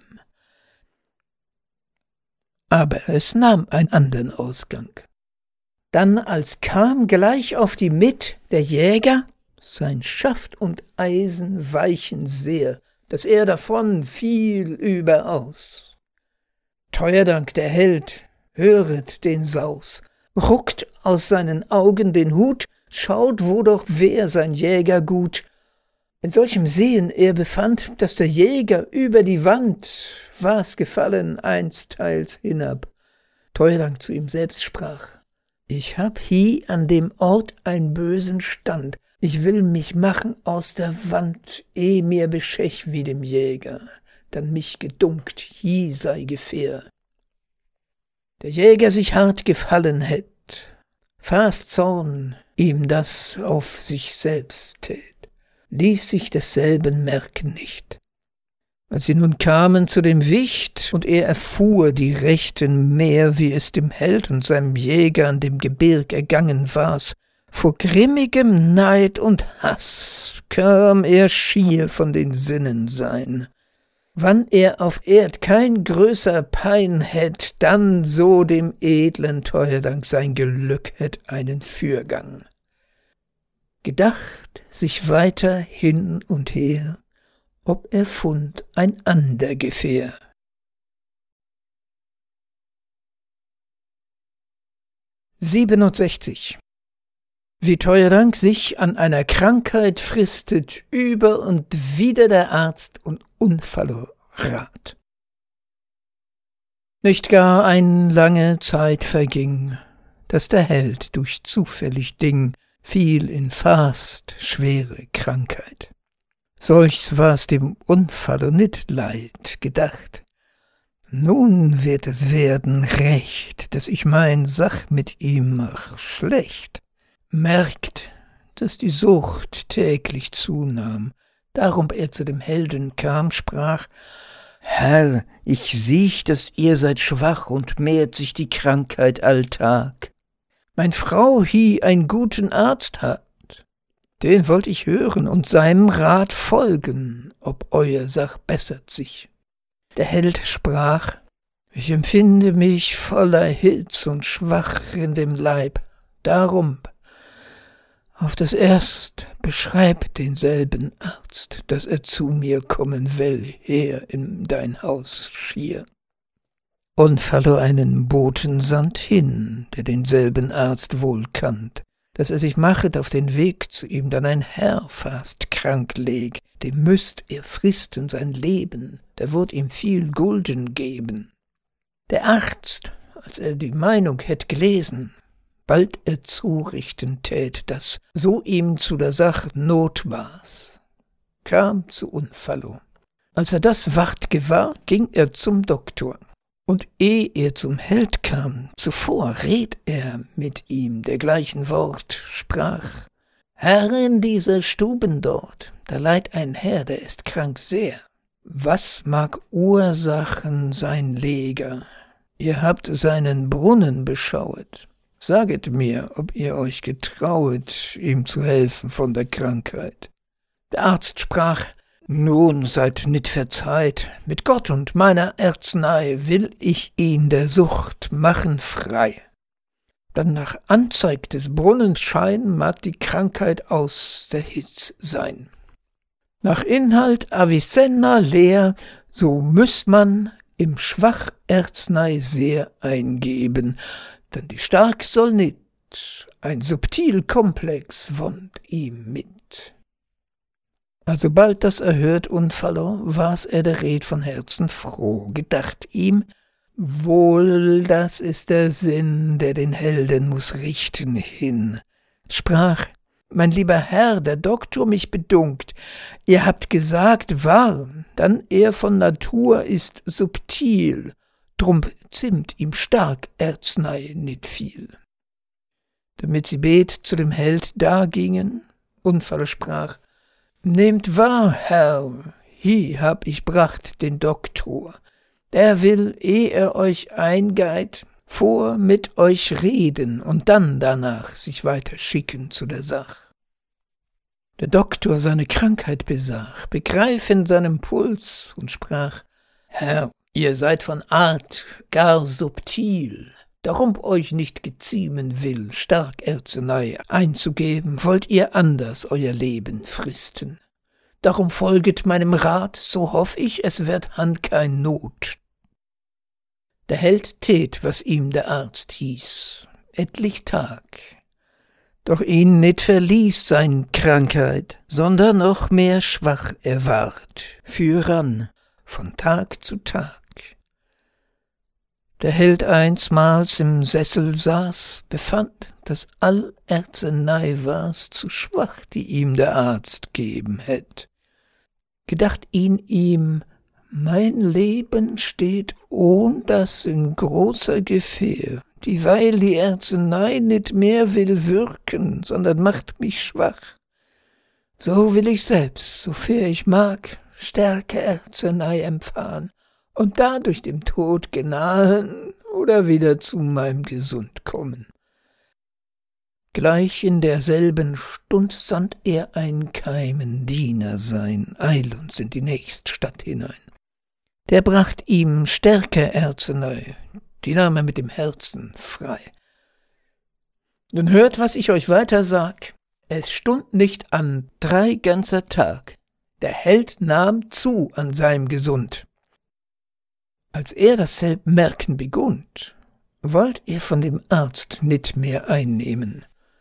Aber es nahm einen andern Ausgang. Dann als kam gleich auf die Mitt der Jäger, sein Schaft und Eisen weichen sehr, dass er davon fiel überaus. Teuerdank der Held, höret den Saus, ruckt aus seinen Augen den Hut, schaut, wo doch wär sein Jäger gut. In solchem Sehen er befand, dass der Jäger über die Wand war's gefallen einsteils hinab. Teuerdank zu ihm selbst sprach: »Ich hab hie an dem Ort einen bösen Stand. Ich will mich machen aus der Wand, eh mir beschech wie dem Jäger, dann mich gedunkt, hie sei Gefähr. Der Jäger sich hart gefallen hätt, fast Zorn ihm das auf sich selbst tät, ließ sich desselben merken nicht. Als sie nun kamen zu dem Wicht, und er erfuhr die Rechten mehr, wie es dem Held und seinem Jäger an dem Gebirg ergangen war's, vor grimmigem Neid und Hass kam er schier von den Sinnen sein. Wann er auf Erd kein größer Pein hätt, dann so dem edlen Teuerdank sein Glück hätt einen Fürgang. Gedacht sich weiter hin und her, ob er fund ein ander Gefähr. siebenundsechzig. Wie Teuerdank sich an einer Krankheit fristet, über und wieder der Arzt und Unfallo rat. Nicht gar ein lange Zeit verging, dass der Held durch zufällig Ding fiel in fast schwere Krankheit. Solchs war's dem Unfallo nit leid gedacht. Nun wird es werden recht, dass ich mein Sach mit ihm mach schlecht. Merkt, dass die Sucht täglich zunahm, darum er zu dem Helden kam, sprach: »Herr, ich siech, dass ihr seid schwach und mehrt sich die Krankheit alltag. Mein Frau hie einen guten Arzt hat, den wollt ich hören und seinem Rat folgen, ob euer Sach bessert sich.« Der Held sprach: »Ich empfinde mich voller Hitz und schwach in dem Leib, darum auf das Erst beschreib denselben Arzt, dass er zu mir kommen will, her in dein Haus schier.« Unfallo einen Boten sandt hin, der denselben Arzt wohl kannt, dass er sich machet auf den Weg zu ihm, dann ein Herr fast krank leg, dem müßt er fristen sein Leben, der würd ihm viel Gulden geben. Der Arzt, als er die Meinung hätt gelesen, bald er zurichten tät, dass so ihm zu der Sach Not war's, kam zu Unfallo. Als er das ward gewahr, ging er zum Doktor. Und eh er zum Held kam, zuvor red er mit ihm dergleichen Wort, sprach: »Herr, in dieser Stuben dort, da leiht ein Herr, der ist krank sehr. Was mag Ursachen sein Leger? Ihr habt seinen Brunnen beschauet. Saget mir, ob ihr euch getrauet, ihm zu helfen von der Krankheit.« Der Arzt sprach: »Nun seid nit verzeiht, mit Gott und meiner Arznei will ich ihn der Sucht machen frei. Dann nach Anzeig des Brunnenschein mag die Krankheit aus der Hitz sein. Nach Inhalt Avicenna leer, so müßt man im Schwach Arznei sehr eingeben, denn die stark soll nit, ein subtil Komplex wond ihm mit.« Alsobald das erhört Unfallo, war's er der Red von Herzen froh, gedacht ihm: »Wohl, das ist der Sinn, der den Helden muß richten hin.« Sprach: »Mein lieber Herr, der Doktor mich bedunkt, ihr habt gesagt wahr, dann er von Natur ist subtil, drum zimmt ihm stark Arznei nit viel.« Damit sie bet zu dem Held da gingen, Unfallo sprach: »Nehmt wahr, Herr, hie hab ich bracht den Doktor. Der will, eh er euch eingeiht, vor mit euch reden und dann danach sich weiter schicken zu der Sach.« Der Doktor seine Krankheit besach, begreif in seinem Puls und sprach: »Herr, ihr seid von Art gar subtil, darum euch nicht geziemen will, stark Arznei einzugeben, wollt ihr anders euer Leben fristen. Darum folget meinem Rat, so hoff ich, es wird han kein Not.« Der Held tät, was ihm der Arzt hieß, etlich Tag. Doch ihn nit verließ sein Krankheit, sondern noch mehr schwach er ward, führan von Tag zu Tag. der Held einsmals im Sessel saß, befand, dass all Ärztenei war's zu schwach, die ihm der Arzt geben hätt. Gedacht ihn ihm, mein Leben steht ohn das in großer Gefähr, dieweil die Ärztenei nit mehr will wirken, sondern macht mich schwach. So will ich selbst, sofair ich mag, stärke Ärztenei empfahen und dadurch dem Tod genahen oder wieder zu meinem Gesund kommen. Gleich in derselben Stund sandt er ein Keimen Diener sein, eilends in die nächste Stadt hinein. Der bracht ihm stärke Ärztenei, die nahm er mit dem Herzen frei. Nun hört, was ich euch weiter sag. Es stund nicht an drei ganzer Tag, der Held nahm zu an seinem Gesund. Als er dasselb merken begund, wollt er von dem Arzt nit mehr einnehmen.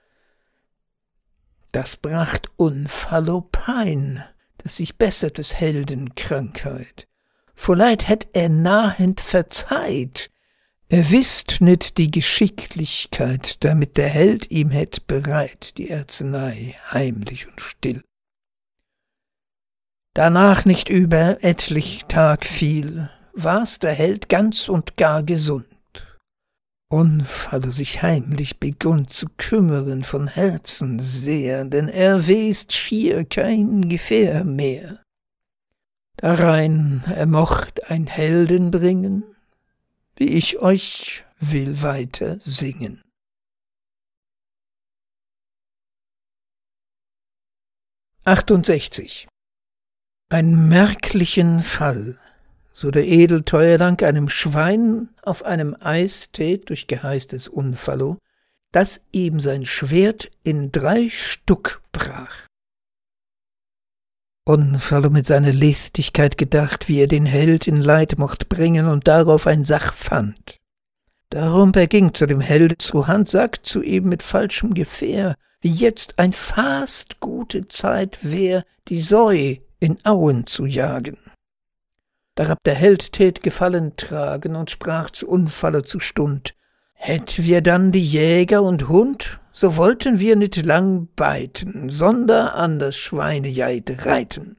Das bracht Unfallo Pein, dass sich bessert des Helden Krankheit. Vor Leid hätt er nahend verzeiht, er wißt nit die Geschicklichkeit, damit der Held ihm hätt bereit die Ärztenei heimlich und still. Danach nicht über etlich Tag viel, war's der Held ganz und gar gesund. Unfallo sich heimlich begund zu kümmern von Herzen sehr, denn er west schier kein Gefähr mehr. Darein er mocht ein Helden bringen, wie ich euch will weiter singen. achtundsechzig. Ein merklichen Fall, so der edel Teuerdank einem Schwein auf einem Eis tät durch Geheiß des Unfallo, dass ihm sein Schwert in drei Stück brach. Unfallo mit seiner Listigkeit gedacht, wie er den Held in Leid mocht bringen und darauf ein Sach fand. Darum er ging zu dem Held zu Hand, sagt zu ihm mit falschem Gefähr, wie jetzt ein fast gute Zeit wär, die Säu in Auen zu jagen. Darab der Held tät Gefallen tragen und sprach zu Unfallo zu Stund, hätt wir dann die Jäger und Hund, so wollten wir nit lang beiten, sonder an das Schweinejeid reiten.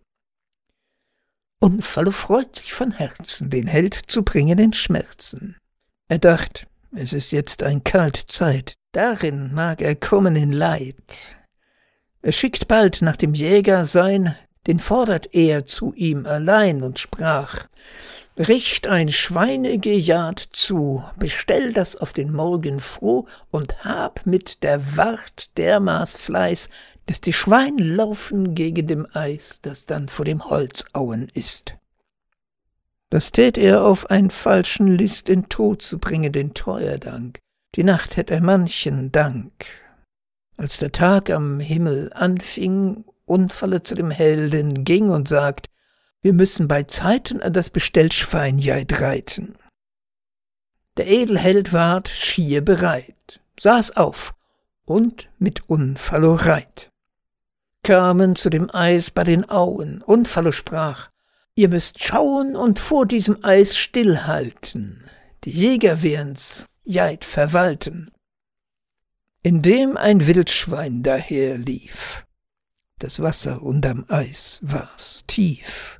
Unfallo freut sich von Herzen, den Held zu bringen in Schmerzen. Er dacht, es ist jetzt ein kalt Zeit, darin mag er kommen in Leid. Er schickt bald nach dem Jäger sein, den fordert er zu ihm allein und sprach, richt ein Schweinegejad zu, bestell das auf den Morgen froh und hab mit der Wart dermaß Fleiß, dass die Schwein laufen gegen dem Eis, das dann vor dem Holzauen ist. Das tät er auf ein falschen List in Tod zu bringen, den Treuerdank. Die Nacht hätt er manchen Dank. Als der Tag am Himmel anfing, Unfallo zu dem Helden ging und sagt, wir müssen bei Zeiten an das Bestellschweinjeid reiten. Der Edelheld ward schier bereit, saß auf und mit Unfallo reit. Kamen zu dem Eis bei den Auen, Unfallo sprach, ihr müsst schauen und vor diesem Eis stillhalten, die Jäger werden's Jeid verwalten. Indem ein Wildschwein daher lief, das Wasser unterm Eis war's tief.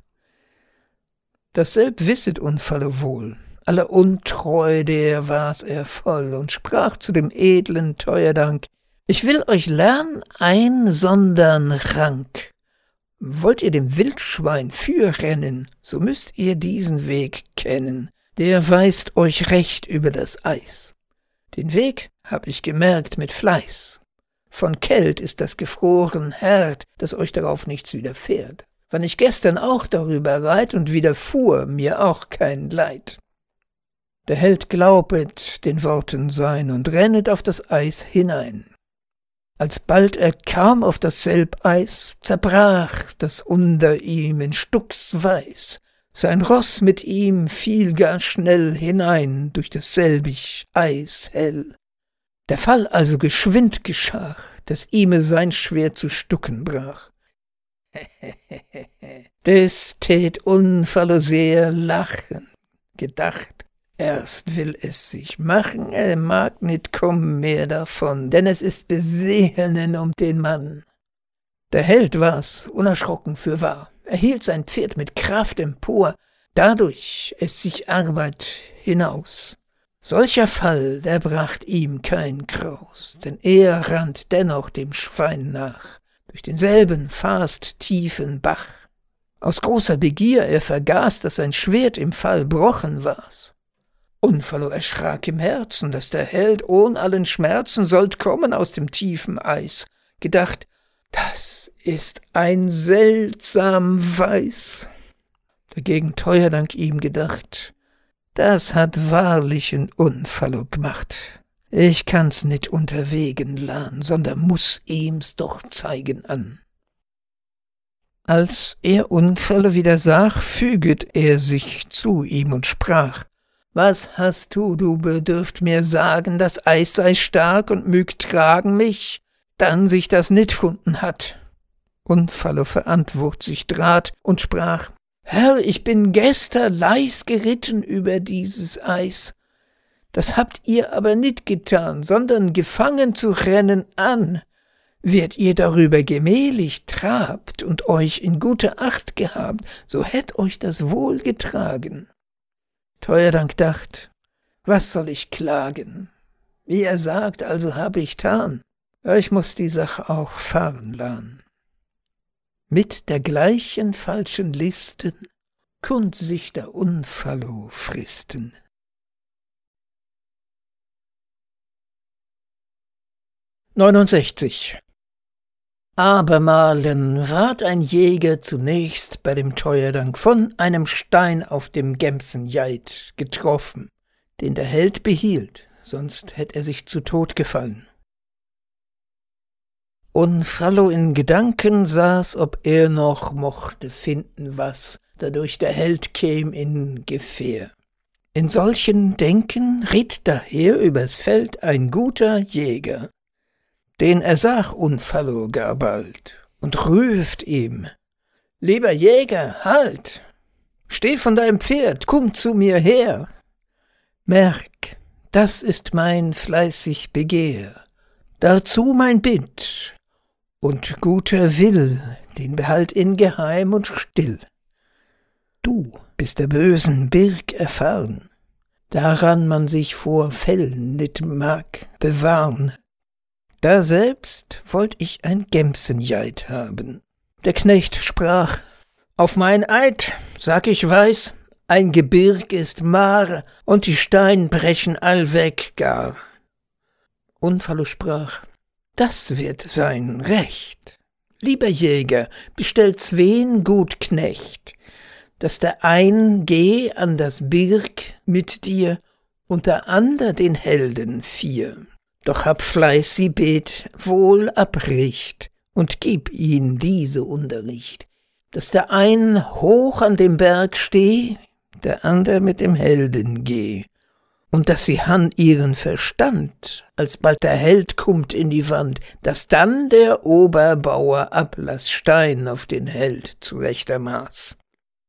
Dasselb wisset Unfallo wohl, aller Untreu der war's er voll und sprach zu dem edlen Teuerdank, ich will euch lernen ein sondern Rank. Wollt ihr dem Wildschwein fürrennen, so müsst ihr diesen Weg kennen, der weist euch recht über das Eis. Den Weg hab ich gemerkt mit Fleiß. Von Kält ist das gefroren hart, dass euch darauf nichts widerfährt. Wann ich gestern auch darüber reit und widerfuhr mir auch kein Leid. Der Held glaubet den Worten sein und rennet auf das Eis hinein. Alsbald er kam auf dasselb Eis, zerbrach das unter ihm in Stucks weiß. Sein Roß mit ihm fiel gar schnell hinein durch dasselbig Eis hell. Der Fall also geschwind geschah, dass ihme sein Schwert zu Stucken brach. Des tät Unfallo sehr lachen, gedacht, Erst will es sich machen, er mag nit kommen mehr davon, denn es ist Besehenen um den Mann. Der Held war's, unerschrocken fürwahr, er hielt sein Pferd mit Kraft empor, dadurch es sich Arbeit hinaus. Solcher Fall, der bracht ihm kein Kraus, denn er rannt dennoch dem Schwein nach, durch denselben fast tiefen Bach. Aus großer Begier er vergaß, dass sein Schwert im Fall brochen war's. Unfallo erschrak im Herzen, dass der Held ohn allen Schmerzen sollt kommen aus dem tiefen Eis, gedacht, das ist ein seltsam Weiß. Dagegen Teuerdank ihm gedacht, das hat wahrlich ein Unfallo gemacht. Ich kann's nit unterwegen lahn, sondern muß ihm's doch zeigen an. Als er Unfallo wieder sah, füget er sich zu ihm und sprach, was hast du, du bedürft mir sagen, das Eis sei stark und mög tragen mich, dann sich das nit funden hat. Unfallo verantwort sich Draht und sprach, Herr, ich bin gestern leis geritten über dieses Eis. Das habt ihr aber nit getan, sondern gefangen zu rennen an. Wärt ihr darüber gemählich trabt und euch in gute Acht gehabt, so hätt euch das wohl getragen. Teuerdank dacht, was soll ich klagen? Wie er sagt, also hab ich tan. Ich muß die Sache auch fahren lahn. Mit der gleichen falschen Listen kund sich der Unfallo fristen. neunundsechzig. Abermalen ward ein Jäger zunächst bei dem Teuerdank von einem Stein auf dem Gemsenjeit getroffen, den der Held behielt, sonst hätt er sich zu Tod gefallen. Unfallo in Gedanken saß, ob er noch mochte finden, was dadurch der Held käm in Gefähr. In solchen Denken ritt daher übers Feld ein guter Jäger, den ersach Unfallo gar bald und rüft ihm, »Lieber Jäger, halt! Steh von deinem Pferd, komm zu mir her! Merk, das ist mein fleißig Begehr, dazu mein Bitt, und guter Will, den behalt ingeheim und still. Du bist der bösen Birk erfahren, daran man sich vor Fällen nit mag bewahren. Daselbst wollt ich ein Gemsenjeit haben. Der Knecht sprach, auf mein Eid, sag ich weiß, ein Gebirg ist maar, und die Stein brechen allweg gar. Unfallo sprach, das wird sein Recht. Lieber Jäger, bestell zween gut Knecht, dass der ein geh an das Birg mit dir, und der ander den Helden vier. Doch hab Fleiß sie bet wohl abricht und gib ihnen diese Unterricht, dass der ein hoch an dem Berg steh, der ander mit dem Helden geh, und dass sie han ihren Verstand, als bald der Held kummt in die Wand, dass dann der Oberbauer ablass Stein auf den Held zu rechter Maß.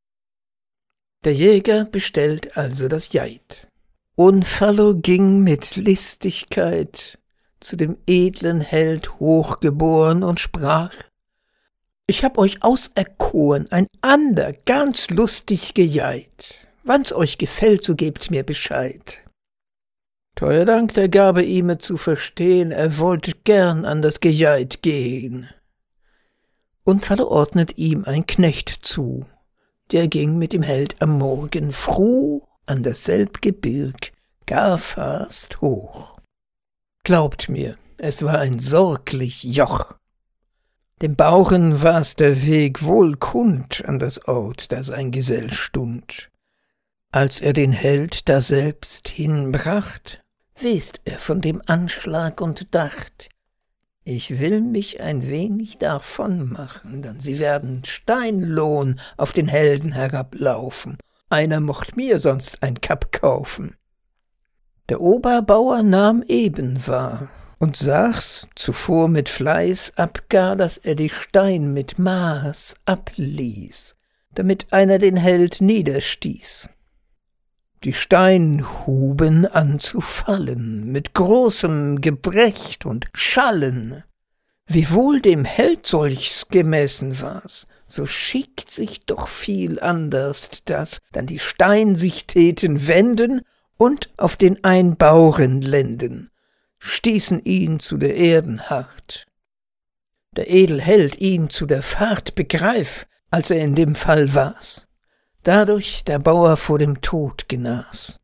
Der Jäger bestellt also das Jeit. Unfallo ging mit Listigkeit zu dem edlen Held hochgeboren und sprach, ich hab euch auserkoren, ein ander, ganz lustig Gejeit. Wann's euch gefällt, so gebt mir Bescheid. Teuerdank der gabe ihme zu verstehen, er wollte gern an das Gejeit gehen. Unfallo ordnet ihm ein Knecht zu, der ging mit dem Held am Morgen fruh an dasselb Gebirg gar fast hoch. Glaubt mir, es war ein sorglich Joch. Dem Bauren war's der Weg wohl kund an das Ort, da sein Gesell stund. Als er den Held daselbst hinbracht, west er von dem Anschlag und dacht, ich will mich ein wenig davon machen, denn sie werden Steinlohn auf den Helden herablaufen. Einer mocht mir sonst ein Kapp kaufen. Der Oberbauer nahm eben wahr und sah's zuvor mit Fleiß abgar, dass er die Stein mit Maß abließ, damit einer den Held niederstieß. Die Stein huben an zu fallen, mit großem Gebrächt und Schallen. Wiewohl dem Held solchs gemessen war's, so schickt sich doch viel anders, dass dann die Stein sich täten wenden und auf den Einbauren lenden, stießen ihn zu der Erden hart. Der Edelheld ihn zu der Fahrt begreif, als er in dem Fall war's, dadurch der Bauer vor dem Tod genas.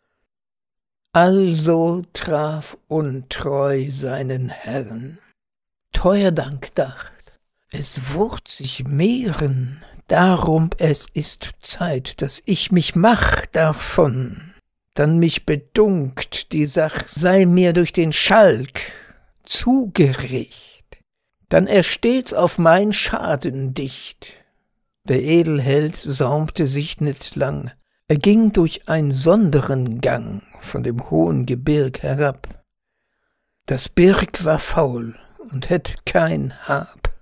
Also traf untreu seinen Herrn. Teuer Dank dacht, es wurd sich mehren, darum es ist Zeit, dass ich mich mach davon. Dann mich bedunkt, die Sach sei mir durch den Schalk zugericht, dann er stets auf mein Schaden dicht. Der Edelheld saumte sich nicht lang, er ging durch einen sonderen Gang von dem hohen Gebirg herab. Das Birg war faul und hätt kein Hab.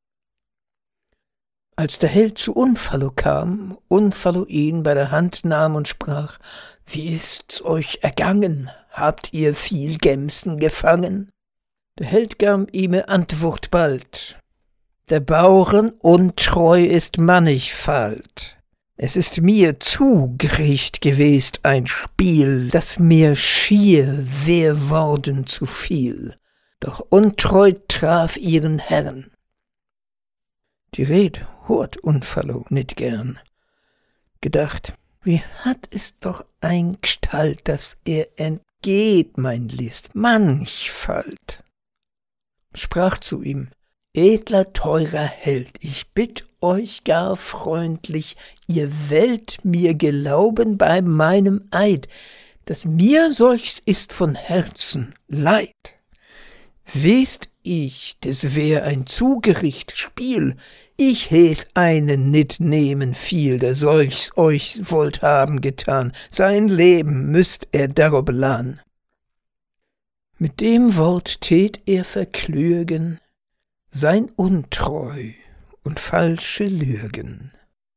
Als der Held zu Unfallo kam, Unfallo ihn bei der Hand nahm und sprach: »Wie ist's euch ergangen? Habt ihr viel Gemsen gefangen?« Der Held gab ihm Antwort bald: »Der Bauren untreu ist mannigfalt. Es ist mir zugericht gewest ein Spiel, das mir schier wär worden zu viel. Doch untreu traf ihren Herrn.« Die Red hört Unfallo nit gern. Gedacht, wie hat es doch ein Gestalt, dass er entgeht mein List mannigfalt. Sprach zu ihm: »Edler, teurer Held, ich bitt euch gar freundlich, ihr wollt mir gelauben bei meinem Eid, dass mir solches ist von Herzen leid. Wisst ich, des wär ein zugericht Spiel, ich häs einen nit nehmen viel, der solchs euch wollt haben getan, sein Leben müsst er darob lahn.« Mit dem Wort tät er verklürgen sein Untreu und falsche Lügen.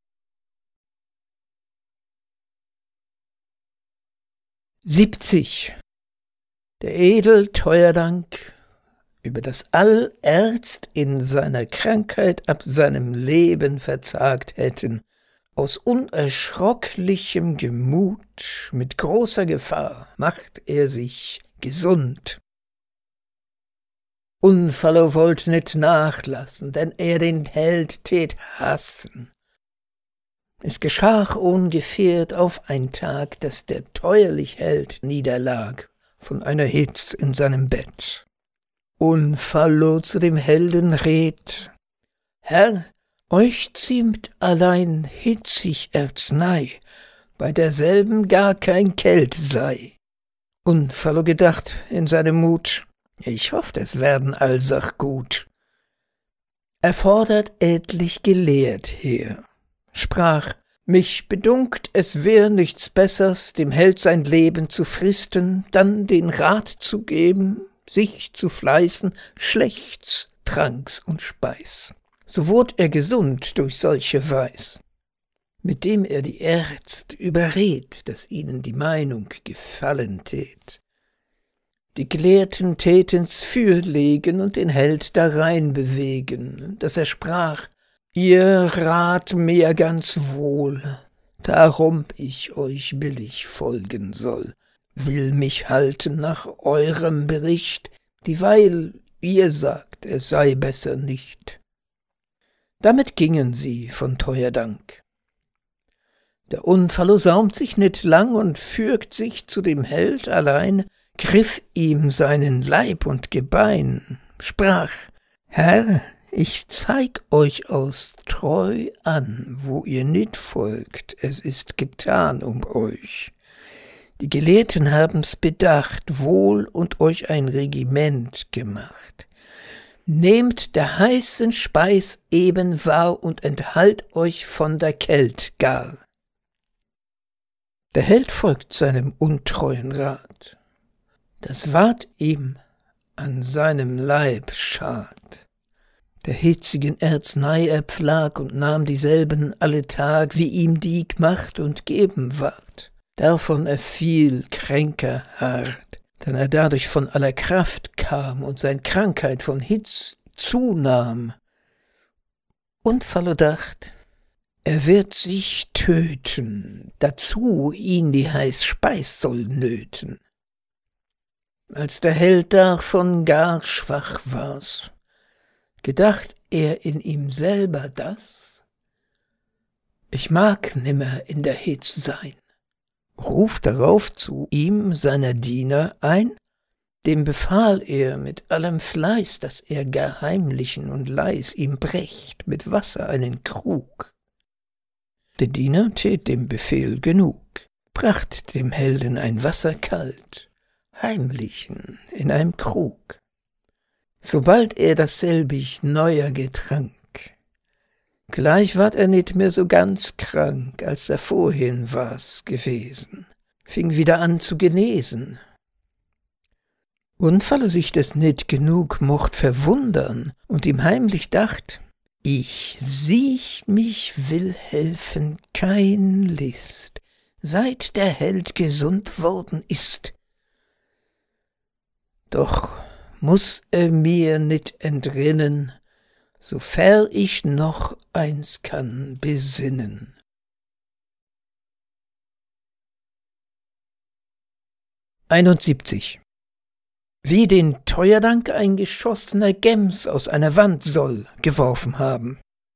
siebzig. Der Edel Teuerdank über das all Ärzt in seiner Krankheit ab seinem Leben verzagt hätten, aus unerschrocklichem Gemut, mit großer Gefahr macht er sich gesund. Unfallo wollt nit nachlassen, denn er den Held tät hassen. Es geschah ungefährt auf ein Tag, dass der teuerlich Held niederlag von einer Hitz in seinem Bett. Unfallo zu dem Helden red: »Herr, euch ziemt allein hitzig Arznei, bei derselben gar kein Kält sei.« Unfallo gedacht in seinem Mut: »Ich hofft, es werden allsach gut.« Er fordert etlich gelehrt her, sprach: »Mich bedunkt, es wär nichts Bessers, dem Held sein Leben zu fristen, dann den Rat zu geben, sich zu fleißen, Schlechts, Tranks und Speis. So wurd er gesund durch solche Weis.« Mit dem er die Ärzt überred, dass ihnen die Meinung gefallen tät. Die Gelehrten täten's fürlegen und den Held darein bewegen, dass er sprach: »Ihr rat mir ganz wohl, darum ich euch billig folgen soll, will mich halten nach eurem Bericht, dieweil ihr sagt, es sei besser nicht.« Damit gingen sie von Teuerdank. Der Unfallo saumt sich nit lang und fügt sich zu dem Held allein, griff ihm seinen Leib und Gebein, sprach: »Herr, ich zeig euch aus Treu an, wo ihr nit folgt, es ist getan um euch. Die Gelehrten haben's bedacht wohl und euch ein Regiment gemacht. Nehmt der heißen Speis eben wahr und enthalt euch von der Kält gar.« Der Held folgt seinem untreuen Rat. Das ward ihm an seinem Leib schad. Der hitzigen Arznei er pflag und nahm dieselben alle Tag, wie ihm die gemacht und geben ward. Davon er viel kränker hart, denn er dadurch von aller Kraft kam und sein Krankheit von Hitz zunahm. Und Fallo dacht, er wird sich töten, dazu ihn die heiß Speis soll nöten. Als der Held davon gar schwach war's, gedacht er in ihm selber das, ich mag nimmer in der Hitz sein, ruft darauf zu ihm seiner Diener ein, dem befahl er mit allem Fleiß, dass er gar heimlichen und leis ihm brächt mit Wasser einen Krug. Der Diener tät dem Befehl genug, bracht dem Helden ein Wasser kalt, heimlichen in einem Krug. Sobald er dasselbig neuer getrank, gleich ward er nit mehr so ganz krank, als er vorhin war's gewesen, fing wieder an zu genesen. Und Fallo sich des nit genug mocht verwundern und ihm heimlich dacht, ich siech mich will helfen kein List, seit der Held gesund worden ist. Doch muß er mir nit entrinnen, sofer ich noch eins kann besinnen. einundsiebzig. Wie den Teuerdank ein geschossener Gems aus einer Wand soll geworfen haben.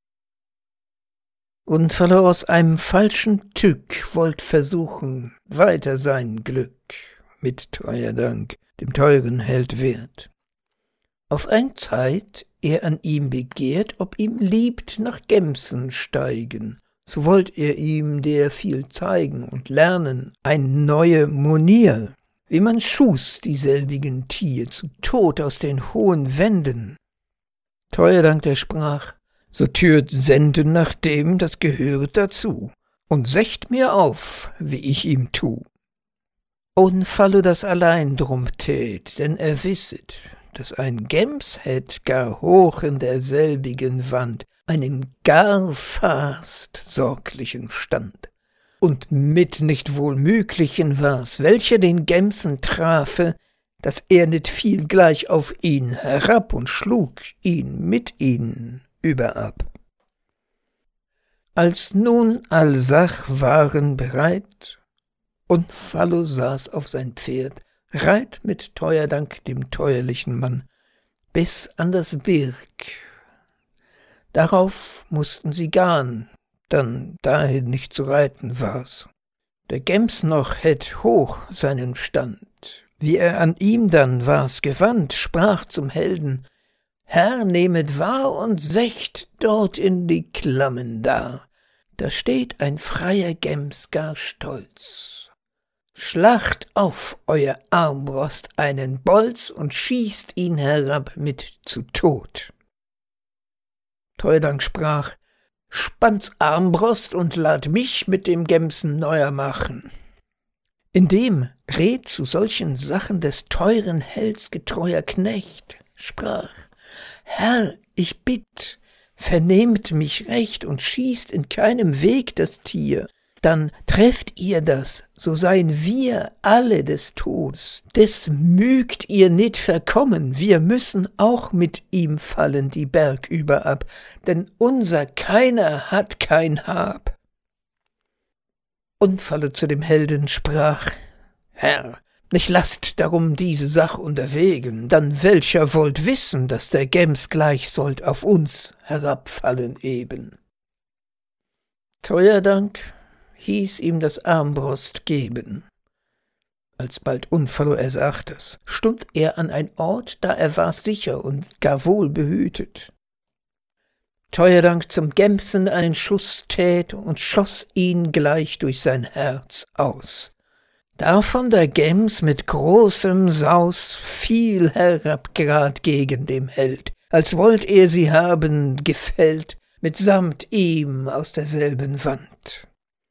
Und Fallo aus einem falschen Tück wollt versuchen, weiter sein Glück mit Teuerdank, dem teuren Held wert. Auf ein Zeit er an ihm begehrt, ob ihm liebt nach Gemsen steigen, so wollt er ihm der viel zeigen und lernen ein neue Monier, wie man schuß dieselbigen Tier zu Tod aus den hohen Wänden. Teuerdank der sprach, so türt senden nach dem, das gehöret dazu, und secht mir auf, wie ich ihm tu. Und Fallo das allein drum tät, denn er wisset, dass ein Gems hätt gar hoch in derselbigen Wand einen gar fast sorglichen Stand. Und mit nicht wohl müglichen war's, welcher den Gemsen trafe, dass er nit fiel gleich auf ihn herab und schlug ihn mit ihn überab. Als nun allsach waren bereit, und Fallo saß auf sein Pferd, reit mit Teuerdank dem teuerlichen Mann bis an das Birk. Darauf mußten sie gahn, dann dahin nicht zu reiten war's. Der Gems noch hätt hoch seinen Stand, wie er an ihm dann war's gewandt, sprach zum Helden, Herr, nehmet wahr und secht dort in die Klammen da, da steht ein freier Gems gar stolz. Schlacht auf euer Armbrost einen Bolz und schießt ihn herab mit zu Tod. Teuerdank sprach, Spannt's Armbrost und lad mich mit dem Gemsen neuer machen. Indem red zu solchen Sachen des teuren Helds getreuer Knecht, sprach, Herr, ich bitt, vernehmt mich recht und schießt in keinem Weg das Tier, dann trefft ihr das, so seien wir alle des Todes. Des mügt ihr nit verkommen, wir müssen auch mit ihm fallen die Berg überab, denn unser keiner hat kein Hab. Und Fallo zu dem Helden sprach, Herr, nicht lasst darum diese Sach unterwegen, dann welcher wollt wissen, dass der Gems gleich sollt auf uns herabfallen eben. Teuerdank hieß ihm das Armbrost geben. Alsbald Fallo ersagtes, stund er an ein Ort, da er war sicher und gar wohl behütet. Teuerdank zum Gemsen einen Schuss tät und schoß ihn gleich durch sein Herz aus. Davon der Gems mit großem Saus fiel herab grad gegen dem Held, als wollt er sie haben gefällt, mitsamt ihm aus derselben Wand.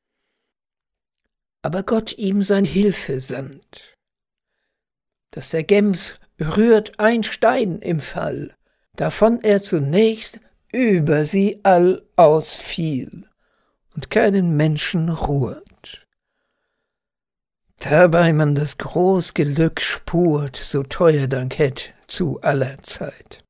Aber Gott ihm sein Hilfe sandt, dass der Gems rührt ein Stein im Fall, davon er zunächst über sie all ausfiel und keinen Menschen ruht. dabei man das groß Glück spurt, so teuer Dank hätt zu aller Zeit.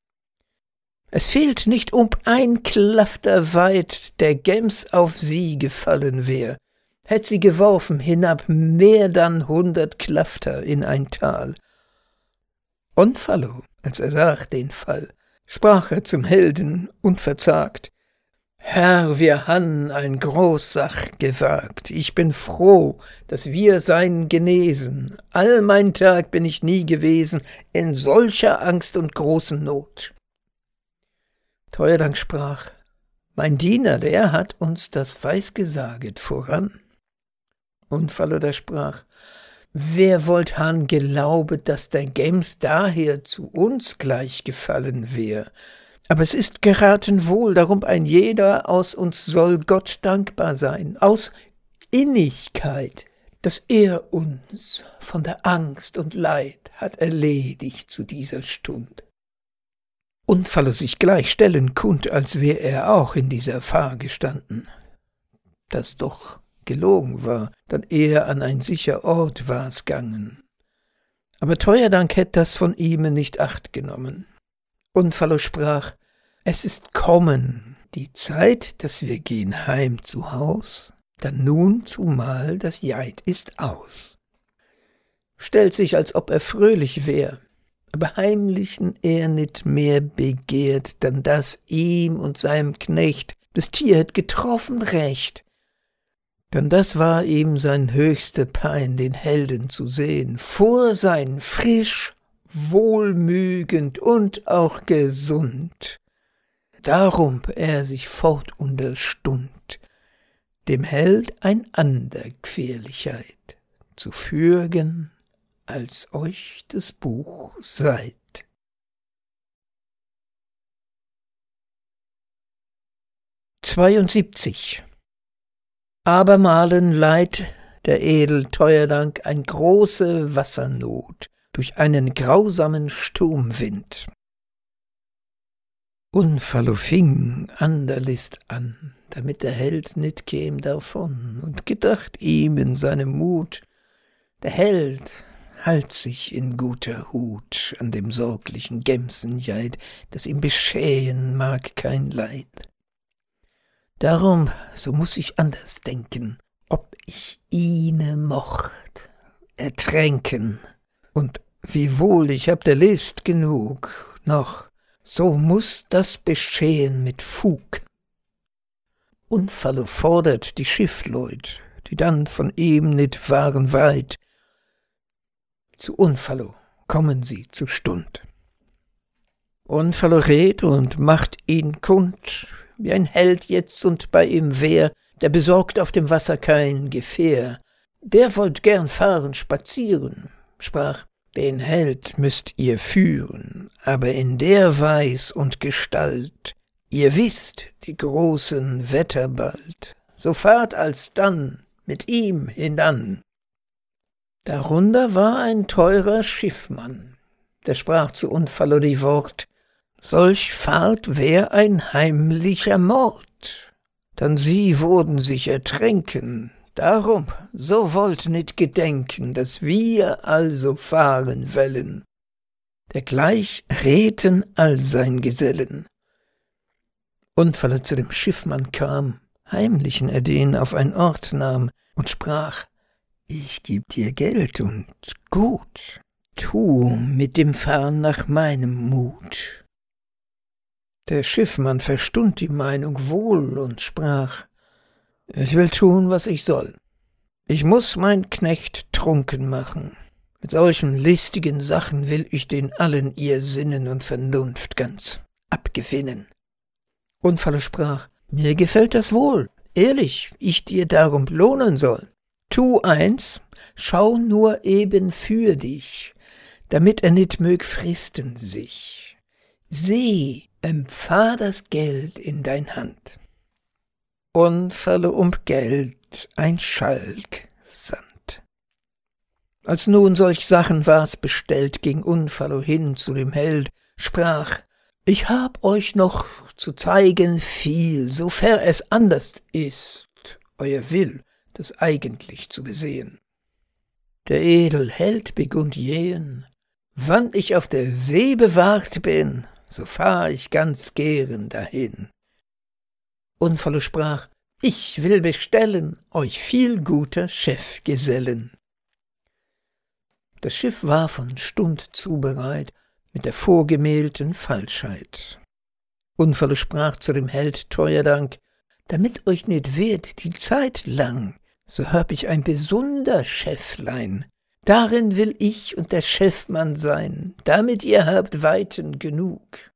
Es fehlt nicht um ein Klafter weit, der Gems auf sie gefallen wär, hätt sie geworfen hinab mehr dann hundert Klafter in ein Tal. Onfallo, als er sah den Fall, sprach er zum Helden unverzagt: »Herr, wir han ein Großsach gewagt. Ich bin froh, dass wir sein genesen. All mein Tag bin ich nie gewesen in solcher Angst und großen Not.« Teuerdank sprach: »Mein Diener, der hat uns das weisgesaget voran.« Onfallo da sprach: »Wer wollt han glaubet, dass der Gems daher zu uns gleich gefallen wär? Aber es ist geraten wohl, darum ein jeder aus uns soll Gott dankbar sein, aus Innigkeit, dass er uns von der Angst und Leid hat erledigt zu dieser Stund.« Onfallo sich gleich stellen kund, als wär er auch in dieser Fahr gestanden, das doch gelogen war, dann er an ein sicher Ort war's gangen. Aber Teuerdank hätt das von ihm nicht acht genommen. Onfallo sprach: »Es ist kommen die Zeit, dass wir gehen heim zu Haus, dann nun zumal das Jahr ist aus.« Stellt sich, als ob er fröhlich wär, aber heimlichen er nit mehr begehrt, dann dass ihm und seinem Knecht das Tier hätt getroffen recht. Dann das war ihm sein höchste Pein, den Helden zu sehen, vor sein frisch, wohlmügend und auch gesund. Darum er sich fort unterstund, dem Held ein ander Gefährlichkeit zu fürgen, als euch das Buch seid. zweiundsiebzig. Abermalen leiht der edel Teuerdank ein große Wassernot durch einen grausamen Sturmwind. Onfallo fing an der List an, damit der Held nit käm davon, und gedacht ihm in seinem Mut: der Held halt sich in guter Hut an dem sorglichen Gemsenjeid, das ihm beschehen mag kein Leid. Darum, so muß ich anders denken, ob ich ihne mocht ertränken, und wiewohl ich hab der List genug, noch so muß das beschehen mit Fug. Onfallo fordert die Schiffleut, die dann von ihm nit waren weit. Zu Onfallo kommen sie zur Stund. Onfallo red und macht ihn kund, wie ein Held jetzt und bei ihm wär, der besorgt auf dem Wasser kein Gefähr. Der wollt gern fahren spazieren, sprach: den Held müsst ihr führen, aber in der Weis und Gestalt, ihr wisst die großen Wetter bald, so fahrt alsdann mit ihm hinan. Darunter war ein teurer Schiffmann, der sprach zu Onfallo die Wort: solch Fahrt wär ein heimlicher Mord, dann sie wurden sich ertränken, darum so wollt nit gedenken, dass wir also fahren wollen. Dergleich redten all sein Gesellen. Onfallo zu dem Schiffmann kam, heimlichen er den auf ein Ort nahm und sprach: ich geb dir Geld und Gut, tu mit dem Fahren nach meinem Mut. Der Schiffmann verstund die Meinung wohl und sprach: ich will tun, was ich soll. Ich muß mein Knecht trunken machen. Mit solchen listigen Sachen will ich den allen ihr Sinnen und Vernunft ganz abgewinnen. Onfallo sprach: mir gefällt das wohl, ehrlich, ich dir darum lohnen soll. Tu eins, schau nur eben für dich, damit er nit mög fristen sich. Seh, empfahr das Geld in dein Hand. Onfallo um Geld ein Schalk sandt. Als nun solch Sachen war's bestellt, ging Onfallo hin zu dem Held, sprach: ich hab euch noch zu zeigen viel, sofer es anders ist, euer Will, das eigentlich zu besehen. Der Edelheld begund jähen: »Wann ich auf der See bewahrt bin, so fahr ich ganz gern dahin.« Unfallo sprach: »Ich will bestellen euch viel guter Chefgesellen.« Das Schiff war von Stund zu bereit, mit der vorgemählten Falschheit. Unfallo sprach zu dem Held teuer Dank: »Damit euch nicht wird die Zeit lang, so hab ich ein besonder Schäflein. Darin will ich und der Schäfmann sein, damit ihr habt Weiten genug.«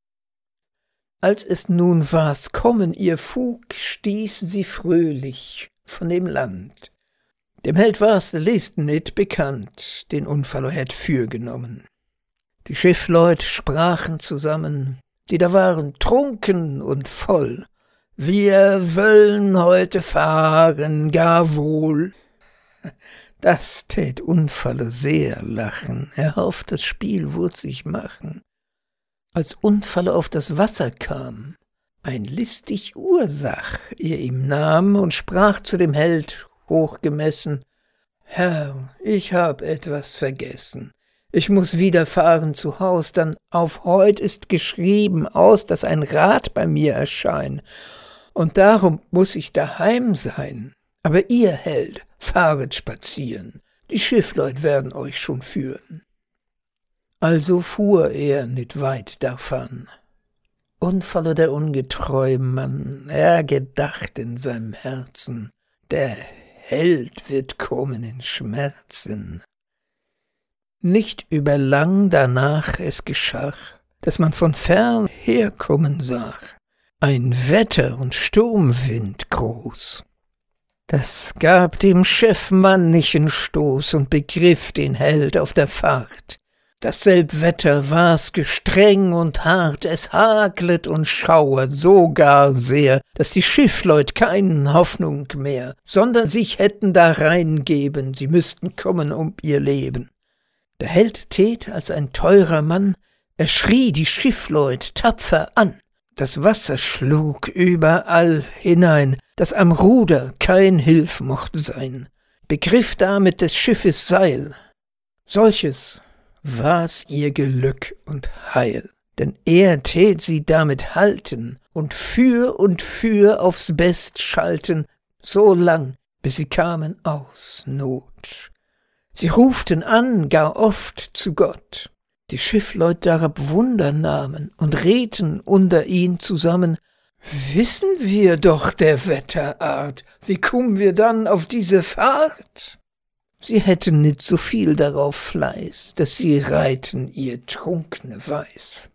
Als es nun war's kommen ihr Fug, stießen sie fröhlich von dem Land. Dem Held war's der List nicht bekannt, den Unfallo hätt fürgenommen. Die Schiffleut sprachen zusammen, die da waren trunken und voll: »Wir wollen heute fahren gar wohl.« Das tät Unfallo sehr lachen, er hofft, das Spiel würd sich machen. Als Unfallo auf das Wasser kam, ein listig Ursach er ihm nahm und sprach zu dem Held hochgemessen: »Herr, ich hab etwas vergessen. Ich muß wieder fahren zu Haus, dann auf heut ist geschrieben aus, dass ein Rat bei mir erschein, und darum muß ich daheim sein. Aber ihr, Held, fahret spazieren, die Schiffleut werden euch schon führen.« Also fuhr er nit weit davon. Unfallo der ungetreu Mann, er gedacht in seinem Herzen: der Held wird kommen in Schmerzen. Nicht überlang danach es geschah, dass man von fern herkommen sah, ein Wetter und Sturmwind groß. Das gab dem Schäfmann nichen Stoß und begriff den Held auf der Fahrt. Dasselb Wetter war's gestreng und hart, es haglet und schauert so gar sehr, dass die Schiffleut keinen Hoffnung mehr, sondern sich hätten da reingeben, sie müssten kommen um ihr Leben. Der Held tät als ein teurer Mann, er schrie die Schiffleut tapfer an. Das Wasser schlug überall hinein, dass am Ruder kein Hilf mocht sein, begriff damit des Schiffes Seil. Solches war's ihr Glück und Heil, denn er tät sie damit halten und für und für aufs Best schalten, so lang, bis sie kamen aus Not. Sie ruften an gar oft zu Gott. Die Schiffleut darab Wunder nahmen und redten unter ihn zusammen: »Wissen wir doch der Wetterart, wie kommen wir dann auf diese Fahrt?« Sie hätten nit so viel darauf Fleiß, dass sie reiten ihr Trunkne Weiß.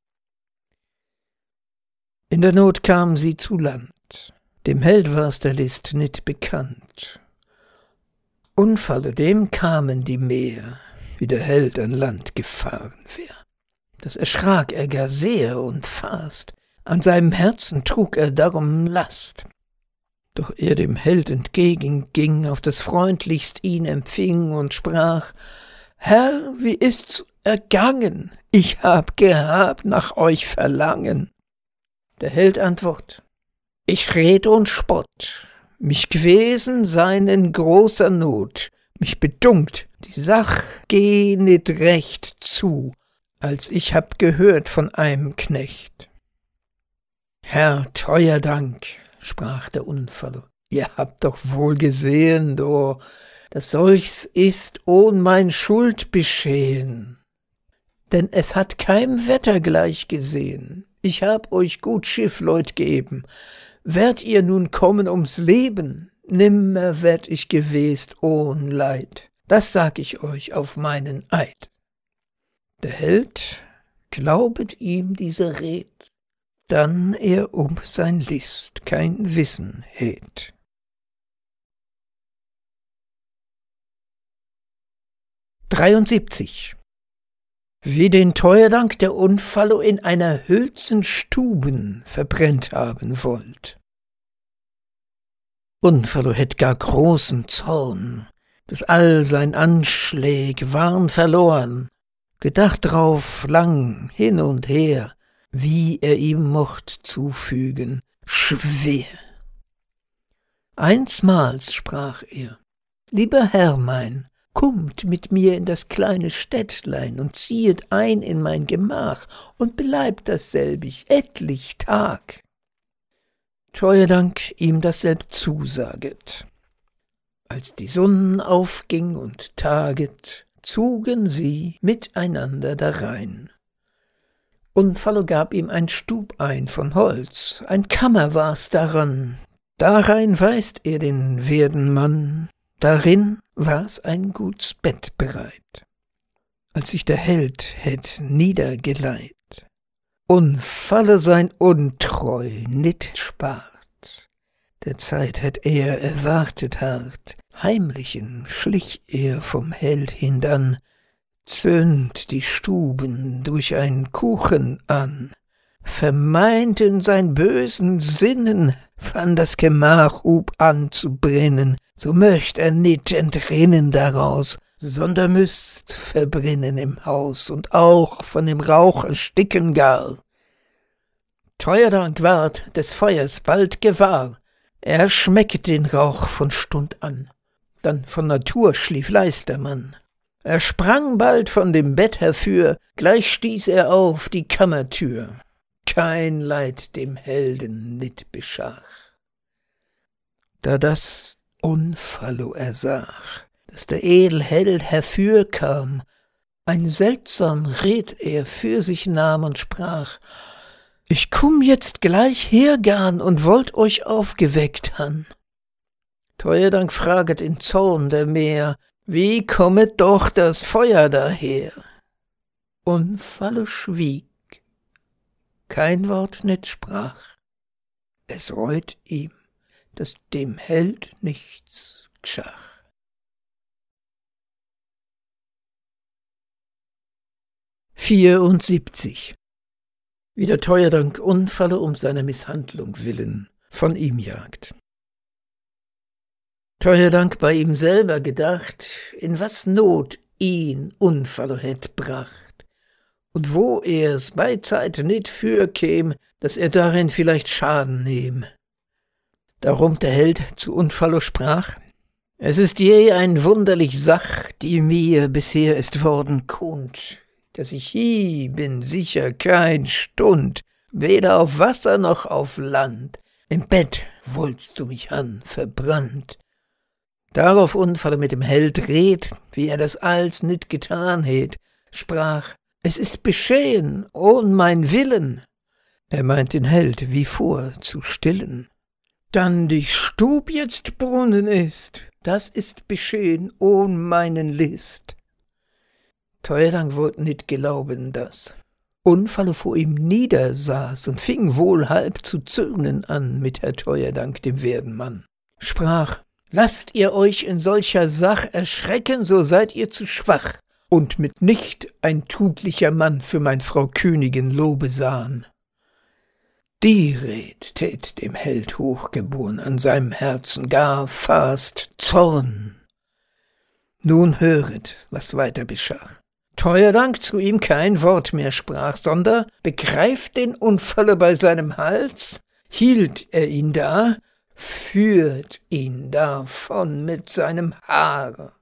In der Not kamen sie zu Land, dem Held war's der List nit bekannt. Unfallo dem kamen die Meer, wie der Held an Land gefahren wär. Das erschrak er gar sehr und fast, an seinem Herzen trug er darum Last. Doch er dem Held entgegenging, auf das freundlichst ihn empfing und sprach: »Herr, wie ist's ergangen? Ich hab gehabt nach euch Verlangen.« Der Held antwort: »Ich red und spott, mich gewesen sein in großer Not, mich bedunkt, die Sach geh nit recht zu, als ich hab gehört von einem Knecht.« »Herr, teuer Dank«, sprach der Unfallo, »ihr habt doch wohl gesehen, do, dass solches ist ohn mein Schuld beschehen. Denn es hat keinem Wetter gleich gesehen. Ich hab euch gut Schiffleut geben. Werd ihr nun kommen ums Leben, nimmer werd ich gewest ohn Leid. Das sag ich euch auf meinen Eid.« Der Held glaubet ihm diese Red, dann er um sein List kein Wissen hät. dreiundsiebzig. Wie den Teuerdank der Unfallo in einer Hülsen Stuben verbrennt haben wollt. Unfallo hätt gar großen Zorn, dass all sein Anschläg waren verloren, gedacht drauf lang hin und her, wie er ihm mocht zufügen, schwer. Einsmals sprach er: »Lieber Herr mein, Kommt mit mir in das kleine Städtlein und ziehet ein in mein Gemach und bleibt dasselbig etlich Tag. Treuedank ihm dasselb zusaget. Als die Sonnen aufging und taget, zogen sie miteinander darein. Unfallo gab ihm ein Stub ein von Holz, ein Kammer war's daran, darein weist er den werden Mann, darin war's ein guts Bett bereit. Als sich der Held hätt niedergeleit, Unfallo sein Untreu nit spart, der Zeit hätt er erwartet hart, heimlichen schlich er vom Held hindann, zünd die Stuben durch ein Kuchen an, vermeinten sein bösen Sinnen, wann das Gemach hub an zu brennen, so möcht er nit entrinnen daraus, sonder müßt verbrinnen im Haus und auch von dem Rauch ersticken gar. Treuedank ward des Feuers bald gewahr, er schmecket den Rauch von Stund an, dann von Natur schlief leis der Mann. Er sprang bald von dem Bett herfür, gleich stieß er auf die Kammertür. Kein Leid dem Helden nit beschach. Da das Unfallo ersach, dass der Edelheld herfürkam, ein seltsam Red er für sich nahm und sprach: Ich komm jetzt gleich hergarn und wollt euch aufgeweckt han. Treuedank fraget in Zorn der Meer: Wie kommet doch das Feuer daher? Unfallo schwieg, kein Wort nit sprach. Es reut ihm, dass dem Held nichts gschach. vierundsiebzig. Wie der Treuedank Unfallo um seiner Misshandlung willen von ihm jagt. Treuedank bei ihm selber gedacht, in was Not ihn Unfallo hätt bracht, und wo er's beizeit nit fürkäm, dass er darin vielleicht Schaden nehm. Darum der Held zu Unfallo sprach: Es ist je ein wunderlich Sach, die mir bisher ist worden kund, dass ich hie bin sicher kein Stund, weder auf Wasser noch auf Land, im Bett wollst du mich han verbrannt. Darauf Unfallo mit dem Held red, wie er das alls nit getan het, sprach: Es ist beschehen, ohn mein Willen. Er meint den Held wie vor zu stillen. Dann die Stub jetzt brunnen ist, das ist beschehen ohn meinen List. Treuedank wollt nit glauben das. Unfallo vor ihm niedersaß und fing wohl halb zu zürnen an mit Herr Treuedank dem werden Mann. Sprach: Lasst ihr euch in solcher Sach erschrecken, so seid ihr zu schwach, und mitnicht ein tutlicher Mann für mein Frau Königin Lobe sahen. Die Red tät dem Held hochgeboren an seinem Herzen gar fast Zorn. Nun höret, was weiter beschach. Treuedank zu ihm kein Wort mehr sprach, sonder begreift den Unfallo bei seinem Hals, hielt er ihn da, führt ihn davon mit seinem Haar.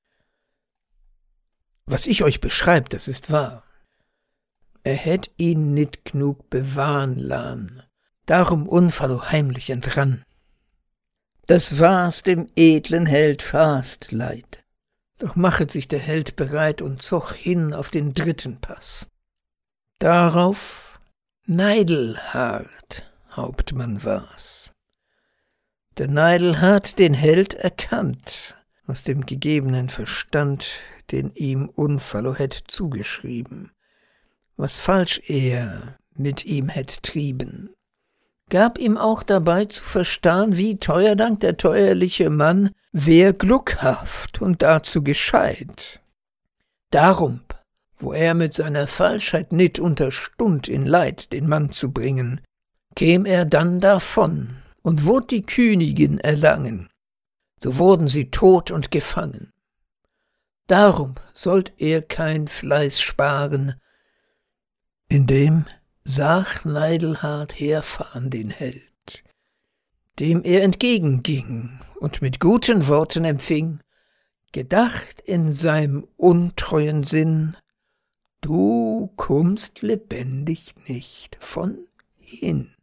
Was ich euch beschreib, das ist wahr. Er hätt ihn nit gnug bewahren lahn, darum Unfallo heimlich entrann. Das war's dem edlen Held fast leid. Doch machet sich der Held bereit und zog hin auf den dritten Pass. Darauf Neidelhart Hauptmann war's. Der Neidelhart den Held erkannt, aus dem gegebenen Verstand, den ihm Unfallo hätt zugeschrieben, was falsch er mit ihm hätt trieben, gab ihm auch dabei zu verstahn, wie Treuedank der teuerliche Mann wär gluckhaft und dazu gescheit. Darum, wo er mit seiner Falschheit nit unterstund in Leid den Mann zu bringen, käm er dann davon und wurd die Königin erlangen, so wurden sie tot und gefangen. Darum sollt er kein Fleiß sparen, indem sah Neidelhart herfahren den Held, dem er entgegenging und mit guten Worten empfing, gedacht in seinem untreuen Sinn, du kommst lebendig nicht von hin.